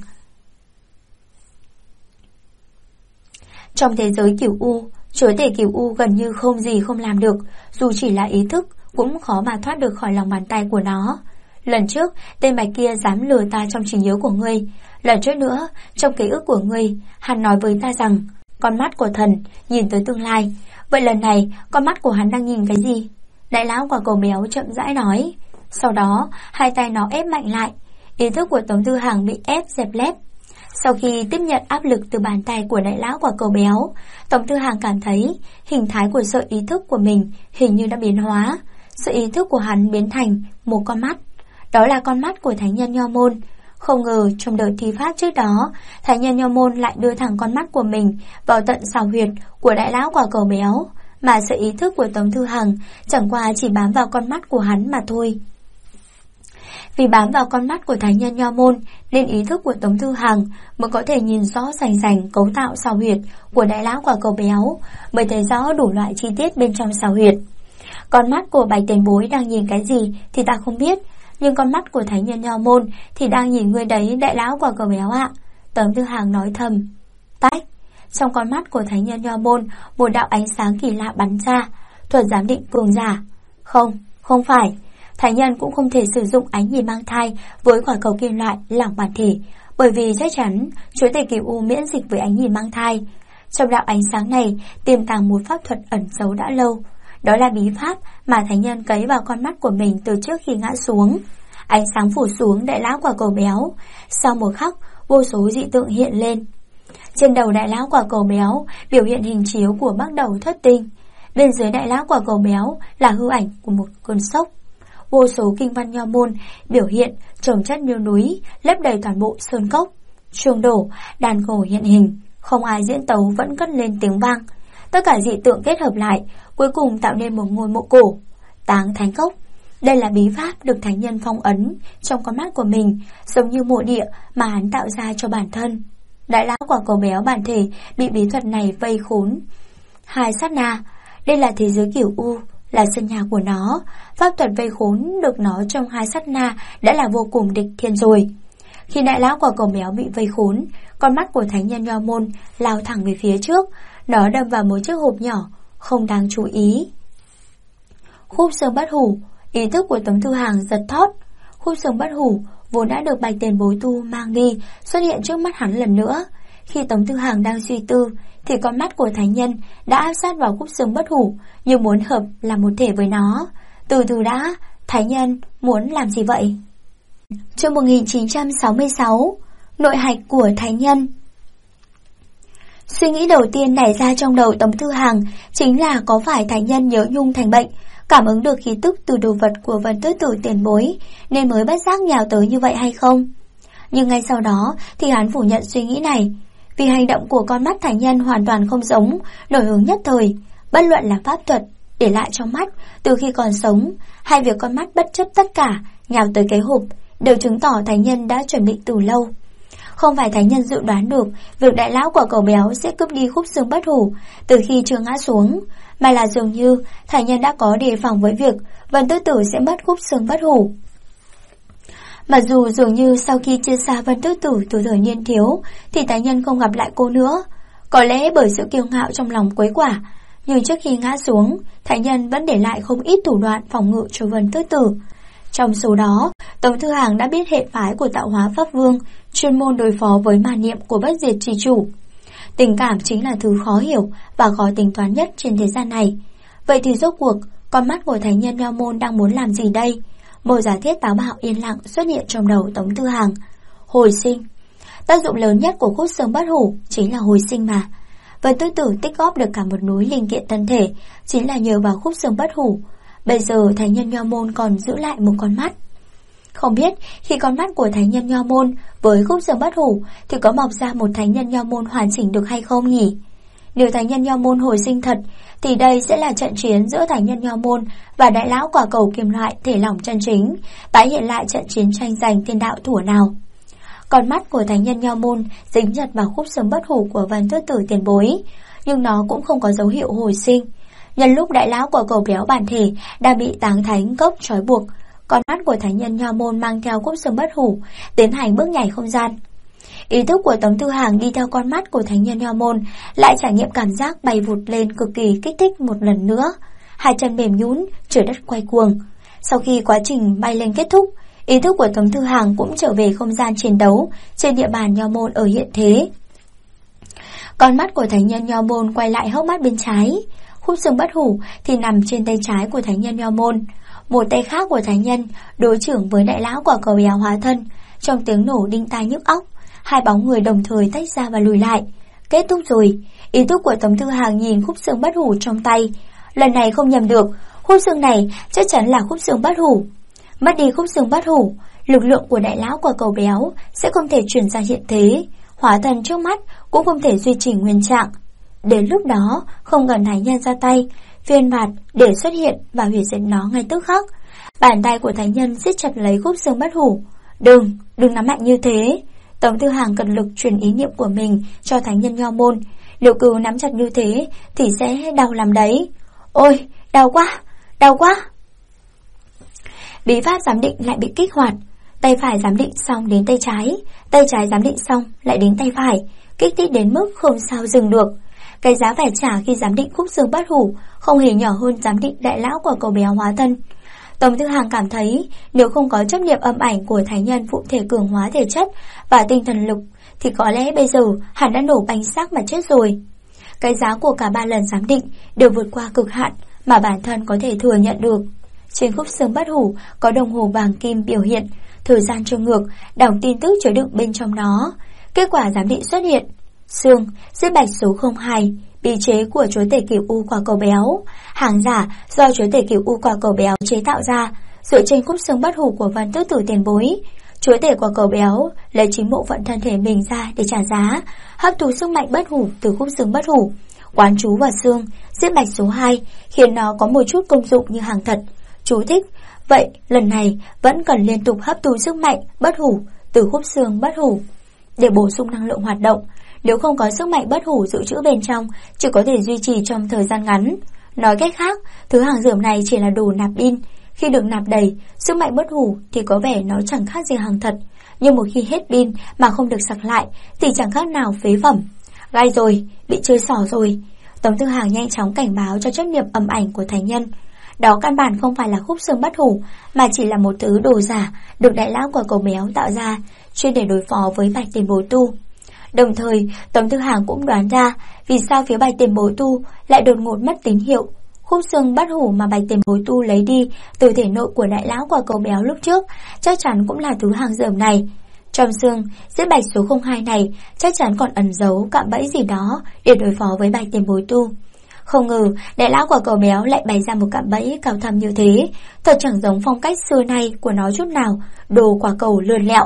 Trong thế giới Cửu U, chúa tể Cửu U gần như không gì không làm được, dù chỉ là ý thức cũng khó mà thoát được khỏi lòng bàn tay của nó. Lần trước, tên Bạch kia dám lừa ta trong trí nhớ của ngươi. Lần trước nữa, trong ký ức của ngươi, hắn nói với ta rằng con mắt của thần nhìn tới tương lai. Vậy lần này, con mắt của hắn đang nhìn cái gì? Đại lão quả cầu béo chậm rãi nói. Sau đó, hai tay nó ép mạnh lại. Ý thức của Tống Thư Hàng bị ép dẹp lép. Sau khi tiếp nhận áp lực từ bàn tay của đại lão quả cầu béo, Tống Thư Hàng cảm thấy hình thái của sợi ý thức của mình hình như đã biến hóa. Sự ý thức của hắn biến thành một con mắt. Đó là con mắt của thánh nhân Nho Môn. Không ngờ trong đợt thi pháp trước đó, thánh nhân Nho Môn lại đưa thẳng con mắt của mình vào tận xào huyệt của đại lão quả cầu béo, mà sự ý thức của Tống Thư Hàng chẳng qua chỉ bám vào con mắt của hắn mà thôi. Vì bám vào con mắt của thánh nhân Nho Môn nên ý thức của Tống Thư Hàng mới có thể nhìn rõ rành rành cấu tạo xào huyệt của đại lão quả cầu béo, mới thấy rõ đủ loại chi tiết bên trong xào huyệt. Con mắt của Bạch Tiền Bối đang nhìn cái gì thì ta không biết, nhưng con mắt của thánh nhân Nho Môn thì đang nhìn ngươi đấy đại lão quả cầu béo ạ. Tống Thư Hàng nói thầm. Tách. Trong con mắt của thánh nhân Nho Môn, một đạo ánh sáng kỳ lạ bắn ra. Thuật giám định cường giả. Không phải. Thánh nhân cũng không thể sử dụng ánh nhìn mang thai với quả cầu kim loại lỏng bản thể, bởi vì chắc chắn chúa tể Cửu U miễn dịch với ánh nhìn mang thai. Trong đạo ánh sáng này tiềm tàng một pháp thuật ẩn giấu đã lâu. Đó là bí pháp mà thánh nhân cấy vào con mắt của mình từ trước khi ngã xuống. Ánh sáng phủ xuống đại lão quả cầu béo. Sau một khắc, vô số dị tượng hiện lên. Trên đầu đại lão quả cầu béo biểu hiện hình chiếu của bắt đầu thất tinh. Bên dưới đại lão quả cầu béo là hư ảnh của một cơn sốc. vô số kinh văn nho môn biểu hiện chồng chất như núi, lấp đầy toàn bộ sơn cốc. Chuông đổ, đàn cổ hiện hình, không ai diễn tấu vẫn cất lên tiếng vang. Tất cả dị tượng kết hợp lại, cuối cùng tạo nên một ngôi mộ cổ, Táng Thánh Cốc. Đây là bí pháp được thánh nhân phong ấn trong con mắt của mình, giống như mộ địa mà hắn tạo ra cho bản thân. Đại lão quả cầu béo bản thể bị bí thuật này vây khốn 2 sát na. Đây là thế giới Cửu U, là sân nhà của nó. Pháp thuật vây khốn được nó trong 2 sát na đã là vô cùng địch thiên rồi. Khi đại lão quả cầu béo bị vây khốn, con mắt của thánh nhân Nho môn lao thẳng về phía trước. Nó đâm vào một chiếc hộp nhỏ không đáng chú ý. Khúc xương bất hủ. Ý thức của Tống Thư Hàng giật thót. Khúc xương bất hủ vốn đã được Bạch Tiền Bối tu mang đi xuất hiện trước mắt hắn lần nữa. Khi Tống Thư Hàng đang suy tư thì con mắt của thánh nhân đã áp sát vào khúc xương bất hủ, như muốn hợp làm một thể với nó. Từ từ đã, thánh nhân muốn làm gì vậy? Chương 1966. Nội hạch của thánh nhân. Suy nghĩ đầu tiên nảy ra trong đầu Tống Thư Hàng chính là có phải thánh nhân nhớ nhung thành bệnh, cảm ứng được khí tức từ đồ vật của Vân Tứ Tử tiền bối nên mới bất giác nhào tới như vậy hay không? Nhưng ngay sau đó thì hắn phủ nhận suy nghĩ này, vì hành động của con mắt thánh nhân hoàn toàn không giống, nổi hứng nhất thời, bất luận là pháp thuật để lại trong mắt từ khi còn sống, hay việc con mắt bất chấp tất cả nhào tới cái hộp, đều chứng tỏ thánh nhân đã chuẩn bị từ lâu. Không phải thánh nhân dự đoán được việc đại lão quả cầu béo sẽ cướp đi khúc xương bất hủ từ khi chưa ngã xuống, mà là dường như thánh nhân đã có đề phòng với việc Vân Tứ Tử sẽ mất khúc xương bất hủ. Mặc dù dường như sau khi chia xa Vân Tứ Tử từ thời niên thiếu thì thánh nhân không gặp lại cô nữa, có lẽ bởi sự kiêu ngạo trong lòng quấy quả, nhưng trước khi ngã xuống, thánh nhân vẫn để lại không ít thủ đoạn phòng ngự cho Vân Tứ Tử. Trong số đó, Tống Thư Hàng đã biết hệ phái của Tạo Hóa Pháp Vương chuyên môn đối phó với màn niệm của Bất Diệt Trì Chủ. Tình cảm chính là thứ khó hiểu và khó tính toán nhất trên thế gian này. Vậy thì rốt cuộc, con mắt của thánh nhân Nho môn đang muốn làm gì đây? Một giả thiết táo bạo yên lặng xuất hiện trong đầu Tống Thư Hàng. Hồi sinh. Tác dụng lớn nhất của khúc xương bất hủ chính là hồi sinh mà. Vân Tứ Tử tích góp được cả một núi linh kiện thân thể chính là nhờ vào khúc xương bất hủ. Bây giờ thánh nhân Nho môn còn giữ lại một con mắt. Không biết khi con mắt của thánh nhân Nho môn với khúc xương bất hủ thì có mọc ra một thánh nhân Nho môn hoàn chỉnh được hay không nhỉ? Nếu thánh nhân Nho môn hồi sinh thật thì đây sẽ là trận chiến giữa thánh nhân Nho môn và đại lão quả cầu kim loại thể lỏng chân chính, tái hiện lại trận chiến tranh giành thiên đạo thuở nào. Con mắt của thánh nhân Nho môn dính chặt vào khúc xương bất hủ của Vân Tứ Tử tiền bối, nhưng nó cũng không có dấu hiệu hồi sinh. Nhân lúc đại lão quả cầu béo bản thể đang bị Táng Thánh Cốc trói buộc, con mắt của thánh nhân Nho môn mang theo khúc xương bất hủ tiến hành bước nhảy không gian. Ý thức của Tống Thư Hàng đi theo con mắt của thánh nhân Nho môn, lại trải nghiệm cảm giác bay vụt lên cực kỳ kích thích một lần nữa. Hai chân mềm nhũn, trời đất quay cuồng. Sau khi quá trình bay lên kết thúc, ý thức của Tống Thư Hàng cũng trở về không gian chiến đấu trên địa bàn Nho môn ở hiện thế. Con mắt của thánh nhân Nho môn quay lại hốc mắt bên trái, khúc xương bất hủ thì nằm trên tay trái của thánh nhân Nho môn. Một tay khác của thánh nhân đối chưởng với đại lão quả cầu béo hóa thân. Trong tiếng nổ đinh tai nhức óc, hai bóng người đồng thời tách ra và lùi lại. Kết thúc rồi. Ý thức của Tống Thư Hàng nhìn khúc xương bất hủ trong tay. Lần này không nhầm được, khúc xương này chắc chắn là khúc xương bất hủ. Mất đi khúc xương bất hủ, lực lượng của đại lão quả cầu béo sẽ không thể chuyển ra hiện thế, hóa thân trước mắt cũng không thể duy trì nguyên trạng. Đến lúc đó, không cần thánh nhân ra tay, phiên vạt để xuất hiện và hủy diệt nó ngay tức khắc. Bàn tay của thánh nhân siết chặt lấy khúc xương bất hủ. Đừng nắm mạnh như thế. Tống Thư Hàng cật lực truyền ý niệm của mình cho thánh nhân Nho môn. Nếu cứ nắm chặt như thế thì sẽ đau lắm đấy. Ôi, đau quá. Bí pháp giám định lại bị kích hoạt. Tay phải giám định xong đến tay trái giám định xong lại đến tay phải, kích thích đến mức không sao dừng được. Cái giá phải trả khi giám định khúc xương bất hủ không hề nhỏ hơn giám định đại lão quả cầu béo hóa thân. Tống Thư Hàng cảm thấy nếu không có chấp niệm âm ảnh của thánh nhân phụ thể cường hóa thể chất và tinh thần lực thì có lẽ bây giờ hắn đã nổ bánh xác mà chết rồi. Cái giá của cả 3 lần giám định đều vượt qua cực hạn mà bản thân có thể thừa nhận được. Trên khúc xương bất hủ có đồng hồ vàng kim biểu hiện thời gian trôi ngược, đọc tin tức chứa đựng bên trong nó. Kết quả giám định xuất hiện: xương giết bạch số 02, bí chế của chúa tể Cửu U quả cầu béo, hàng giả do chúa tể Cửu U quả cầu béo chế tạo ra, dựa trên khúc xương bất hủ của Văn Tước Tử tiền bối. Chúa tể quả cầu béo lấy chính bộ phận thân thể mình ra để trả giá, hấp thụ sức mạnh bất hủ từ khúc xương bất hủ, quán chú vào xương, giết bạch số 2, khiến nó có một chút công dụng như hàng thật. Chú thích: vậy lần này vẫn cần liên tục hấp thụ sức mạnh bất hủ từ khúc xương bất hủ để bổ sung năng lượng hoạt động. Nếu không có sức mạnh bất hủ dự trữ bên trong, chỉ có thể duy trì trong thời gian ngắn. Nói cách khác, thứ hàng dởm này chỉ là đồ nạp pin. Khi được nạp đầy sức mạnh bất hủ thì có vẻ nó chẳng khác gì hàng thật, nhưng một khi hết pin mà không được sạc lại thì chẳng khác nào phế phẩm. Gai rồi, bị chơi xỏ rồi. Tống Tư Hàng nhanh chóng cảnh báo cho trách nhiệm âm ảnh của thánh nhân. Đó căn bản không phải là khúc xương bất hủ, mà chỉ là một thứ đồ giả được đại lão quả cầu béo tạo ra, chuyên để đối phó với Bạch Tiền Bối Tu. Đồng thời, Tống Tư Hàng cũng đoán ra vì sao phía Bạch Tiền Bối Tu lại đột ngột mất tín hiệu. Khúc xương bất hủ mà Bạch Tiền Bối Tu lấy đi từ thể nội của đại lão quả cầu béo lúc trước chắc chắn cũng là thứ hàng dởm này. Trong xương giết bạch số 02 này chắc chắn còn ẩn giấu cạm bẫy gì đó để đối phó với Bạch Tiền Bối Tu. Không ngờ đại lão quả cầu béo lại bày ra một cạm bẫy cao thâm như thế, thật chẳng giống phong cách xưa nay của nó chút nào, đồ quả cầu lươn lẹo.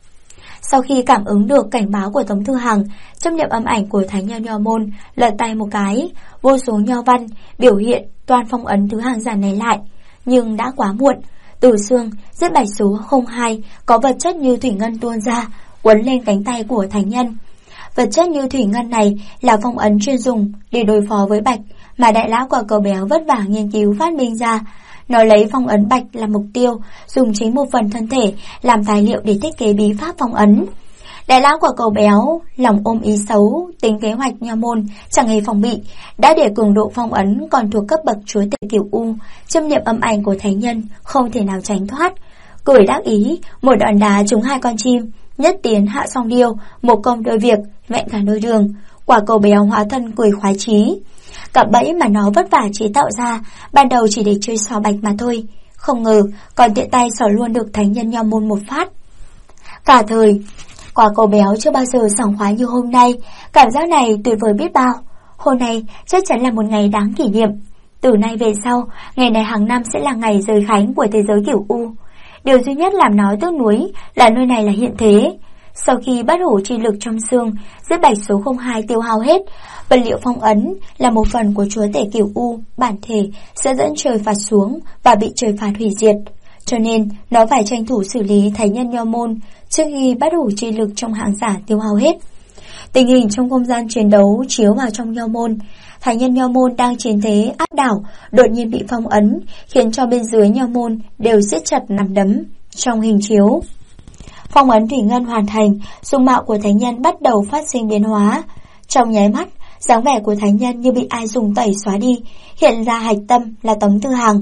Sau khi cảm ứng được cảnh báo của Tống Thư Hằng, chấp niệm âm ảnh của thánh nhân Nho Môn lật tay một cái, vô số nho văn biểu hiện toàn phong ấn thứ hàng giả này lại. Nhưng đã quá muộn, từ xương giết bạch số 02 có vật chất như thủy ngân tuôn ra, quấn lên cánh tay của thánh nhân. Vật chất như thủy ngân này là phong ấn chuyên dùng để đối phó với bạch mà đại lão quả cầu béo vất vả nghiên cứu phát minh ra. Nó lấy phong ấn bạch làm mục tiêu, dùng chính một phần thân thể làm tài liệu để thiết kế bí pháp phong ấn. Đại lão quả cầu béo lòng ôm ý xấu, tính kế hoạch Nho Môn chẳng hề phòng bị, đã để cường độ phong ấn còn thuộc cấp bậc chúa tể Cửu U, châm niệm âm ảnh của thánh nhân không thể nào tránh thoát. Cười đắc ý, một đòn đá trúng 2 con chim, nhất tiến hạ song điêu, một công đôi việc, vẹn cả đôi đường. Quả cầu béo hóa thân cười khoái chí. Cạm bẫy mà nó vất vả chế tạo ra ban đầu chỉ để chơi xỏ bạch mà thôi, không ngờ còn tiện tay xỏ luôn được thánh nhân Nho Môn một phát. Cả thời quả cầu béo chưa bao giờ sảng khoái như hôm nay, cảm giác này tuyệt vời biết bao. Hôm nay chắc chắn là một ngày đáng kỷ niệm. Từ nay về sau, ngày này hàng năm sẽ là ngày rời khánh của thế giới Cửu U. Điều duy nhất làm nó tiếc nuối là nơi này là hiện thế. Sau khi bất hủ chi lực trong xương giết bạch số 02 tiêu hao hết, vật liệu phong ấn là một phần của chúa tể Cửu U bản thể sẽ dẫn trời phạt xuống và bị trời phạt hủy diệt. Cho nên nó phải tranh thủ xử lý thánh nhân Nho Môn trước khi bất hủ chi lực trong hạng giả tiêu hao hết. Tình hình trong không gian chiến đấu chiếu vào trong Nho Môn. Thánh nhân Nho Môn đang chiến thế áp đảo đột nhiên bị phong ấn, khiến cho bên dưới Nho Môn đều siết chặt nắm đấm trong hình chiếu. Phong ấn thủy ngân hoàn thành, dung mạo của thánh nhân bắt đầu phát sinh biến hóa. Trong nháy mắt, dáng vẻ của thánh nhân như bị ai dùng tẩy xóa đi, hiện ra hạch tâm là Tống Tư Hằng.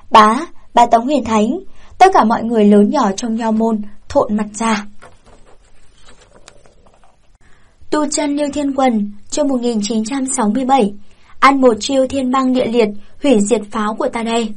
Bá Tống Huyền Thánh. Tất cả mọi người lớn nhỏ trong Nho Môn thộn mặt ra. Tu chân Liêu Thiên Quần, chương 1967. Ăn một chiêu thiên băng địa liệt, hủy diệt pháo của ta đây.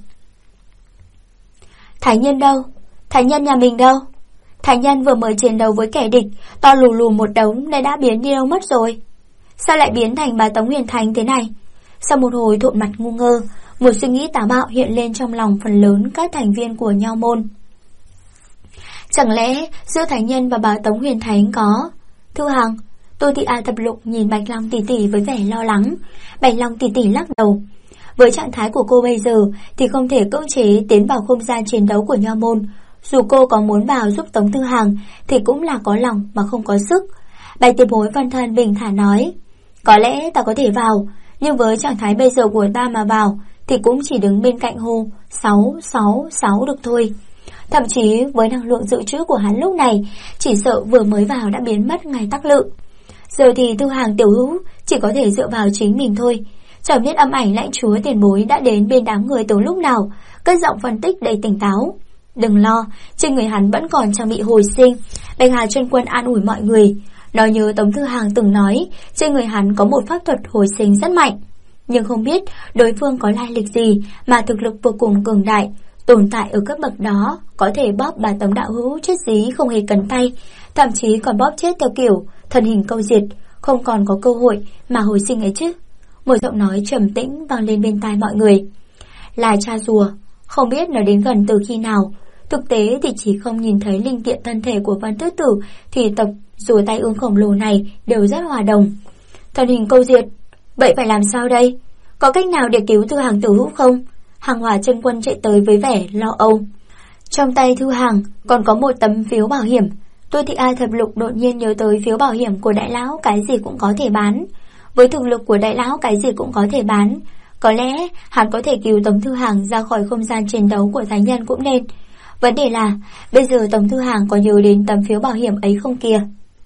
Thánh nhân đâu? Thánh nhân nhà mình đâu? Thánh nhân vừa mới chiến đấu với kẻ địch, to lù lù một đống này đã biến đi đâu mất rồi? Sao lại biến thành Bá Tống Huyền Thánh thế này? Sau một hồi thộn mặt ngu ngơ, một suy nghĩ táo bạo hiện lên trong lòng phần lớn các thành viên của Nho Môn. Chẳng lẽ giữa thánh nhân và Bá Tống Huyền Thánh có? Thư Hằng, Tô Thị A Thập Lục nhìn Bạch Long tỷ tỷ với vẻ lo lắng. Bạch Long tỷ tỷ lắc đầu. Với trạng thái của cô bây giờ thì không thể cưỡng chế tiến vào không gian chiến đấu của Nho Môn. Dù cô có muốn vào giúp Tống Thư Hằng thì cũng là có lòng mà không có sức. Bạch Tiền Bối Văn Thân bình thản nói, có lẽ ta có thể vào, nhưng với trạng thái bây giờ của ta mà vào thì cũng chỉ đứng bên cạnh hô 666 được thôi. Thậm chí với năng lượng dự trữ của hắn lúc này, chỉ sợ vừa mới vào đã biến mất ngay tắc lự. Giờ thì Thư Hàng tiểu hữu chỉ có thể dựa vào chính mình thôi. Chẳng biết âm ảnh lãnh chúa Tiền Bối đã đến bên đám người từ lúc nào, cất giọng phân tích đầy tỉnh táo. Đừng lo, trên người hắn vẫn còn trang bị hồi sinh. Bạch Hà Chân Quân an ủi mọi người. Nó nhớ Tống Thư Hàng từng nói trên người hắn có một pháp thuật hồi sinh rất mạnh, nhưng không biết đối phương có lai lịch gì mà thực lực vô cùng cường đại, tồn tại ở cấp bậc đó, có thể bóp bà Tống đạo hữu chết dí không hề cấn tay, thậm chí còn bóp chết theo kiểu thần hình câu diệt, không còn có cơ hội mà hồi sinh ấy chứ. Một giọng nói trầm tĩnh vang lên bên tai mọi người. Là cha rùa, Không biết nó đến gần từ khi nào. Thực tế thì chỉ không nhìn thấy linh kiện thân thể của Vân Tứ Tử thì tộc rùa tai ương khổng lồ này đều rất hòa đồng. Thân hình câu diệt, vậy phải làm sao đây? Có cách nào để cứu Thư Hàng Tử Hữu không? Hàng Hỏa Chân Quân chạy tới với vẻ lo âu. Trong tay Thư Hàng còn có một tấm phiếu bảo hiểm. Tô Thị A Thập Lục đột nhiên nhớ tới phiếu bảo hiểm của đại lão cái gì cũng có thể bán. Với thực lực của đại lão cái gì cũng có thể bán, có lẽ hắn có thể cứu Tống Thư Hàng ra khỏi không gian chiến đấu của thánh nhân cũng nên. Vấn đề là bây giờ Tống Thư Hàng có nhớ đến tấm phiếu bảo hiểm ấy không kìa?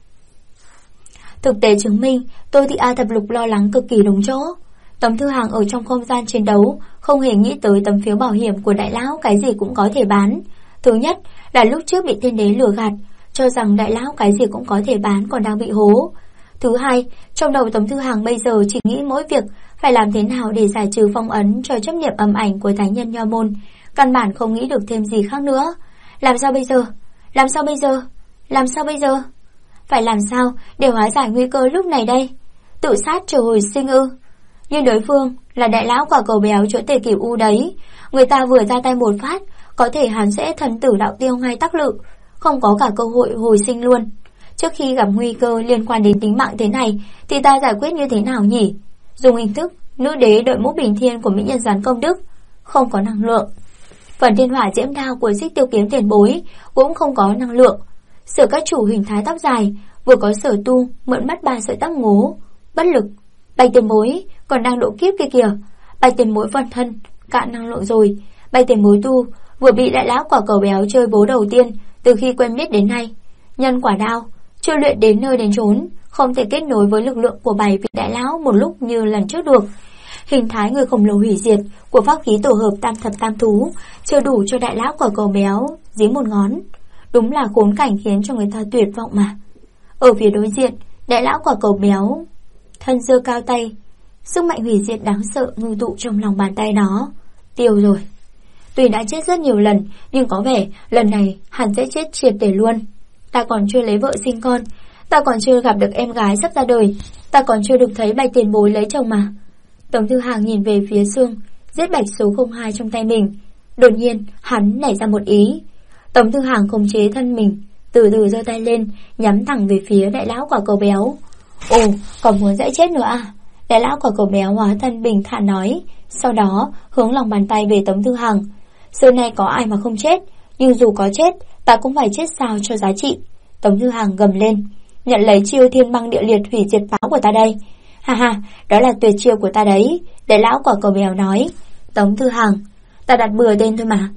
Thực tế chứng minh Tô Thị A Thập Lục lo lắng cực kỳ đúng chỗ. Tống Thư Hàng ở trong không gian chiến đấu không hề nghĩ tới tấm phiếu bảo hiểm của đại lão cái gì cũng có thể bán. Thứ nhất là lúc trước bị tiên đế lừa gạt, cho rằng đại lão cái gì cũng có thể bán còn đang bị hố. Thứ hai, trong đầu Tống Thư Hàng bây giờ chỉ nghĩ mỗi việc phải làm thế nào để giải trừ phong ấn cho chấp niệm âm ảnh của thánh nhân Nho Môn, căn bản không nghĩ được thêm gì khác nữa. Làm sao bây giờ? Làm sao bây giờ? Làm sao bây giờ? Phải làm sao để hóa giải nguy cơ lúc này đây? Tự sát trở hồi sinh ư? Nhưng đối phương là đại lão quả cầu béo chỗ Tề Cửu U đấy, người ta vừa ra tay một phát, có thể hắn sẽ thần tử đạo tiêu ngay tắc lự, không có cả cơ hội hồi sinh luôn. Trước khi gặp nguy cơ liên quan đến tính mạng thế này thì ta giải quyết như thế nào nhỉ? Dùng hình thức nữ đế đội mũ bình thiên của mỹ nhân gián công đức, không có năng lượng. Phần thiên hỏa diễm đao của Xích Tiêu Kiếm tiền bối cũng không có năng lượng. Sở các chủ hình thái tóc dài, vừa có Sở Tu mượn mất 3 sợi tóc ngố, bất lực. Bạch tiền bối còn đang độ kiếp kia kìa. Bạch tiền bối phân thân cạn năng lượng rồi. Bạch tiền bối Tu vừa bị đại lão quả cầu béo chơi bố đầu tiên từ khi quen biết đến nay. Nhân quả đao chưa luyện đến nơi đến chốn, không thể kết nối với lực lượng của 7 vị đại lão một lúc như lần trước được. Hình thái người khổng lồ hủy diệt của pháp khí tổ hợp tam thập tam thú chưa đủ cho đại lão quả cầu béo dí một ngón. Đúng là khốn cảnh khiến cho người ta tuyệt vọng mà. Ở phía đối diện, đại lão quả cầu béo thân giơ cao tay, sức mạnh hủy diệt đáng sợ ngưng tụ trong lòng bàn tay nó. Tiêu rồi. Tuy đã chết rất nhiều lần, nhưng có vẻ lần này hắn sẽ chết triệt để luôn. Ta còn chưa lấy vợ sinh con, ta còn chưa gặp được em gái sắp ra đời, ta còn chưa được thấy Bạch tiền bối lấy chồng mà. Tống Thư Hàng nhìn về phía xương giết bạch số 02 trong tay mình. Đột nhiên hắn nảy ra một ý. Tống Thư Hàng khống chế thân mình, từ từ giơ tay lên, nhắm thẳng về phía đại lão quả cầu béo. Ồ, còn muốn dãy chết nữa à? Đại lão quả cầu béo hóa thân bình thản nói, sau đó hướng lòng bàn tay về Tống Thư Hàng. Xưa nay có ai mà không chết, nhưng dù có chết, ta cũng phải chết sao cho giá trị. Tống Thư Hàng gầm lên, nhận lấy chiêu thiên băng địa liệt hủy diệt pháo của ta đây. Ha ha, đó là tuyệt chiêu của ta đấy. Đại lão quả cầu béo nói. Tống Thư Hàng, ta đặt bừa tên thôi mà.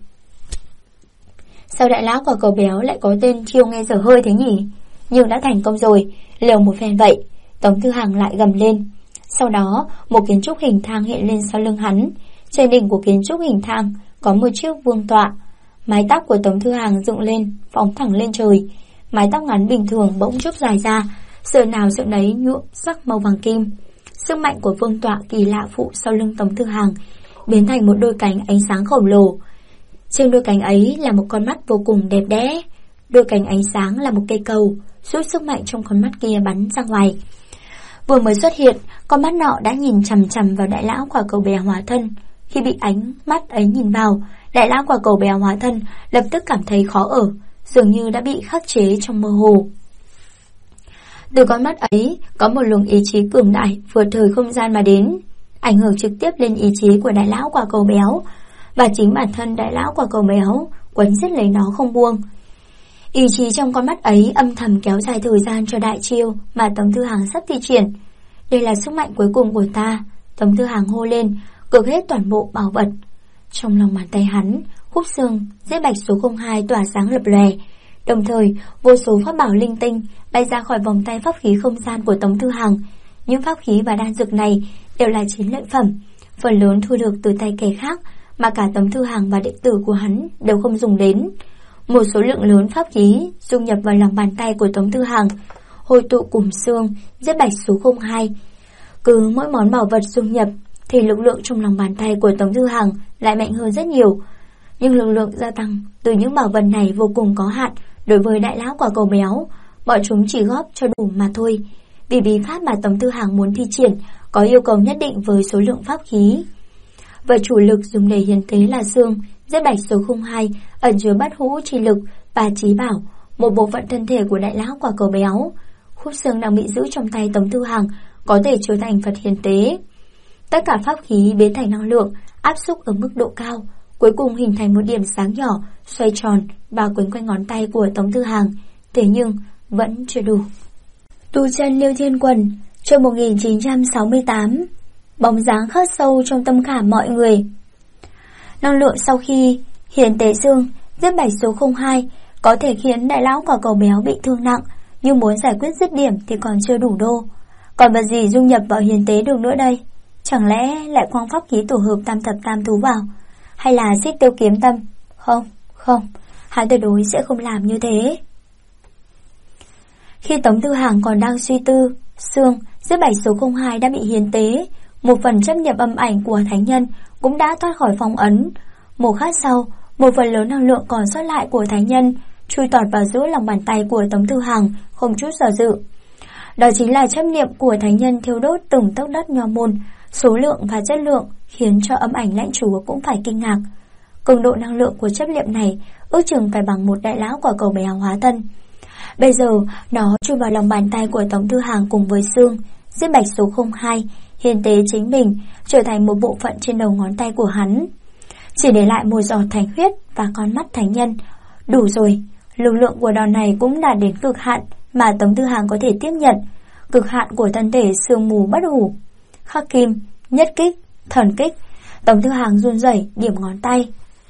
Sao đại lão quả cầu béo lại có tên chiêu nghe dở hơi thế nhỉ? Nhưng đã thành công rồi, liều một phen vậy. Tống Thư Hàng lại gầm lên. Sau đó một kiến trúc hình thang hiện lên sau lưng hắn. Trên đỉnh của kiến trúc hình thang có một chiếc vương tọa. Mái tóc của Tống Thư Hàng dựng lên, phóng thẳng lên trời. Mái tóc ngắn bình thường bỗng chốc dài ra, sợi nào sợi nấy nhuộm sắc màu vàng kim. Sức mạnh của vương tọa kỳ lạ phụ sau lưng Tống Thư Hàng biến thành một đôi cánh ánh sáng khổng lồ. Trên đôi cánh ấy là một con mắt vô cùng đẹp đẽ. Đôi cánh ánh sáng là một cây cầu, rút sức mạnh trong con mắt kia bắn ra ngoài. Vừa mới xuất hiện, con mắt nọ đã nhìn chằm chằm vào đại lão quả cầu béo hóa thân. Khi bị ánh mắt ấy nhìn vào, đại lão quả cầu béo hóa thân lập tức cảm thấy khó ở, dường như đã bị khắc chế trong mơ hồ. Từ con mắt ấy có một luồng ý chí cường đại vượt thời không gian mà đến, ảnh hưởng trực tiếp lên ý chí của đại lão quả cầu béo, và chính bản thân đại lão quả cầu béo quấn giết lấy nó không buông. Ý chí trong con mắt ấy âm thầm kéo dài thời gian cho đại chiêu mà Tống Thư Hàng sắp thi triển. Đây là sức mạnh cuối cùng của ta, Tống Thư Hàng hô lên, cực hết toàn bộ bảo vật. Trong lòng bàn tay hắn, khúc xương giết bạch số 02 tỏa sáng lập lòe. Đồng thời, vô số pháp bảo linh tinh bay ra khỏi vòng tay pháp khí không gian của Tống Thư Hàng. Những pháp khí và đan dược này đều là chiến lợi phẩm, phần lớn thu được từ tay kẻ khác, mà cả Tống Thư Hàng và đệ tử của hắn đều không dùng đến. Một số lượng lớn pháp khí dung nhập vào lòng bàn tay của Tống Thư Hàng, hội tụ cùng xương giết bạch số 02. Cứ mỗi món bảo vật dung nhập thì lực lượng trong lòng bàn tay của Tống Thư Hàng lại mạnh hơn rất nhiều. Nhưng lực lượng gia tăng từ những bảo vật này vô cùng có hạn đối với đại lão quả cầu béo, bọn chúng chỉ góp cho đủ mà thôi. Vì bí pháp mà Tống Thư Hàng muốn thi triển có yêu cầu nhất định với số lượng pháp khí. Vật chủ lực dùng để hiến tế là xương, giết bạch số 02 ẩn chứa bất hủ chi lực và trí bảo, một bộ phận thân thể của đại lão quả cầu béo. Khúc xương đang bị giữ trong tay Tống Thư Hàng có thể trở thành vật hiến tế. Tất cả pháp khí biến thành năng lượng, áp xúc ở mức độ cao, cuối cùng hình thành một điểm sáng nhỏ, xoay tròn và quấn quanh ngón tay của Tống Thư Hàng. Thế nhưng vẫn chưa đủ. Tu chân Liêu Thiên Quần, chương 1968. Bóng dáng khắc sâu trong tâm khảm mọi người. Năng lượng sau khi hiến tế xương, giết bạch số 02 có thể khiến đại lão quả cầu béo bị thương nặng, nhưng muốn giải quyết dứt điểm thì còn chưa đủ đô. Còn vật gì dung nhập vào hiến tế được nữa đây? Chẳng lẽ lại quang pháp khí tổ hợp tam thập tam thú vào? Hay là xích tiêu kiếm tâm? Không, hắn tuyệt đối sẽ không làm như thế. Khi Tống Thư Hàng còn đang suy tư, xương, giết bạch số 02 đã bị hiến tế. Một phần chấp niệm âm ảnh của thánh nhân cũng đã thoát khỏi phong ấn. Một khắc sau, một phần lớn năng lượng còn sót lại của thánh nhân chui tọt vào giữa lòng bàn tay của Tống Thư Hàng, không chút do dự. Đó chính là chấp niệm của thánh nhân thiêu đốt từng tấc đất nho môn, số lượng và chất lượng khiến cho âm ảnh lãnh chúa cũng phải kinh ngạc. Cường độ năng lượng của chấp niệm này ước chừng phải bằng một đại lão quả cầu béo hóa thân. Bây giờ nó chui vào lòng bàn tay của Tống Thư Hàng cùng với xương, giết bạch số 02, hiến tế chính mình, trở thành một bộ phận trên đầu ngón tay của hắn. Chỉ để lại một giọt thánh huyết và con mắt thánh nhân. Đủ rồi, lực lượng của đòn này cũng đạt đến cực hạn mà Tống Thư Hàng có thể tiếp nhận, cực hạn của thân thể sương mù bất hủ. Khắc kim, nhất kích, thần kích. Tống Thư Hàng run rẩy điểm ngón tay.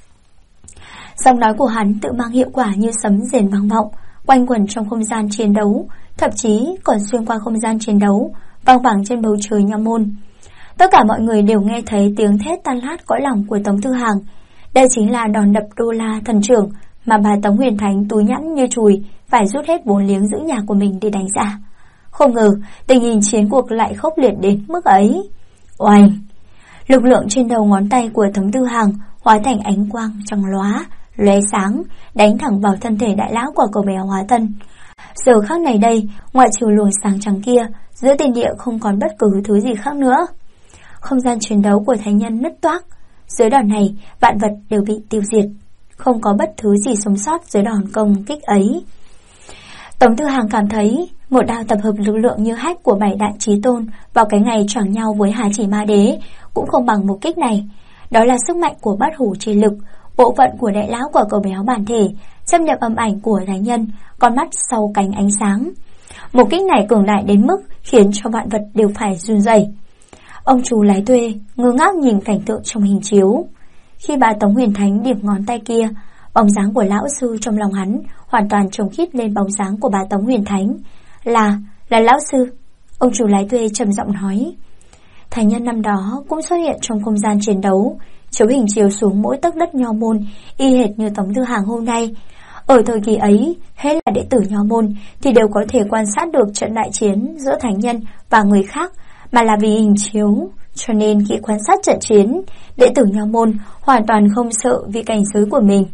Giọng nói của hắn tự mang hiệu quả như sấm rền vang vọng, quanh quẩn trong không gian chiến đấu, thậm chí còn xuyên qua không gian chiến đấu, vang vẳng trên bầu trời nha môn. Tất cả mọi người đều nghe thấy tiếng thét tan nát cõi lòng của Tống Thư Hàng. Đây chính là đòn đập đô la thần trưởng mà bà Tống Huyền Thánh túi nhẵn như chùi, phải rút hết vốn liếng giữ nhà của mình để đánh ra. Không ngờ tình hình chiến cuộc lại khốc liệt đến mức ấy. Oanh! Lực lượng trên đầu ngón tay của Tống Thư Hàng hóa thành ánh quang trắng lóa, lóe sáng, đánh thẳng vào thân thể đại lão quả cầu béo hóa thân. Giờ khắc này đây, ngoại trừ luồng sáng trắng kia, giữa thiên địa không còn bất cứ thứ gì khác nữa. Không gian chiến đấu của thánh nhân nứt toác. Dưới đòn này, vạn vật đều bị tiêu diệt, không có bất thứ gì sống sót dưới đòn công kích ấy. Tống Thư Hàng cảm thấy một đao tập hợp lực lượng như hách của 7 đại chí tôn vào cái ngày choảng nhau với Hà Chỉ Ma Đế cũng không bằng một kích này. Đó là sức mạnh của bát hủ chi lực, bộ phận của đại lão quả cầu béo bản thể, chấp nhập âm ảnh của thánh nhân, con mắt sau cánh ánh sáng. Một kích này cường đại đến mức khiến cho vạn vật đều phải run rẩy. Ông chú lái thuê ngơ ngác nhìn cảnh tượng trong hình chiếu. Khi bà Tống Huyền Thánh điểm ngón tay kia, bóng dáng của lão sư trong lòng hắn hoàn toàn chồng khít lên bóng dáng của bà Tống Huyền Thánh. Là lão sư. Ông chủ lái thuê trầm giọng nói. Thánh nhân năm đó cũng xuất hiện trong không gian chiến đấu, chiếu hình chiếu xuống mỗi tấc đất nho môn, y hệt như Tống Thư Hàng hôm nay. Ở thời kỳ ấy, hết là đệ tử nho môn thì đều có thể quan sát được trận đại chiến giữa thánh nhân và người khác, mà là vì hình chiếu. Cho nên khi quan sát trận chiến, đệ tử nho môn hoàn toàn không sợ vì cảnh giới của mình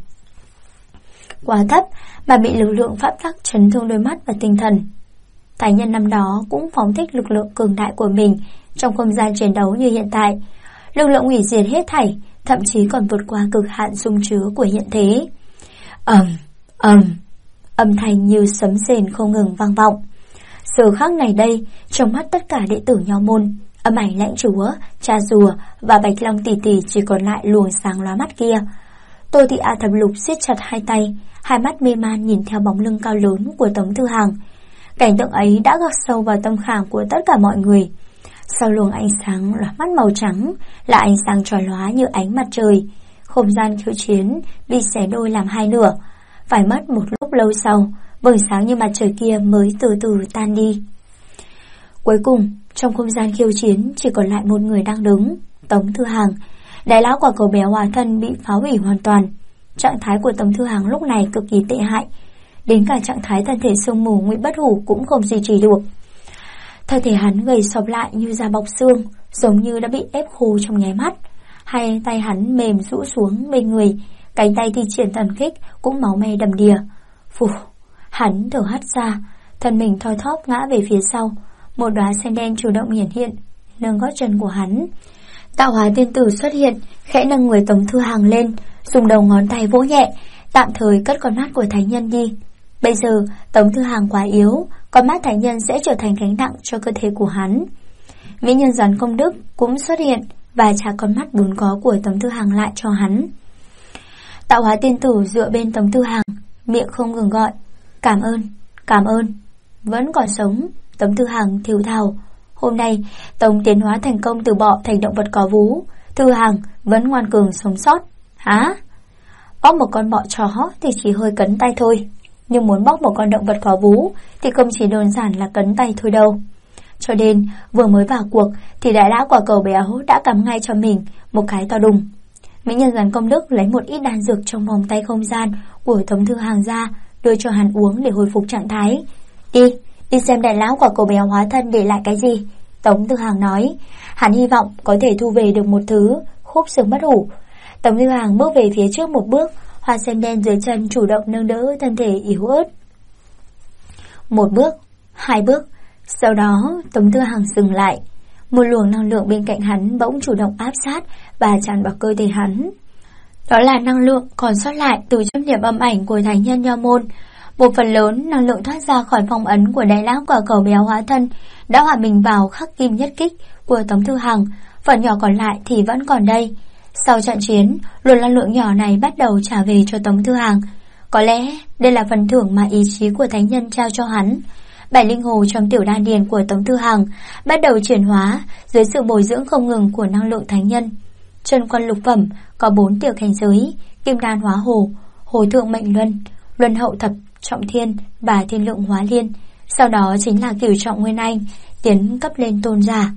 quá thấp mà bị lực lượng pháp tắc chấn thương đôi mắt và tinh thần. Thánh nhân năm đó cũng phóng thích lực lượng cường đại của mình trong không gian chiến đấu như hiện tại. Lực lượng hủy diệt hết thảy, thậm chí còn vượt qua cực hạn dung chứa của hiện thế. Âm thanh như sấm rền không ngừng vang vọng. Giờ khắc này đây, trong mắt tất cả đệ tử nho môn, âm ảnh lãnh chúa, cha rùa và Bạch Long tỷ tỷ chỉ còn lại luồng sáng lóa mắt kia. Tô Thị A Thập Lục siết chặt hai tay, hai mắt mê man nhìn theo bóng lưng cao lớn của Tống Thư Hàng. Cảnh tượng ấy đã gác sâu vào tâm khảm của tất cả mọi người. Sau luồng ánh sáng lóa mắt màu trắng là ánh sáng chói lóa như ánh mặt trời. Không gian khiêu chiến bị xé đôi làm hai nửa. Phải mất một lúc lâu sau, vầng sáng như mặt trời kia mới từ từ tan đi. Cuối cùng, trong không gian khiêu chiến chỉ còn lại một người đang đứng, Tống Thư Hàng. Đại lão quả cầu béo hóa thân bị phá hủy hoàn toàn. Trạng thái của Tống Thư Hàng lúc này cực kỳ tệ hại, đến cả trạng thái thân thể sương mù ngụy bất hủ cũng không duy trì được. Thân thể hắn gầy sọp lại như da bọc xương, giống như đã bị ép khô trong nháy mắt. Hai tay hắn mềm rũ xuống bên người, cánh tay thi triển thần kích cũng máu me đầm đìa. Phù, hắn thở hắt ra, thân mình thoi thóp ngã về phía sau. Một đóa sen đen chủ động hiển hiện nâng gót chân của hắn. Tạo hóa tiên tử xuất hiện, khẽ nâng người Tống Thư Hàng lên, dùng đầu ngón tay vỗ nhẹ, tạm thời cất con mắt của thánh nhân đi. Bây giờ Tống Thư Hàng quá yếu, con mắt thánh nhân sẽ trở thành gánh nặng cho cơ thể của hắn. Mỹ nhân Doãn Công Đức cũng xuất hiện và trả con mắt vốn có của Tống Thư Hàng lại cho hắn. Tạo hóa tiên tử dựa bên Tống Thư Hàng, miệng không ngừng gọi cảm ơn, cảm ơn. Vẫn còn sống, Tống Thư Hàng thều thào. Hôm nay Tống tiến hóa thành công từ bọ thành động vật có vú, Thư Hàng vẫn ngoan cường sống sót. Hả? Bóc một con bọ chó thì chỉ hơi cấn tay thôi, nhưng muốn bóc một con động vật có vú thì không chỉ đơn giản là cấn tay thôi đâu. Cho nên vừa mới vào cuộc thì đại lão quả cầu béo đã cắm ngay cho mình một cái to đùng. Mỹ nhân Doãn Công Đức lấy một ít đan dược trong vòng tay không gian của Tống Thư Hàng ra, đưa cho hắn uống để hồi phục trạng thái. Đi xem đại lão quả cầu béo hóa thân để lại cái gì. Tống Thư Hàng nói. Hắn hy vọng có thể thu về được một thứ khúc xương bất hủ. Tống Thư Hàng bước về phía trước một bước, hoa sen đen dưới chân chủ động nâng đỡ thân thể yếu ớt. Một bước, hai bước, sau đó Tống Thư Hàng dừng lại. Một luồng năng lượng bên cạnh hắn bỗng chủ động áp sát và tràn vào cơ thể hắn. Đó là năng lượng còn sót lại từ chấp niệm âm ảnh của thánh nhân Nho Môn. Một phần lớn năng lượng thoát ra khỏi phong ấn của đại lão quả cầu béo hóa thân đã hòa mình vào khắc kim nhất kích của Tống Thư Hàng, phần nhỏ còn lại thì vẫn còn đây. Sau trận chiến, luồng năng lượng nhỏ này bắt đầu trả về cho Tống Thư Hàng. Có lẽ đây là phần thưởng mà ý chí của thánh nhân trao cho hắn. 7 linh hồ trong tiểu đan điền của Tống Thư Hàng bắt đầu chuyển hóa dưới sự bồi dưỡng không ngừng của năng lượng thánh nhân. Chân quan lục phẩm có 4 tiểu cảnh giới: kim đan hóa hồ, hồ thượng mệnh luân, luân hậu thập trọng thiên và thiên lượng hóa liên. Sau đó chính là cửu trọng nguyên anh, tiến cấp lên tôn giả.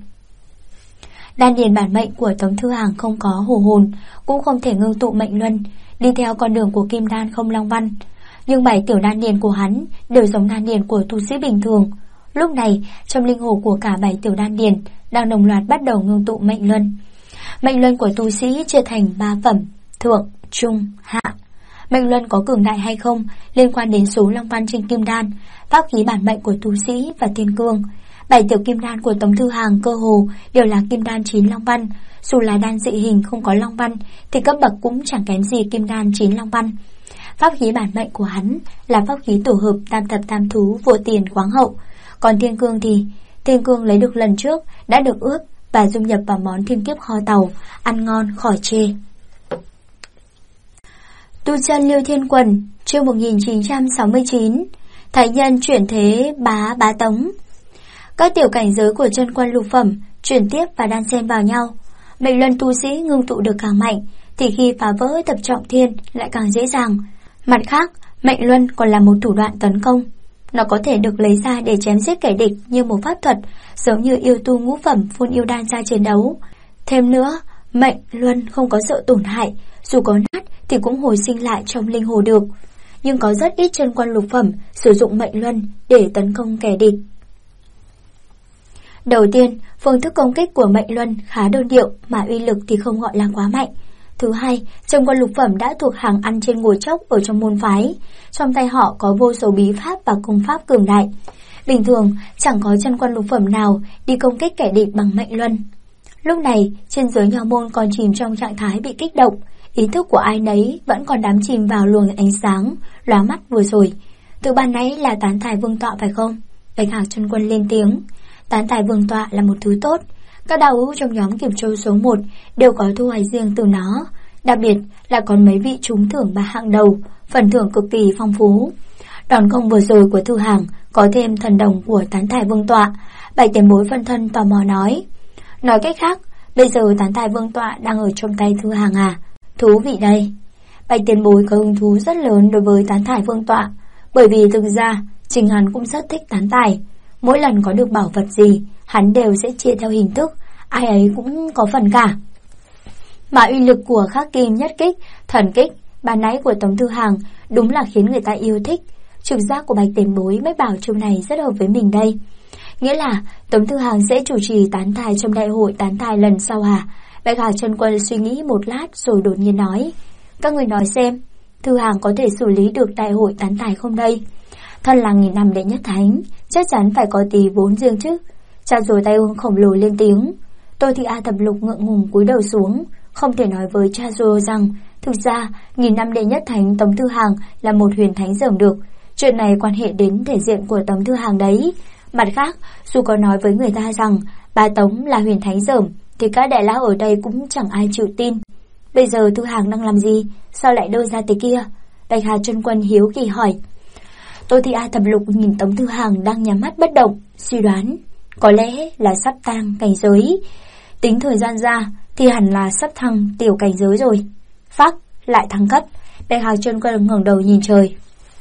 Đan điền bản mệnh của Tống Thư Hàng không có hồ hồn, cũng không thể ngưng tụ mệnh luân, đi theo con đường của kim đan không long văn. Nhưng 7 tiểu đan điền của hắn đều giống đan điền của tu sĩ bình thường. Lúc này, trong linh hồ của cả 7 tiểu đan điền đang đồng loạt bắt đầu ngưng tụ mệnh luân. Mệnh luân của tu sĩ chia thành 3 phẩm: thượng, trung, hạ. Mệnh luân có cường đại hay không liên quan đến số long văn trên kim đan, pháp khí bản mệnh của tu sĩ và thiên cương. 7 tiểu kim đan của Tống Thư Hàng cơ hồ đều là kim đan 9 long văn. Dù là đan dị hình không có long văn thì cấp bậc cũng chẳng kém gì kim đan 9 long văn. Pháp khí bản mệnh của hắn là pháp khí tổ hợp tam thập tam thú vô tiền khoáng hậu. Còn thiên cương thì thiên cương lấy được lần trước đã được ướp và dung nhập vào món thiên kiếp kho tàu, ăn ngon khỏi chê. Tu chân Liêu Thiên Quần, chương 1969. Thái nhân chuyển thế bá Tống. Các tiểu cảnh giới của chân quân lục phẩm chuyển tiếp và đan xen vào nhau. Mệnh luân tu sĩ ngưng tụ được càng mạnh thì khi phá vỡ thập trọng thiên lại càng dễ dàng. Mặt khác, mệnh luân còn là một thủ đoạn tấn công. Nó có thể được lấy ra để chém giết kẻ địch như một pháp thuật, giống như yêu tu ngũ phẩm phun yêu đan ra chiến đấu. Thêm nữa, mệnh luân không có sợ tổn hại, dù có nát thì cũng hồi sinh lại trong linh hồ được. Nhưng có rất ít chân quân lục phẩm sử dụng mệnh luân để tấn công kẻ địch. Đầu tiên, phương thức công kích của mệnh luân khá đơn điệu mà uy lực thì không gọi là quá mạnh. Thứ hai, chân quân lục phẩm đã thuộc hàng ăn trên ngồi chốc ở trong môn phái. Trong tay họ có vô số bí pháp và công pháp cường đại. Bình thường, chẳng có chân quân lục phẩm nào đi công kích kẻ địch bằng mệnh luân. Lúc này, trên giới Nho Môn còn chìm trong trạng thái bị kích động. Ý thức của ai nấy vẫn còn đắm chìm vào luồng ánh sáng lóa mắt vừa rồi. Từ ban nãy là tán tài vương tọa phải không? Bạch Hạc chân quân lên tiếng. Tán tài vương tọa là một thứ tốt. Các đạo hữu trong nhóm Kiểm Châu số 1 đều có thu hoạch riêng từ nó. Đặc biệt là còn mấy vị trúng thưởng 3 hạng đầu, phần thưởng cực kỳ phong phú. Đòn công vừa rồi của Thư Hàng có thêm thần đồng của tán tài vương tọa. 7 tiền bối phân thân tò mò nói. Nói cách khác, bây giờ tán tài vương tọa đang ở trong tay Thư Hàng à? Thú vị đây. 7 tiền bối có hứng thú rất lớn đối với tán tài vương tọa, bởi vì thực ra chính hắn cũng rất thích tán tài. Mỗi lần có được bảo vật gì, hắn đều sẽ chia theo hình thức, ai ấy cũng có phần cả. Mà uy lực của khắc kim nhất kích, thần kích, ban nãy của Tống Thư Hàng đúng là khiến người ta yêu thích. Trực giác của Bạch tiền bối mới bảo chiêu này rất hợp với mình đây. Nghĩa là Tống Thư Hàng sẽ chủ trì tán tài trong đại hội tán tài lần sau à? Bạch Hạc chân quân suy nghĩ một lát rồi đột nhiên nói. Các người nói xem, Thư Hàng có thể xử lý được đại hội tán tài không đây? Thân là 1000 năm đệ nhất thánh, chắc chắn phải có tí vốn riêng chứ. Cha rồi tay ương khổng lồ lên tiếng. Tô Thị A Thập Lục ngượng ngùng cúi đầu xuống, không thể nói với cha Dô rằng thực ra 1000 năm đệ nhất thánh Tống Thư Hàng là một huyền thánh dởm được. Chuyện này quan hệ đến thể diện của Tống Thư Hàng đấy. Mặt khác, dù có nói với người ta rằng bà Tống là huyền thánh dởm thì các đại lão ở đây cũng chẳng ai chịu tin. Bây giờ Thư Hàng đang làm gì? Sao lại đôi ra thế kia? Bạch Hà Chân Quân hiếu kỳ hỏi. Tô Thị A Thập Lục nhìn Tống Thư Hàng đang nhắm mắt bất động, suy đoán có lẽ là sắp tăng cảnh giới. Tính thời gian ra thì hẳn là sắp thăng tiểu cảnh giới rồi. Phác lại thăng cấp. Bạch Hà Chân Quân ngẩng đầu nhìn trời.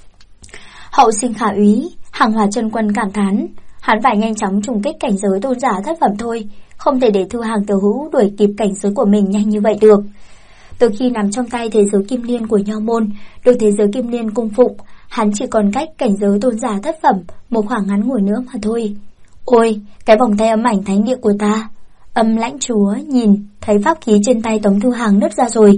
Hậu sinh khả úy. Hàng Hòa Chân Quân cảm thán, hắn phải nhanh chóng trùng kích cảnh giới tôn giả thất phẩm thôi, không thể để Thư Hàng tiểu hữu đuổi kịp cảnh giới của mình nhanh như vậy được. Từ khi nắm trong tay thế giới kim liên của Nho môn, được thế giới kim liên cung phụng, hắn chỉ còn cách cảnh giới tôn giả thất phẩm một khoảng ngắn ngủi nữa mà thôi. Ôi, cái vòng tay ấm ảnh thánh địa của ta! Âm Lãnh Chúa nhìn thấy pháp khí trên tay Tống Thư Hàng nứt ra rồi.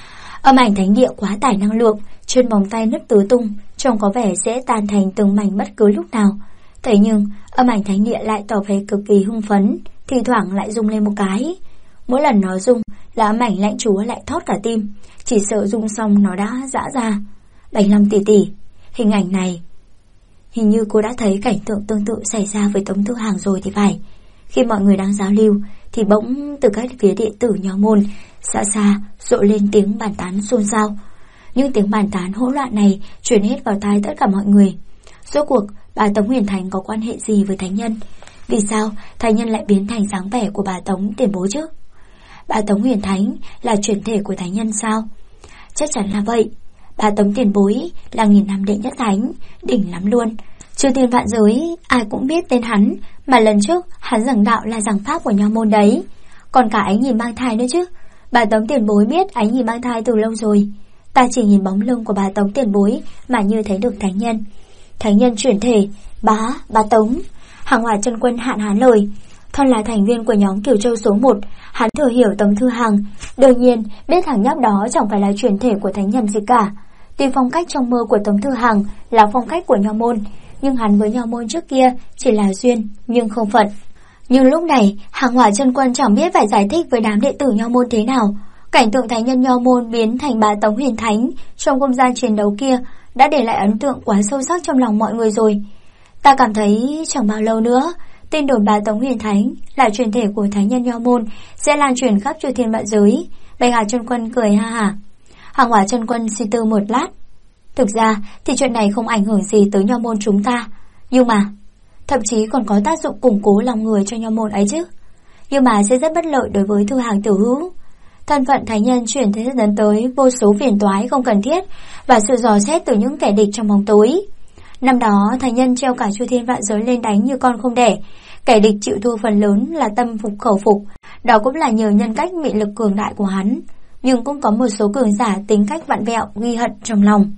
Âm ảnh thánh địa quá tải năng lượng, trên vòng tay nứt tứ tung, trông có vẻ sẽ tan thành từng mảnh bất cứ lúc nào. Thế nhưng âm ảnh thánh địa lại tỏ vẻ cực kỳ hưng phấn, thì thoảng lại rung lên một cái. Mỗi lần nó rung là âm ảnh Lãnh Chúa lại thót cả tim, chỉ sợ rung xong nó đã giã ra. Bạch Long tỷ tỷ, hình ảnh này, hình như cô đã thấy cảnh tượng tương tự xảy ra với Tống Thư Hàng rồi thì phải. Khi mọi người đang giao lưu thì bỗng từ các phía đệ tử Nho môn xa xa rộ lên tiếng bàn tán xôn xao. Những tiếng bàn tán hỗn loạn này truyền hết vào tai tất cả mọi người. Rốt cuộc bà Tống Huyền Thánh có quan hệ gì với thánh nhân? Vì sao thánh nhân lại biến thành dáng vẻ của bà Tống tiền bối chứ? Bà Tống Huyền Thánh là chuyển thể của thánh nhân sao? Chắc chắn là vậy. Bà Tống tiền bối là 1000 năm đệ nhất thánh, đỉnh lắm luôn. Chư thiên vạn giới ai cũng biết tên hắn, mà lần trước hắn giảng đạo là giảng pháp của Nho môn đấy. Còn cả Ánh Nhi mang thai nữa chứ. Bà Tống tiền bối biết Ánh Nhi mang thai từ lâu rồi. Ta chỉ nhìn bóng lưng của bà Tống tiền bối mà như thấy được thánh nhân. Thánh nhân chuyển thể, bà Tống. Hàng Hòa Chân Quân hạn hán lời. Thân là thành viên của nhóm Kiều Châu số 1, hắn thừa hiểu Tống Thư Hàng, đương nhiên biết thằng nhóc đó chẳng phải là chuyển thể của thánh nhân gì cả. Tuy phong cách trong mơ của Tống Thư Hàng là phong cách của Nho môn, nhưng hắn với Nho môn trước kia chỉ là duyên nhưng không phận. Nhưng lúc này Hàng Hòa Chân Quân chẳng biết phải giải thích với đám đệ tử Nho môn thế nào. Cảnh tượng thánh nhân Nho môn biến thành bà Tống Huyền Thánh trong không gian chiến đấu kia đã để lại ấn tượng quá sâu sắc trong lòng mọi người rồi. Ta cảm thấy chẳng bao lâu nữa tin đồn bà Tống Huyền Thánh là truyền thể của thánh nhân Nho môn sẽ lan truyền khắp chư thiên vạn giới. Bạch Hà Chân Quân cười ha hả. Hàng Hòa Chân Quân suy tư một lát. Thực ra thì chuyện này không ảnh hưởng gì tới Nho môn chúng ta, nhưng mà thậm chí còn có tác dụng củng cố lòng người cho Nho môn ấy chứ. Nhưng mà sẽ rất bất lợi đối với Thư Hàng tiểu hữu. Thân phận thánh nhân chuyển thế dẫn tới vô số phiền toái không cần thiết và sự dò xét từ những kẻ địch trong bóng tối. Năm đó thánh nhân treo cả chư thiên vạn giới lên đánh như con không đẻ. Kẻ địch chịu thua phần lớn là tâm phục khẩu phục. Đó cũng là nhờ nhân cách mị lực cường đại của hắn. Nhưng cũng có một số cường giả tính cách vặn vẹo, ghi hận trong lòng.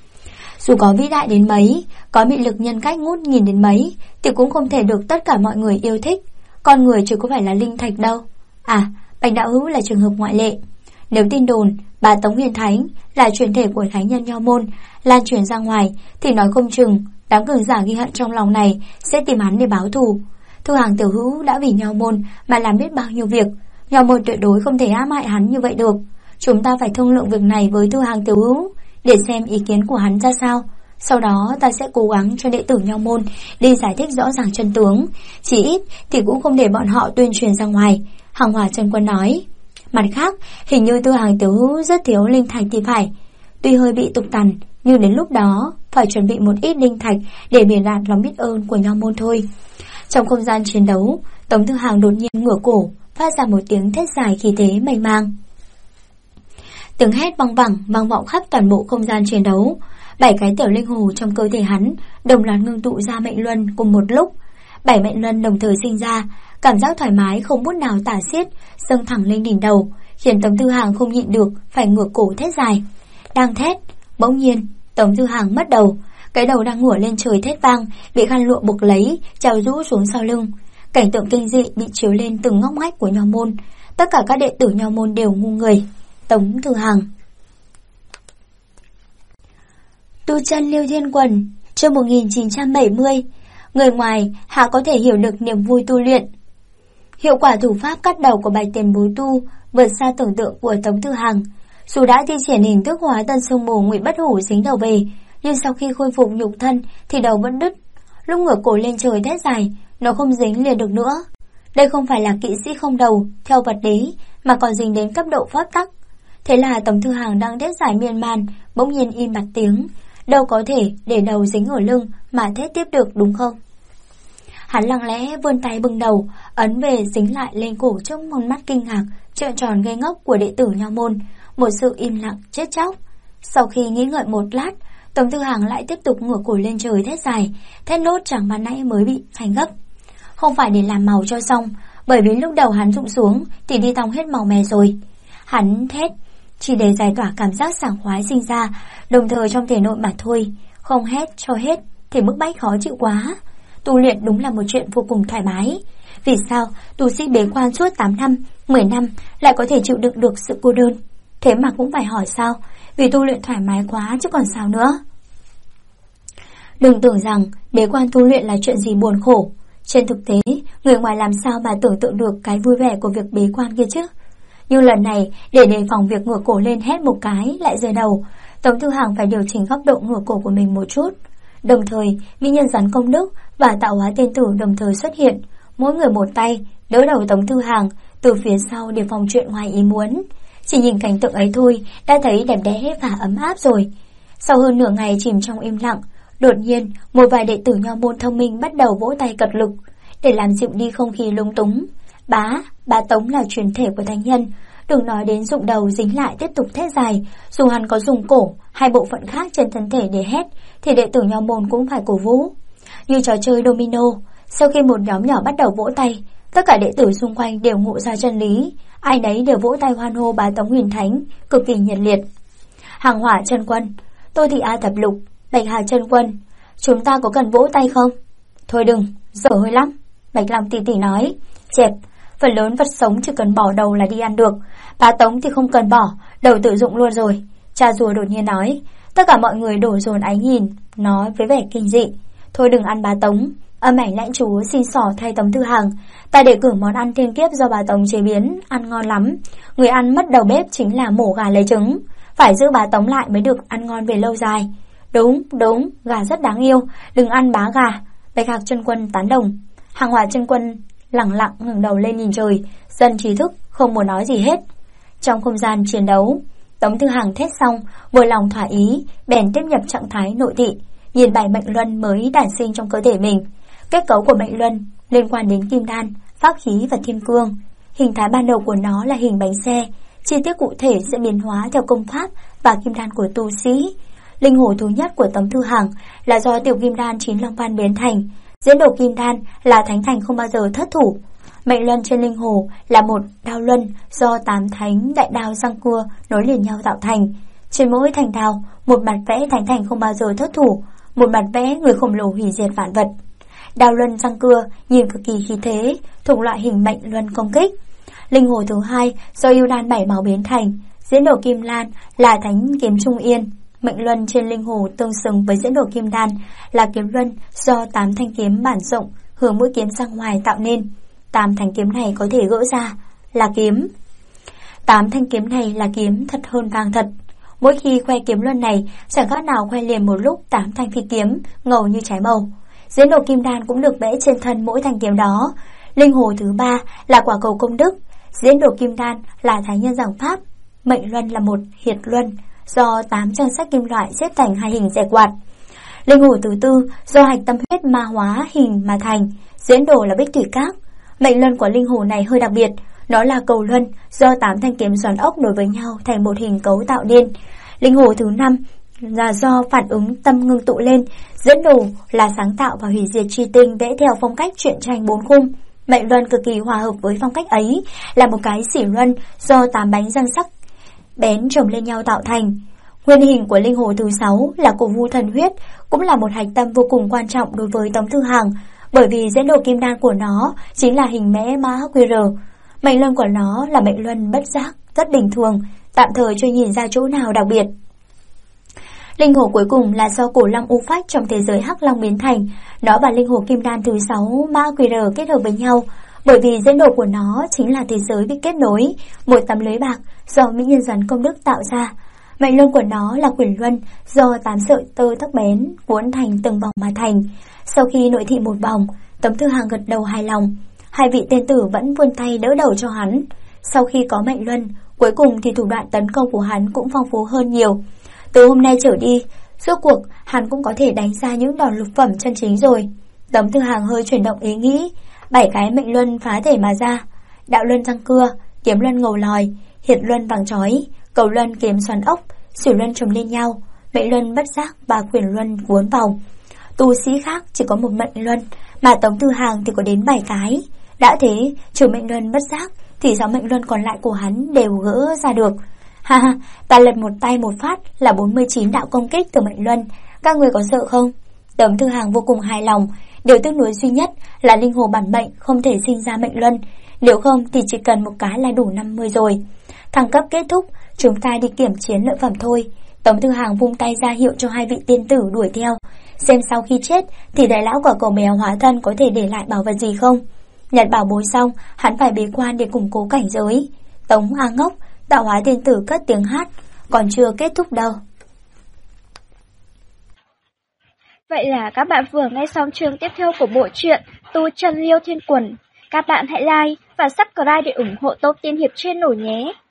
Dù có vĩ đại đến mấy, có mị lực nhân cách ngút nhìn đến mấy, thì cũng không thể được tất cả mọi người yêu thích. Con người chứ có phải là linh thạch đâu. Bạch đạo hữu là trường hợp ngoại lệ. Nếu tin đồn bà Tống Huyền Thánh là truyền thể của thánh nhân Nho môn lan truyền ra ngoài, thì nói không chừng đám cường giả ghi hận trong lòng này sẽ tìm hắn để báo thù. Thư Hàng tiểu hữu đã vì Nho môn mà làm biết bao nhiêu việc. Nho môn tuyệt đối không thể ám hại hắn như vậy được. Chúng ta phải thương lượng việc này với Thư Hàng tiểu hữu để xem ý kiến của hắn ra sao. Sau đó ta sẽ cố gắng cho đệ tử Nho môn đi giải thích rõ ràng chân tướng. Chỉ ít thì cũng không để bọn họ tuyên truyền ra ngoài. Hàng Hòa Chân Quân nói. Mặt khác, hình như Thư Hàng tiểu hữu rất thiếu linh thạch thì phải. Tuy hơi bị tục tằn, nhưng đến lúc đó phải chuẩn bị một ít linh thạch để biểu đạt lòng biết ơn của Nho môn thôi. Trong không gian chiến đấu, Tống Thư Hàng đột nhiên ngửa cổ, phát ra một tiếng thét dài khí thế mênh mang. Tiếng hét vang vọng khắp toàn bộ không gian chiến đấu. 7 cái tiểu linh hồ trong cơ thể hắn đồng loạt ngưng tụ ra mệnh luân cùng một lúc. 7 mệnh luân đồng thời sinh ra, cảm giác thoải mái không bút nào tả xiết dâng thẳng lên đỉnh đầu, khiến Tống Thư Hàng không nhịn được phải ngửa cổ thét dài. Đang thét, bỗng nhiên Tống Thư Hàng mất đầu. Cái đầu đang ngửa lên trời thét vang bị khăn lụa buộc lấy, trào rũ xuống sau lưng. Cảnh tượng kinh dị bị chiếu lên từng ngóc ngách của Nho môn. Tất cả các đệ tử Nho môn đều ngu người. Tống Thư Hàng. Tu chân Liêu Thiên Quần, chương 1970. Người ngoài hạ có thể hiểu được niềm vui tu luyện. Hiệu quả thủ pháp cắt đầu của Bạch Tiền Bối tu vượt xa tưởng tượng của Tống Thư Hằng. Dù đã thi triển hình thức hóa Tân Sông Bồ Ngụy Bất Hủ dính đầu về, nhưng sau khi khôi phục nhục thân thì đầu vẫn đứt. Lúc ngửa cổ lên trời thét dài, nó không dính liền được nữa. Đây không phải là kỵ sĩ không đầu theo vật lý, mà còn dính đến cấp độ pháp tắc. Thế là Tống Thư Hằng đang thét dài miên man, bỗng nhiên im bặt tiếng. Đâu có thể để đầu dính ở lưng mà thét tiếp được, đúng không? Hắn lặng lẽ vươn tay bưng đầu, ấn về dính lại lên cổ trước một mắt kinh ngạc, trợn tròn ngây ngốc của đệ tử Nho môn, một sự im lặng chết chóc. Sau khi nghĩ ngợi một lát, Tống Thư Hằng lại tiếp tục ngửa cổ lên trời thét dài, thét nốt chẳng ban nãy mới bị phanh gấp. Không phải để làm màu cho xong, bởi vì lúc đầu hắn rụng xuống thì đi tòng hết màu mè rồi. Hắn thét chỉ để giải tỏa cảm giác sảng khoái sinh ra, đồng thời trong thể nội mà thôi, không hét cho hết thì bức bách khó chịu quá. Tu luyện đúng là một chuyện vô cùng thoải mái. Vì sao tu sĩ bế quan suốt 8 năm, 10 năm lại có thể chịu đựng được sự cô đơn? Thế mà cũng phải hỏi sao? Vì tu luyện thoải mái quá chứ còn sao nữa. Đừng tưởng rằng bế quan tu luyện là chuyện gì buồn khổ. Trên thực tế, người ngoài làm sao mà tưởng tượng được cái vui vẻ của việc bế quan kia chứ? Nhưng lần này, để đề phòng việc ngửa cổ lên hét một cái lại rơi đầu, Tống Thư Hằng phải điều chỉnh góc độ ngửa cổ của mình một chút. Đồng thời, mỹ nhân rắn công đức và tạo hóa tiên tử đồng thời xuất hiện, mỗi người một tay đỡ đầu Tống Thư Hằng từ phía sau để phòng chuyện ngoài ý muốn. Chỉ nhìn cảnh tượng ấy thôi đã thấy đẹp đẽ và ấm áp rồi. Sau hơn nửa ngày chìm trong im lặng, đột nhiên một vài đệ tử Nho môn thông minh bắt đầu vỗ tay cật lực để làm dịu đi không khí lúng túng. Bá Tống là truyền thể của thánh nhân, đừng nói đến dụng đầu dính lại tiếp tục thét dài. Dù hắn có dùng cổ hay bộ phận khác trên thân thể để hét thì đệ tử Nho môn cũng phải cổ vũ. Như trò chơi domino, sau khi một nhóm nhỏ bắt đầu vỗ tay, tất cả đệ tử xung quanh đều ngộ ra chân lý, ai nấy đều vỗ tay hoan hô Bá Tống huyền thánh, cực kỳ nhiệt liệt. Hàng Hỏa chân quân, Tô Thị A thập lục, Bạch Hà chân quân, chúng ta có cần vỗ tay không? Thôi đừng, dở hơi lắm. Bạch Long tỷ tỷ nói, chẹp, phần lớn vật sống chỉ cần bỏ đầu là đi ăn được, Bá Tống thì không cần bỏ, đầu tự dụng luôn rồi. Cha rùa đột nhiên nói. Tất cả mọi người đổ dồn ánh nhìn, nói với vẻ kinh dị. Thôi đừng ăn Bá Tống. Âm ảnh lãnh chúa xin xỏ thay Tống Thư Hằng. Ta đề cử món ăn thiên kiếp do Bá Tống chế biến, ăn ngon lắm. Người ăn mất đầu bếp chính là mổ gà lấy trứng. Phải giữ Bá Tống lại mới được ăn ngon về lâu dài. Đúng, gà rất đáng yêu, đừng ăn bá gà. Bạch Hạc chân quân tán đồng. Hàng Hỏa chân quân lẳng lặng ngẩng đầu lên nhìn trời, dần trí thức, không muốn nói gì hết. Trong không gian chiến đấu, Tống Thư Hằng thét xong, vừa lòng thỏa ý, bèn tiếp nhập trạng thái nội thị, nhìn 7 mệnh luân mới đản sinh trong cơ thể mình. Kết cấu của mệnh luân liên quan đến kim đan, pháp khí và thiên cương. Hình thái ban đầu của nó là hình bánh xe, chi tiết cụ thể sẽ biến hóa theo công pháp và kim đan của tu sĩ. Linh hồn thứ nhất của Tống Thư Hằng là do tiểu kim đan 9 long văn biến thành. Diễn đồ kim đan là thánh thành không bao giờ thất thủ. Mệnh luân trên linh hồ là một đao luân do 8 thánh đại đao răng cưa nối liền nhau tạo thành. Trên mỗi thành đao, một mặt vẽ thánh thành không bao giờ thất thủ, một mặt vẽ người khổng lồ hủy diệt vạn vật. Đao luân răng cưa nhìn cực kỳ khí thế, thuộc loại hình mệnh luân công kích. Linh hồ thứ hai do yêu đan 7 màu biến thành. Diễn đồ kim lan là thánh kiếm trung yên. Mệnh luân trên linh hồ tương xứng với diễn đồ kim đan là kiếm luân do 8 thanh kiếm bản rộng hướng mũi kiếm ra ngoài tạo nên. 8 thanh kiếm này có thể gỡ ra là kiếm. 8 thanh kiếm này là kiếm thật hơn vàng thật. Mỗi khi khoe kiếm luân này chẳng khác nào khoe liền một lúc 8 thanh phi kiếm ngầu như trái màu. Diễn đồ kim đan cũng được vẽ trên thân mỗi thanh kiếm đó. Linh hồ thứ ba là quả cầu công đức. Diễn đồ kim đan là thái nhân giảng pháp. Mệnh luân là một hiệt luân do 8 trang sách kim loại xếp thành 2 hình rẻ quạt. Linh hồ thứ tư do hạch tâm huyết ma hóa hình mà thành. Diễn đồ là bích thủy các. Mệnh luân của linh hồ này hơi đặc biệt, nó là cầu luân do 8 thanh kiếm xoắn ốc nối với nhau thành một hình cấu tạo nên. Linh hồ thứ 5 là do phản ứng tâm ngưng tụ lên. Diễn đồ là sáng tạo và hủy diệt truy tinh vẽ theo phong cách truyện tranh 4 khung. Mệnh luân cực kỳ hòa hợp với phong cách ấy, là một cái xỉ luân do 8 bánh răng sắc bén chồng lên nhau tạo thành. Nguyên hình của linh hồ thứ 6 là cổ vu thần huyết, cũng là một hạch tâm vô cùng quan trọng đối với Tống Thư Hằng, bởi vì diễn đồ kim đan của nó chính là hình mẽ mã QR. Mệnh luân của nó là mệnh luân bất giác, rất bình thường, tạm thời chưa nhìn ra chỗ nào đặc biệt. Linh hồ cuối cùng là do cổ long u phách trong thế giới hắc long biến thành. Nó và linh hồ kim đan thứ 6 mã QR kết hợp với nhau, Bởi vì dẫn độ của nó chính là thế giới bị kết nối, một tấm lưới bạc do mỹ nhân rắn công đức tạo ra. Mệnh luân của nó là quyển luân do 8 sợi tơ sắc bén cuốn thành từng vòng mà thành. Sau khi nội thị một vòng, Tống Thư Hàng gật đầu hài lòng. Hai vị tiên tử vẫn vươn tay đỡ đầu cho hắn. Sau khi có mệnh luân, cuối cùng thì thủ đoạn tấn công của hắn cũng phong phú hơn nhiều. Từ hôm nay trở đi, rốt cuộc hắn cũng có thể đánh ra những đòn lục phẩm chân chính rồi. Tống Thư Hàng hơi chuyển động ý nghĩ, 7 cái mệnh luân phá thể mà ra. Đạo luân răng cưa, kiếm luân ngầu lòi, hiệt luân vàng chói, cầu luân kiếm xoắn ốc, xỉu luân chồng lên nhau, mệnh luân bất giác và quyển luân cuốn vòng. Tu sĩ khác chỉ có một mệnh luân, mà Tống Thư Hàng thì có đến 7 cái. Đã thế, trừ mệnh luân bất giác thì 6 mệnh luân còn lại của hắn đều gỡ ra được. Ha ha, ta lật một tay một phát là 49 đạo công kích từ mệnh luân, các người có sợ không? Tống Thư Hàng vô cùng hài lòng. Điều tiếc nuối duy nhất là linh hồ bản mệnh không thể sinh ra mệnh luân, nếu không thì chỉ cần một cái là đủ 50 rồi. Thăng cấp kết thúc, chúng ta đi kiểm chiến lợi phẩm thôi. Tống Thư Hàng vung tay ra hiệu cho hai vị tiên tử đuổi theo, xem sau khi chết thì đại lão quả cầu mèo hóa thân có thể để lại bảo vật gì không. Nhặt bảo bối xong, hắn phải bế quan để củng cố cảnh giới. Tống A Ngốc, tạo hóa tiên tử cất tiếng hát, còn chưa kết thúc đâu. Vậy là các bạn vừa nghe xong chương tiếp theo của bộ truyện Tu Chân Liêu Thiên Quần. Các bạn hãy like và subscribe để ủng hộ Top Tiên Hiệp Channel nhé.